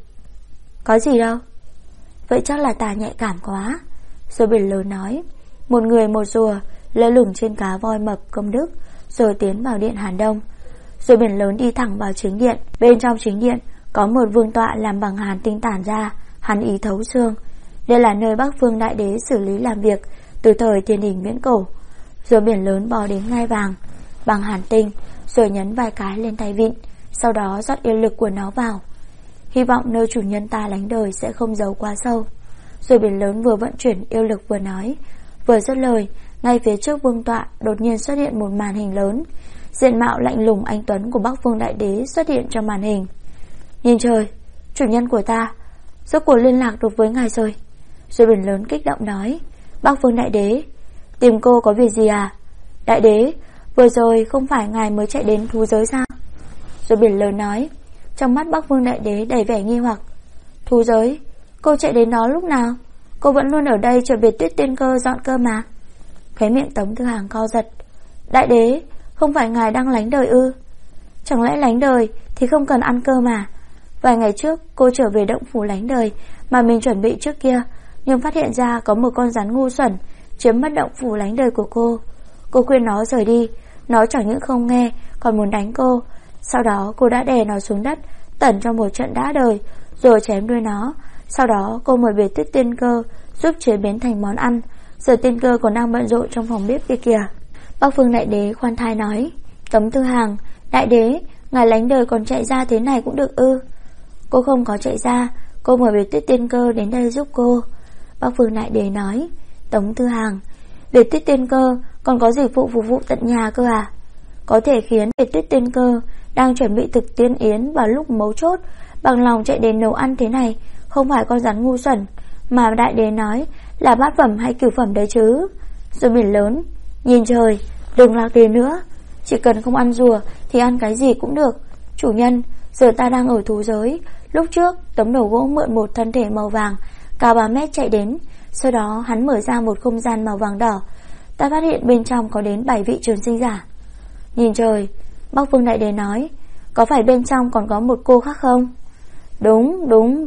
Có gì đâu. Vậy chắc là ta nhạy cảm quá. Rồi Biển Lớn nói. Một người một rùa lơ lửng trên cá voi mập công đức, rồi tiến vào Điện Hàn Đông. Rồi Biển Lớn đi thẳng vào chính điện. Bên trong chính điện có một vương tọa làm bằng hàn tinh tản ra, hắn ý thấu xương. Đây là nơi Bắc Phương Đại Đế xử lý làm việc từ thời Thiên Đình viễn cổ. Rồi Biển Lớn bò đến ngai vàng bằng hàn tinh, rồi nhấn vài cái lên tay vịn, sau đó rót yêu lực của nó vào. Hy vọng nơi chủ nhân ta lánh đời sẽ không giấu quá sâu. Rồi Biển Lớn vừa vận chuyển yêu lực vừa nói. Vừa dứt lời, ngay phía trước vương tọa đột nhiên xuất hiện một màn hình lớn. Diện mạo lạnh lùng anh tuấn của Bắc Phương Đại Đế xuất hiện trong màn hình. Nhìn trời, chủ nhân của ta rốt cuộc liên lạc được với ngài rồi. Rồi Biển Lớn kích động nói. Bắc Phương Đại Đế, tìm cô có việc gì à? Đại Đế, vừa rồi không phải ngài mới chạy đến thú giới sao? Rồi Biển Lớn nói. Trong mắt Bắc Phương Đại Đế đầy vẻ nghi hoặc. Thú giới? Cô chạy đến đó lúc nào? Cô vẫn luôn ở đây chờ Biệt Tuyết Tiên Cơ dọn cơ mà. Khóe miệng Tống Tư Hàng co giật. Đại Đế, không phải ngài đang lánh đời ư? Chẳng lẽ lánh đời thì không cần ăn cơ mà? Vài ngày trước cô trở về động phủ lánh đời mà mình chuẩn bị trước kia, nhưng phát hiện ra có một con rắn ngu xuẩn chiếm mất động phủ lánh đời của cô. Cô khuyên nó rời đi, nó chẳng những không nghe còn muốn đánh cô. Sau đó cô đã đè nó xuống đất, tẩn trong một trận đã đời, rồi chém đuôi nó. Sau đó cô mời Biệt Tuyết Tiên Cơ giúp chế biến thành món ăn. Giờ Tiên Cơ còn đang bận rộn trong phòng bếp kia kìa. Bắc Phương Đại Đế khoan thai nói. Tống Tư Hàng, Đại Đế, ngài lánh đời còn chạy ra thế này cũng được ư? Cô không có chạy ra, cô mời Biệt Tuyết Tiên Cơ đến đây giúp cô. Bắc Phương Đại Đế nói. Tống Tư Hàng, Biệt Tuyết Tiên Cơ còn có dịch vụ phục vụ tận nhà cơ à? Có thể khiến Biệt Tuyết Tiên Cơ đang chuẩn bị thực tiên yến vào lúc mấu chốt bằng lòng chạy đến nấu ăn thế này, không phải con rắn ngu xuẩn mà Đại Đế nói là bát phẩm hay cửu phẩm đấy chứ. Rồi Biển Lớn, nhìn trời, đừng lạc đề nữa. Chỉ cần không ăn rùa thì ăn cái gì cũng được. Chủ nhân, giờ ta đang ở thú giới. Lúc trước Tấm Đầu Gỗ mượn một thân thể màu vàng cao 3 mét chạy đến. Sau đó hắn mở ra một không gian màu vàng đỏ. Ta phát hiện bên trong có đến 7 vị trường sinh giả. Nhìn trời, Bắc Phương Đại Đế nói. Có phải bên trong còn có một cô khác không? Đúng.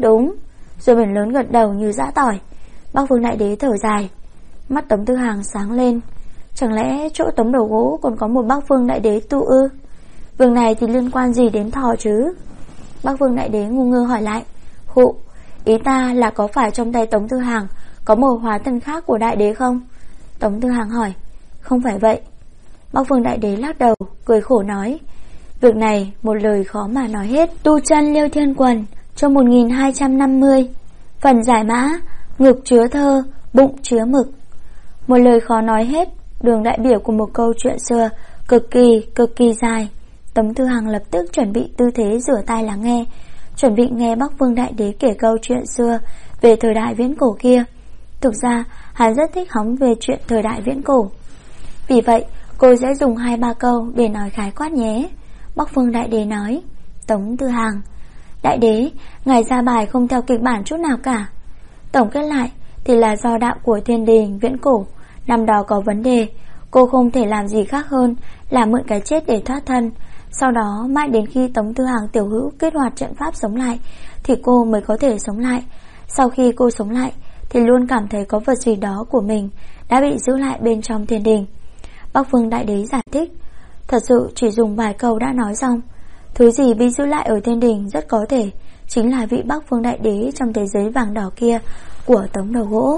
Rồi Biển Lớn gật đầu như giã tỏi. Bắc Phương Đại Đế thở dài. Mắt Tống Tư Hàng sáng lên. Chẳng lẽ chỗ Tấm Đầu Gỗ còn có một Bắc Phương Đại Đế tu ư? Việc này thì liên quan gì đến thỏ chứ? Bắc Phương Đại Đế ngu ngơ hỏi lại. Hụ, ý ta là có phải trong tay Tống Tư Hàng có một hóa thân khác của Đại Đế không? Tống Tư Hàng hỏi. Không phải vậy. Bắc Phương Đại Đế lắc đầu, cười khổ nói. Việc này một lời khó mà nói hết. Tu chân Liêu Thiên Quần, chương 1250. Phần giải mã, ngực chứa thơ, bụng chứa mực. Một lời khó nói hết, đường đại biểu của một câu chuyện xưa cực kỳ dài. Tống Tư Hàng lập tức chuẩn bị tư thế rửa tai lắng nghe, chuẩn bị nghe Bắc Phương Đại Đế kể câu chuyện xưa về thời đại viễn cổ kia. Thực ra hắn rất thích hóng về chuyện thời đại viễn cổ. Vì vậy cô sẽ dùng 2-3 câu để nói khái quát nhé. Bắc Phương Đại Đế nói. Tống Tư Hàng, Đại Đế, ngài ra bài không theo kịch bản chút nào cả. Tổng kết lại thì là do đạo của Thiên Đình viễn cổ năm đó có vấn đề. Cô không thể làm gì khác hơn là mượn cái chết để thoát thân. Sau đó mãi đến khi Tống Tư Hàng tiểu hữu kích hoạt trận pháp sống lại thì cô mới có thể sống lại. Sau khi cô sống lại thì luôn cảm thấy có vật gì đó của mình đã bị giữ lại bên trong Thiên Đình. Bắc Phương Đại Đế giải thích. Thật sự chỉ dùng vài câu đã nói xong. Thứ gì bị giữ lại ở Thiên Đình rất có thể chính là vị Bắc Phương Đại Đế trong thế giới vàng đỏ kia của Tống Đầu Gỗ.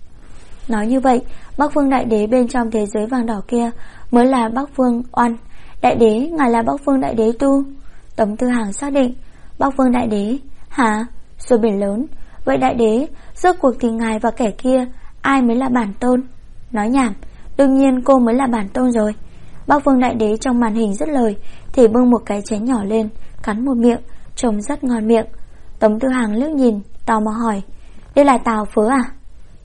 Nói như vậy, Bắc Phương Đại Đế bên trong thế giới vàng đỏ kia mới là Bắc Phương Oan. Đại Đế, ngài là Bắc Phương Đại Đế tu? Tống Tư Hàng xác định. Bắc Phương Đại Đế? Hả? Rồi Biển Lớn. Vậy Đại Đế, rốt cuộc thì ngài và kẻ kia ai mới là bản tôn? Nói nhảm, đương nhiên cô mới là bản tôn rồi. Bắc Phương Đại Đế trong màn hình dứt lời thì bưng một cái chén nhỏ lên, cắn một miệng, trông rất ngon miệng. Tống Tư Hàng liếc nhìn, tò mò hỏi. Đây là tàu phớ à?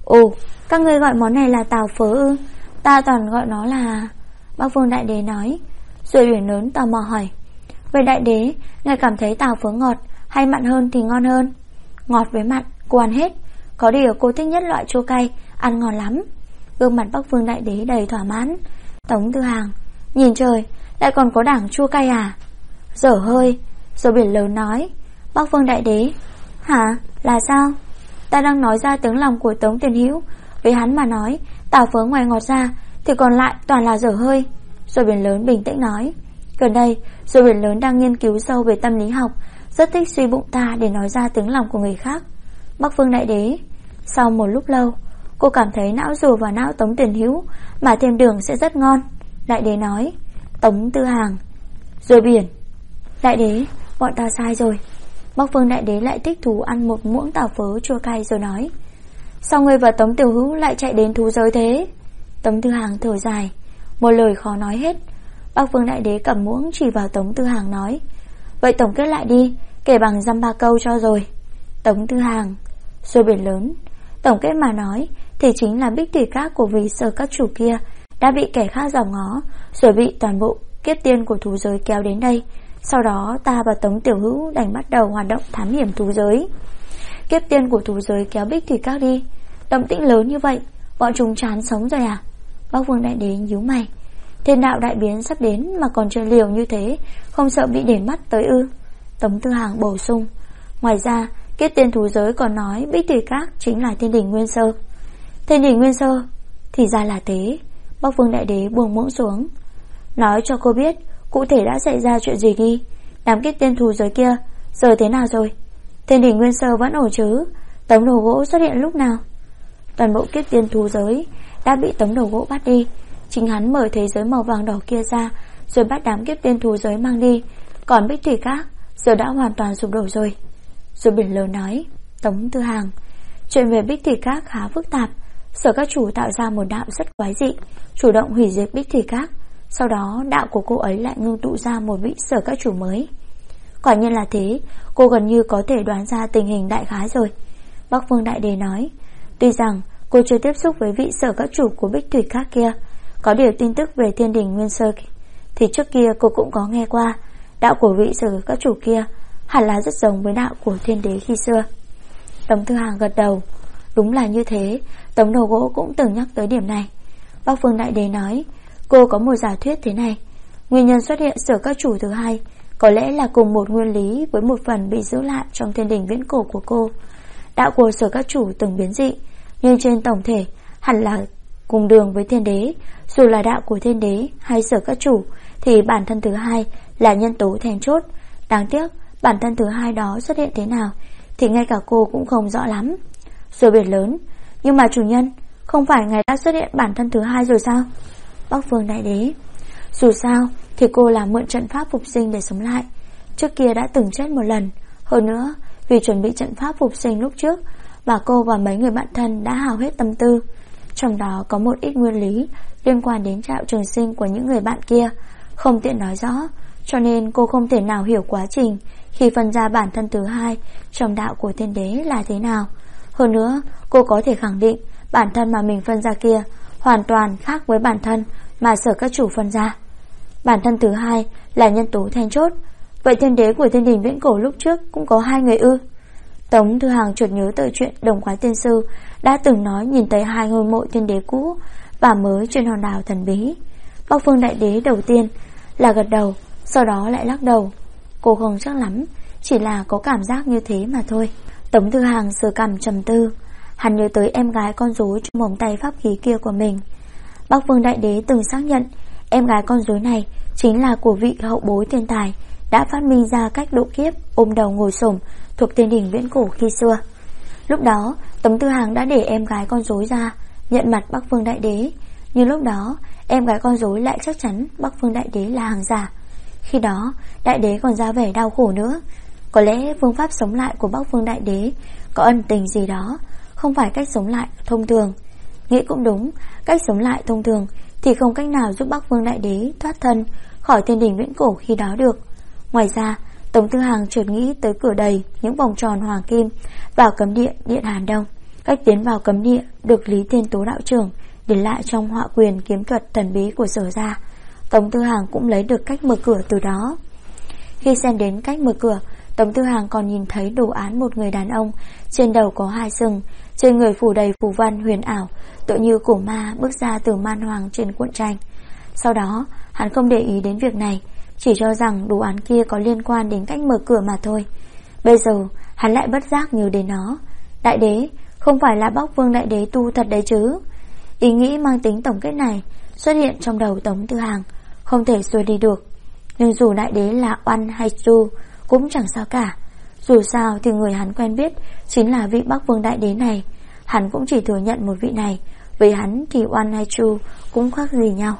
Ồ, các ngươi gọi món này là tàu phớ ư? Ta toàn gọi nó là... Bắc Vương Đại Đế nói. Rồi Uyển Lớn tò mò hỏi, vậy Đại Đế, ngài cảm thấy tàu phớ ngọt hay mặn hơn thì ngon hơn? Ngọt với mặn, cô ăn hết. Có điều cô thích nhất loại chua cay, ăn ngon lắm. Gương mặt Bắc Vương Đại Đế đầy thỏa mãn. Tống Tư Hàng, nhìn trời, lại còn có đảng chua cay à? Dở hơi. Rồi Biển Lớn nói, Bắc Vương Đại Đế, hả, là sao? Ta đang nói ra tiếng lòng của Tống Tiền Hữu. Với hắn mà nói, tàu phớ ngoài ngọt ra thì còn lại toàn là dở hơi. Rồi Biển Lớn bình tĩnh nói, gần đây Rồi Biển Lớn đang nghiên cứu sâu về tâm lý học, rất thích suy bụng ta để nói ra tiếng lòng của người khác. Bắc Vương Đại Đế. Sau một lúc lâu, cô cảm thấy não rùa vào não Tống Tiền Hữu mà thêm đường sẽ rất ngon. Đại Đế nói, Tống Tư Hàng. Rồi Biển, Đại Đế, bọn ta sai rồi. Bắc Vương Đại Đế lại thích thú ăn một muỗng tàu phớ chua cay rồi nói, sao ngươi và Tống Tiểu Hữu lại chạy đến thú giới thế? Tống Tư Hàng thở dài, một lời khó nói hết. Bắc Vương Đại Đế cầm muỗng chỉ vào Tống Tư Hàng nói, vậy tổng kết lại đi, kể bằng dăm ba câu cho rồi. Tống Tư Hàng. Rồi Biển Lớn, tổng kết mà nói thì chính là bích thủy các của vị Sở Các Chủ kia đã bị kẻ khác giằng ngó, rồi bị toàn bộ kiếp tiên của thú giới kéo đến đây. Sau đó ta và Tống Tiểu Hữu đành bắt đầu hoạt động thám hiểm thú giới. Kiếp tiên của thú giới kéo bích thủy các đi, động tĩnh lớn như vậy, bọn chúng chán sống rồi à? Bắc Vương Đại Đế nhíu mày, thiên đạo đại biến sắp đến mà còn chơi liều như thế, không sợ bị để mắt tới ư? Tống Tư Hàng bổ sung, ngoài ra kiếp tiên thú giới còn nói bích thủy các chính là thiên đỉnh Nguyên Sơ. Thiên đỉnh Nguyên Sơ? Thì ra là thế. Bắc Vương Đại Đế buông muỗng xuống, nói cho cô biết cụ thể đã xảy ra chuyện gì đi. Đám kiếp tiên thú giới kia giờ thế nào rồi? Thiên đỉnh Nguyên Sơ vẫn ổn chứ? Tống đầu gỗ xuất hiện lúc nào? Toàn bộ kiếp tiên thú giới đã bị Tống đầu gỗ bắt đi. Chính hắn mở thế giới màu vàng đỏ kia ra, rồi bắt đám kiếp tiên thú giới mang đi. Còn bích thủy các giờ đã hoàn toàn sụp đổ rồi. Rồi Biển Lớn nói, Tống Tư Hàng, chuyện về bích thủy các khá phức tạp. Sở Các Chủ tạo ra một đạo rất quái dị, chủ động hủy diệt bích thủy các. Sau đó đạo của cô ấy lại ngưng tụ ra một vị Sở Các Chủ mới. Quả nhiên là thế, cô gần như có thể đoán ra tình hình đại khái rồi. Bắc Vương Đại Đế nói, tuy rằng cô chưa tiếp xúc với vị Sở Các Chủ của bích thủy các kia, có điều tin tức về thiên đỉnh Nguyên Sơ thì trước kia cô cũng có nghe qua. Đạo của vị Sở Các Chủ kia hẳn là rất giống với đạo của thiên đế khi xưa. Tống Tư Hàng gật đầu, đúng là như thế. Tống đầu gỗ cũng từng nhắc tới điểm này. Bắc Vương Đại Đế nói, cô có một giả thuyết thế này, nguyên nhân xuất hiện Sở Các Chủ thứ hai có lẽ là cùng một nguyên lý với một phần bị giữ lại trong thiên đỉnh viễn cổ của cô. Đạo của Sở Các Chủ từng biến dị, nhưng trên tổng thể hẳn là cùng đường với thiên đế. Dù là đạo của thiên đế hay Sở Các Chủ thì bản thân thứ hai là nhân tố then chốt. Đáng tiếc bản thân thứ hai đó xuất hiện thế nào thì ngay cả cô cũng không rõ lắm. Rồi Biển Lớn, nhưng mà chủ nhân, không phải ngài đã xuất hiện bản thân thứ hai rồi sao? Bắc Vương Đại Đế, dù sao thì cô là mượn trận pháp phục sinh để sống lại. Trước kia đã từng chết một lần. Hơn nữa, vì chuẩn bị trận pháp phục sinh lúc trước mà cô và mấy người bạn thân đã hao hết tâm tư. Trong đó có một ít nguyên lý liên quan đến trạo trường sinh của những người bạn kia, không tiện nói rõ, cho nên cô không thể nào hiểu quá trình khi phân ra bản thân thứ hai trong đạo của thiên đế là thế nào. Hơn nữa, cô có thể khẳng định bản thân mà mình phân ra kia hoàn toàn khác với bản thân mà Sở Các Chủ phân ra. Bản thân thứ hai là nhân tố then chốt. Vậy thiên đế của thiên đình viễn cổ lúc trước cũng có hai người ư? Tống Thư Hàng chợt nhớ tới chuyện Đồng Quái Tiên Sư đã từng nói nhìn thấy hai ngôi mộ thiên đế cũ và mới trên hòn đảo thần bí. Bắc Phương Đại Đế đầu tiên là gật đầu, sau đó lại lắc đầu. Cô không chắc lắm, chỉ là có cảm giác như thế mà thôi. Tống Thư Hàng sờ cằm trầm tư. Hắn nhớ tới em gái con rối trong mỏng tay pháp khí kia của mình. Bắc Vương Đại Đế từng xác nhận em gái con rối này chính là của vị hậu bối thiên tài đã phát minh ra cách độ kiếp ôm đầu ngồi xổm thuộc thiên đình viễn cổ khi xưa. Lúc đó Tống Thư Hàng đã để em gái con rối ra nhận mặt Bắc Vương Đại Đế, nhưng lúc đó em gái con rối lại chắc chắn Bắc Vương Đại Đế là hàng giả. Khi đó Đại Đế còn ra vẻ đau khổ nữa. Có lẽ phương pháp sống lại của Bắc Vương Đại Đế có ẩn tình gì đó, không phải cách sống lại thông thường. Nghĩ cũng đúng, cách sống lại thông thường thì không cách nào giúp Bắc Vương Đại Đế thoát thân khỏi thiên đình viễn cổ khi đó được. Ngoài ra, Tống Thư Hàng chợt nghĩ tới cửa đầy những vòng tròn hoàng kim vào cấm điện Điện Hàn Đông. Cách tiến vào cấm địa được Lý Thiên Tố đạo trưởng để lại trong họa quyền kiếm thuật thần bí của Sở gia. Tống Tư Hàng cũng lấy được cách mở cửa từ đó. Khi xem đến cách mở cửa, Tống Tư Hàng còn nhìn thấy đồ án một người đàn ông, trên đầu có 2 sừng, trên người phủ đầy phù văn huyền ảo, tựa như cổ ma bước ra từ man hoàng trên cuộn tranh. Sau đó, hắn không để ý đến việc này, chỉ cho rằng đồ án kia có liên quan đến cách mở cửa mà thôi. Bây giờ, hắn lại bất giác nhớ đến nó. Đại đế, không phải là Bắc Vương Đại Đế tu thật đấy chứ? Ý nghĩ mang tính tổng kết này xuất hiện trong đầu Tống Tư Hàng, không thể xua đi được. Nhưng dù Đại Đế là oan hay tu cũng chẳng sao cả. Dù sao thì người hắn quen biết chính là vị Bắc Vương Đại Đế này. Hắn cũng chỉ thừa nhận một vị này. Với hắn thì oan hay tu cũng khác gì nhau.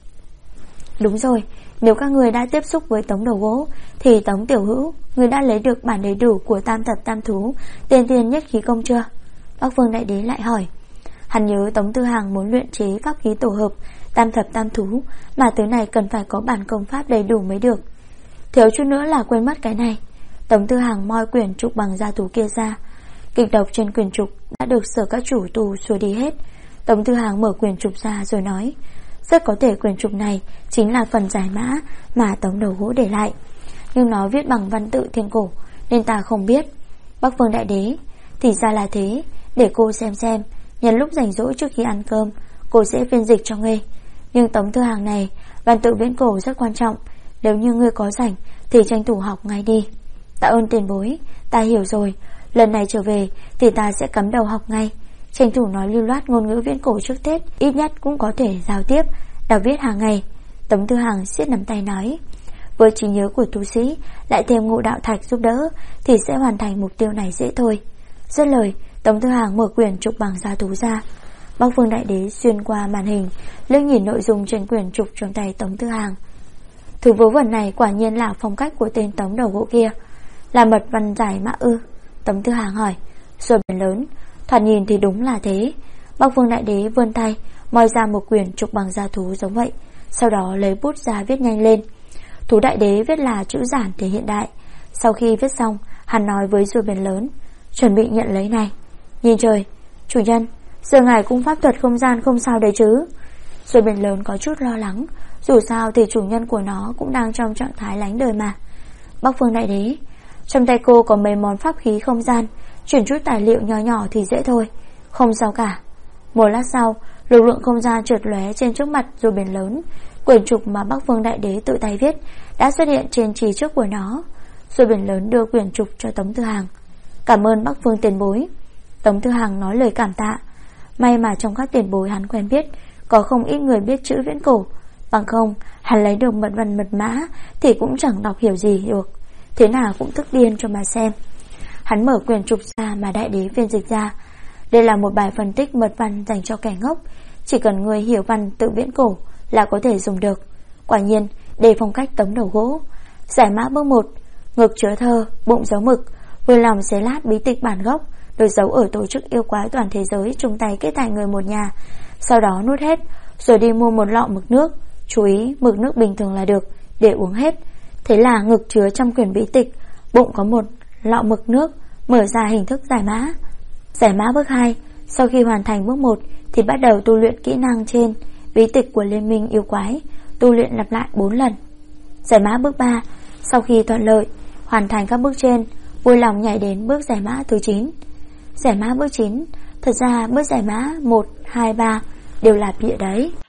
Đúng rồi, nếu các người đã tiếp xúc với Tống Đầu Gỗ thì Tống Tiểu Hữu, người đã lấy được bản đầy đủ của Tam Thập Tam Thú tiên tiên nhất khí công chưa? Bắc Vương Đại Đế lại hỏi. Hắn nhớ Tống Tư Hàng muốn luyện chế pháp khí tổ hợp Tam Thập Tam Thú, mà thứ này cần phải có bản công pháp đầy đủ mới được. Thiếu chút nữa là quên mất cái này. Tống Tư Hàng moi quyển trục bằng da thú kia ra. Kịch độc trên quyển trục đã được Sở các chủ tù xua đi hết. Tống Tư Hàng mở quyển trục ra rồi nói, rất có thể quyển trục này chính là phần giải mã mà Tống Đầu Gỗ để lại, nhưng nó viết bằng văn tự thiên cổ nên ta không biết. Bắc Vương Đại Đế, thì ra là thế, để cô xem, nhân lúc rảnh rỗi trước khi ăn cơm cô sẽ phiên dịch cho ngươi. Nhưng Tống Tư Hàng này, văn tự viễn cổ rất quan trọng, nếu như ngươi có rảnh thì tranh thủ học ngay đi. Tạ ơn tiền bối, ta hiểu rồi, lần này trở về thì ta sẽ cắm đầu học ngay, tranh thủ nói lưu loát ngôn ngữ viễn cổ trước Tết, ít nhất cũng có thể giao tiếp, đọc viết hàng ngày. Tống Tư Hàng siết nắm tay nói, với trí nhớ của tu sĩ lại thêm ngộ đạo thạch giúp đỡ thì sẽ hoàn thành mục tiêu này dễ thôi. Dứt lời, Tống Tư Hàng mở quyển trục bằng da thú ra. Bắc Vương Đại Đế xuyên qua màn hình, liếc nhìn nội dung trên quyển trục trong tay Tống Tư Hàng. Thứ vớ vẩn này quả nhiên là phong cách của tên Tống Đầu Gỗ kia. Là mật văn giải mã ư? Tống Tư Hàng hỏi. Rồi biển lớn, thoạt nhìn thì đúng là thế. Bắc Vương Đại Đế vươn tay moi ra một quyển trục bằng da thú giống vậy, sau đó lấy bút ra viết nhanh lên. Thú Đại Đế viết là chữ giản thể hiện đại. Sau khi viết xong, hắn nói với rùa biển lớn, chuẩn bị nhận lấy này. Nhìn trời, chủ nhân, giờ ngài cũng pháp thuật không gian không sao đấy chứ? Rùa biển lớn có chút lo lắng, dù sao thì chủ nhân của nó cũng đang trong trạng thái lánh đời mà. Bắc Vương Đại Đế, trong tay cô có mấy món pháp khí không gian, chuyển chút tài liệu nhỏ nhỏ thì dễ thôi, không sao cả. Một lát sau, lực lượng không gian trượt lóe trên trước mặt rùa biển lớn. Quyển trục mà Bắc Vương Đại Đế tự tay viết đã xuất hiện trên trì trước của nó. Rùa biển lớn đưa quyển trục cho Tống Tư Hàng. Cảm ơn Bắc Vương tiền bối. Tống Tư Hàng nói lời cảm tạ. May mà trong các tiền bối hắn quen biết có không ít người biết chữ viễn cổ, bằng không hắn lấy được mật văn mật mã thì cũng chẳng đọc hiểu gì được, thế nào cũng tức điên cho mà xem. Hắn mở quyển trục ra mà Đại Đế phiên dịch ra. Đây là một bài phân tích mật văn dành cho kẻ ngốc, chỉ cần người hiểu văn tự viễn cổ là có thể dùng được. Quả nhiên đề phong cách Tống Đầu Gỗ. Giải mã bước 1, ngực chứa thơ, bụng giấu mực, vui lòng xé lát bí tịch bản gốc được giấu ở tổ chức yêu quái toàn thế giới chung tay kết thành người một nhà, sau đó nuốt hết rồi đi mua một lọ mực nước. Chú ý mực nước bình thường là được, để uống hết. Thế là ngực chứa trong quyển bí tịch, bụng có một lọ mực nước, mở ra hình thức giải mã. Giải mã bước 2, sau khi hoàn thành bước 1 thì bắt đầu tu luyện kỹ năng trên bí tịch của Liên minh yêu quái, tu luyện lặp lại 4 lần. Giải mã bước 3, sau khi thuận lợi hoàn thành các bước trên, vui lòng nhảy đến bước giải mã thứ 9. Giải mã bước 9, thật ra bước giải mã 1, 2, 3 đều là bịa đấy.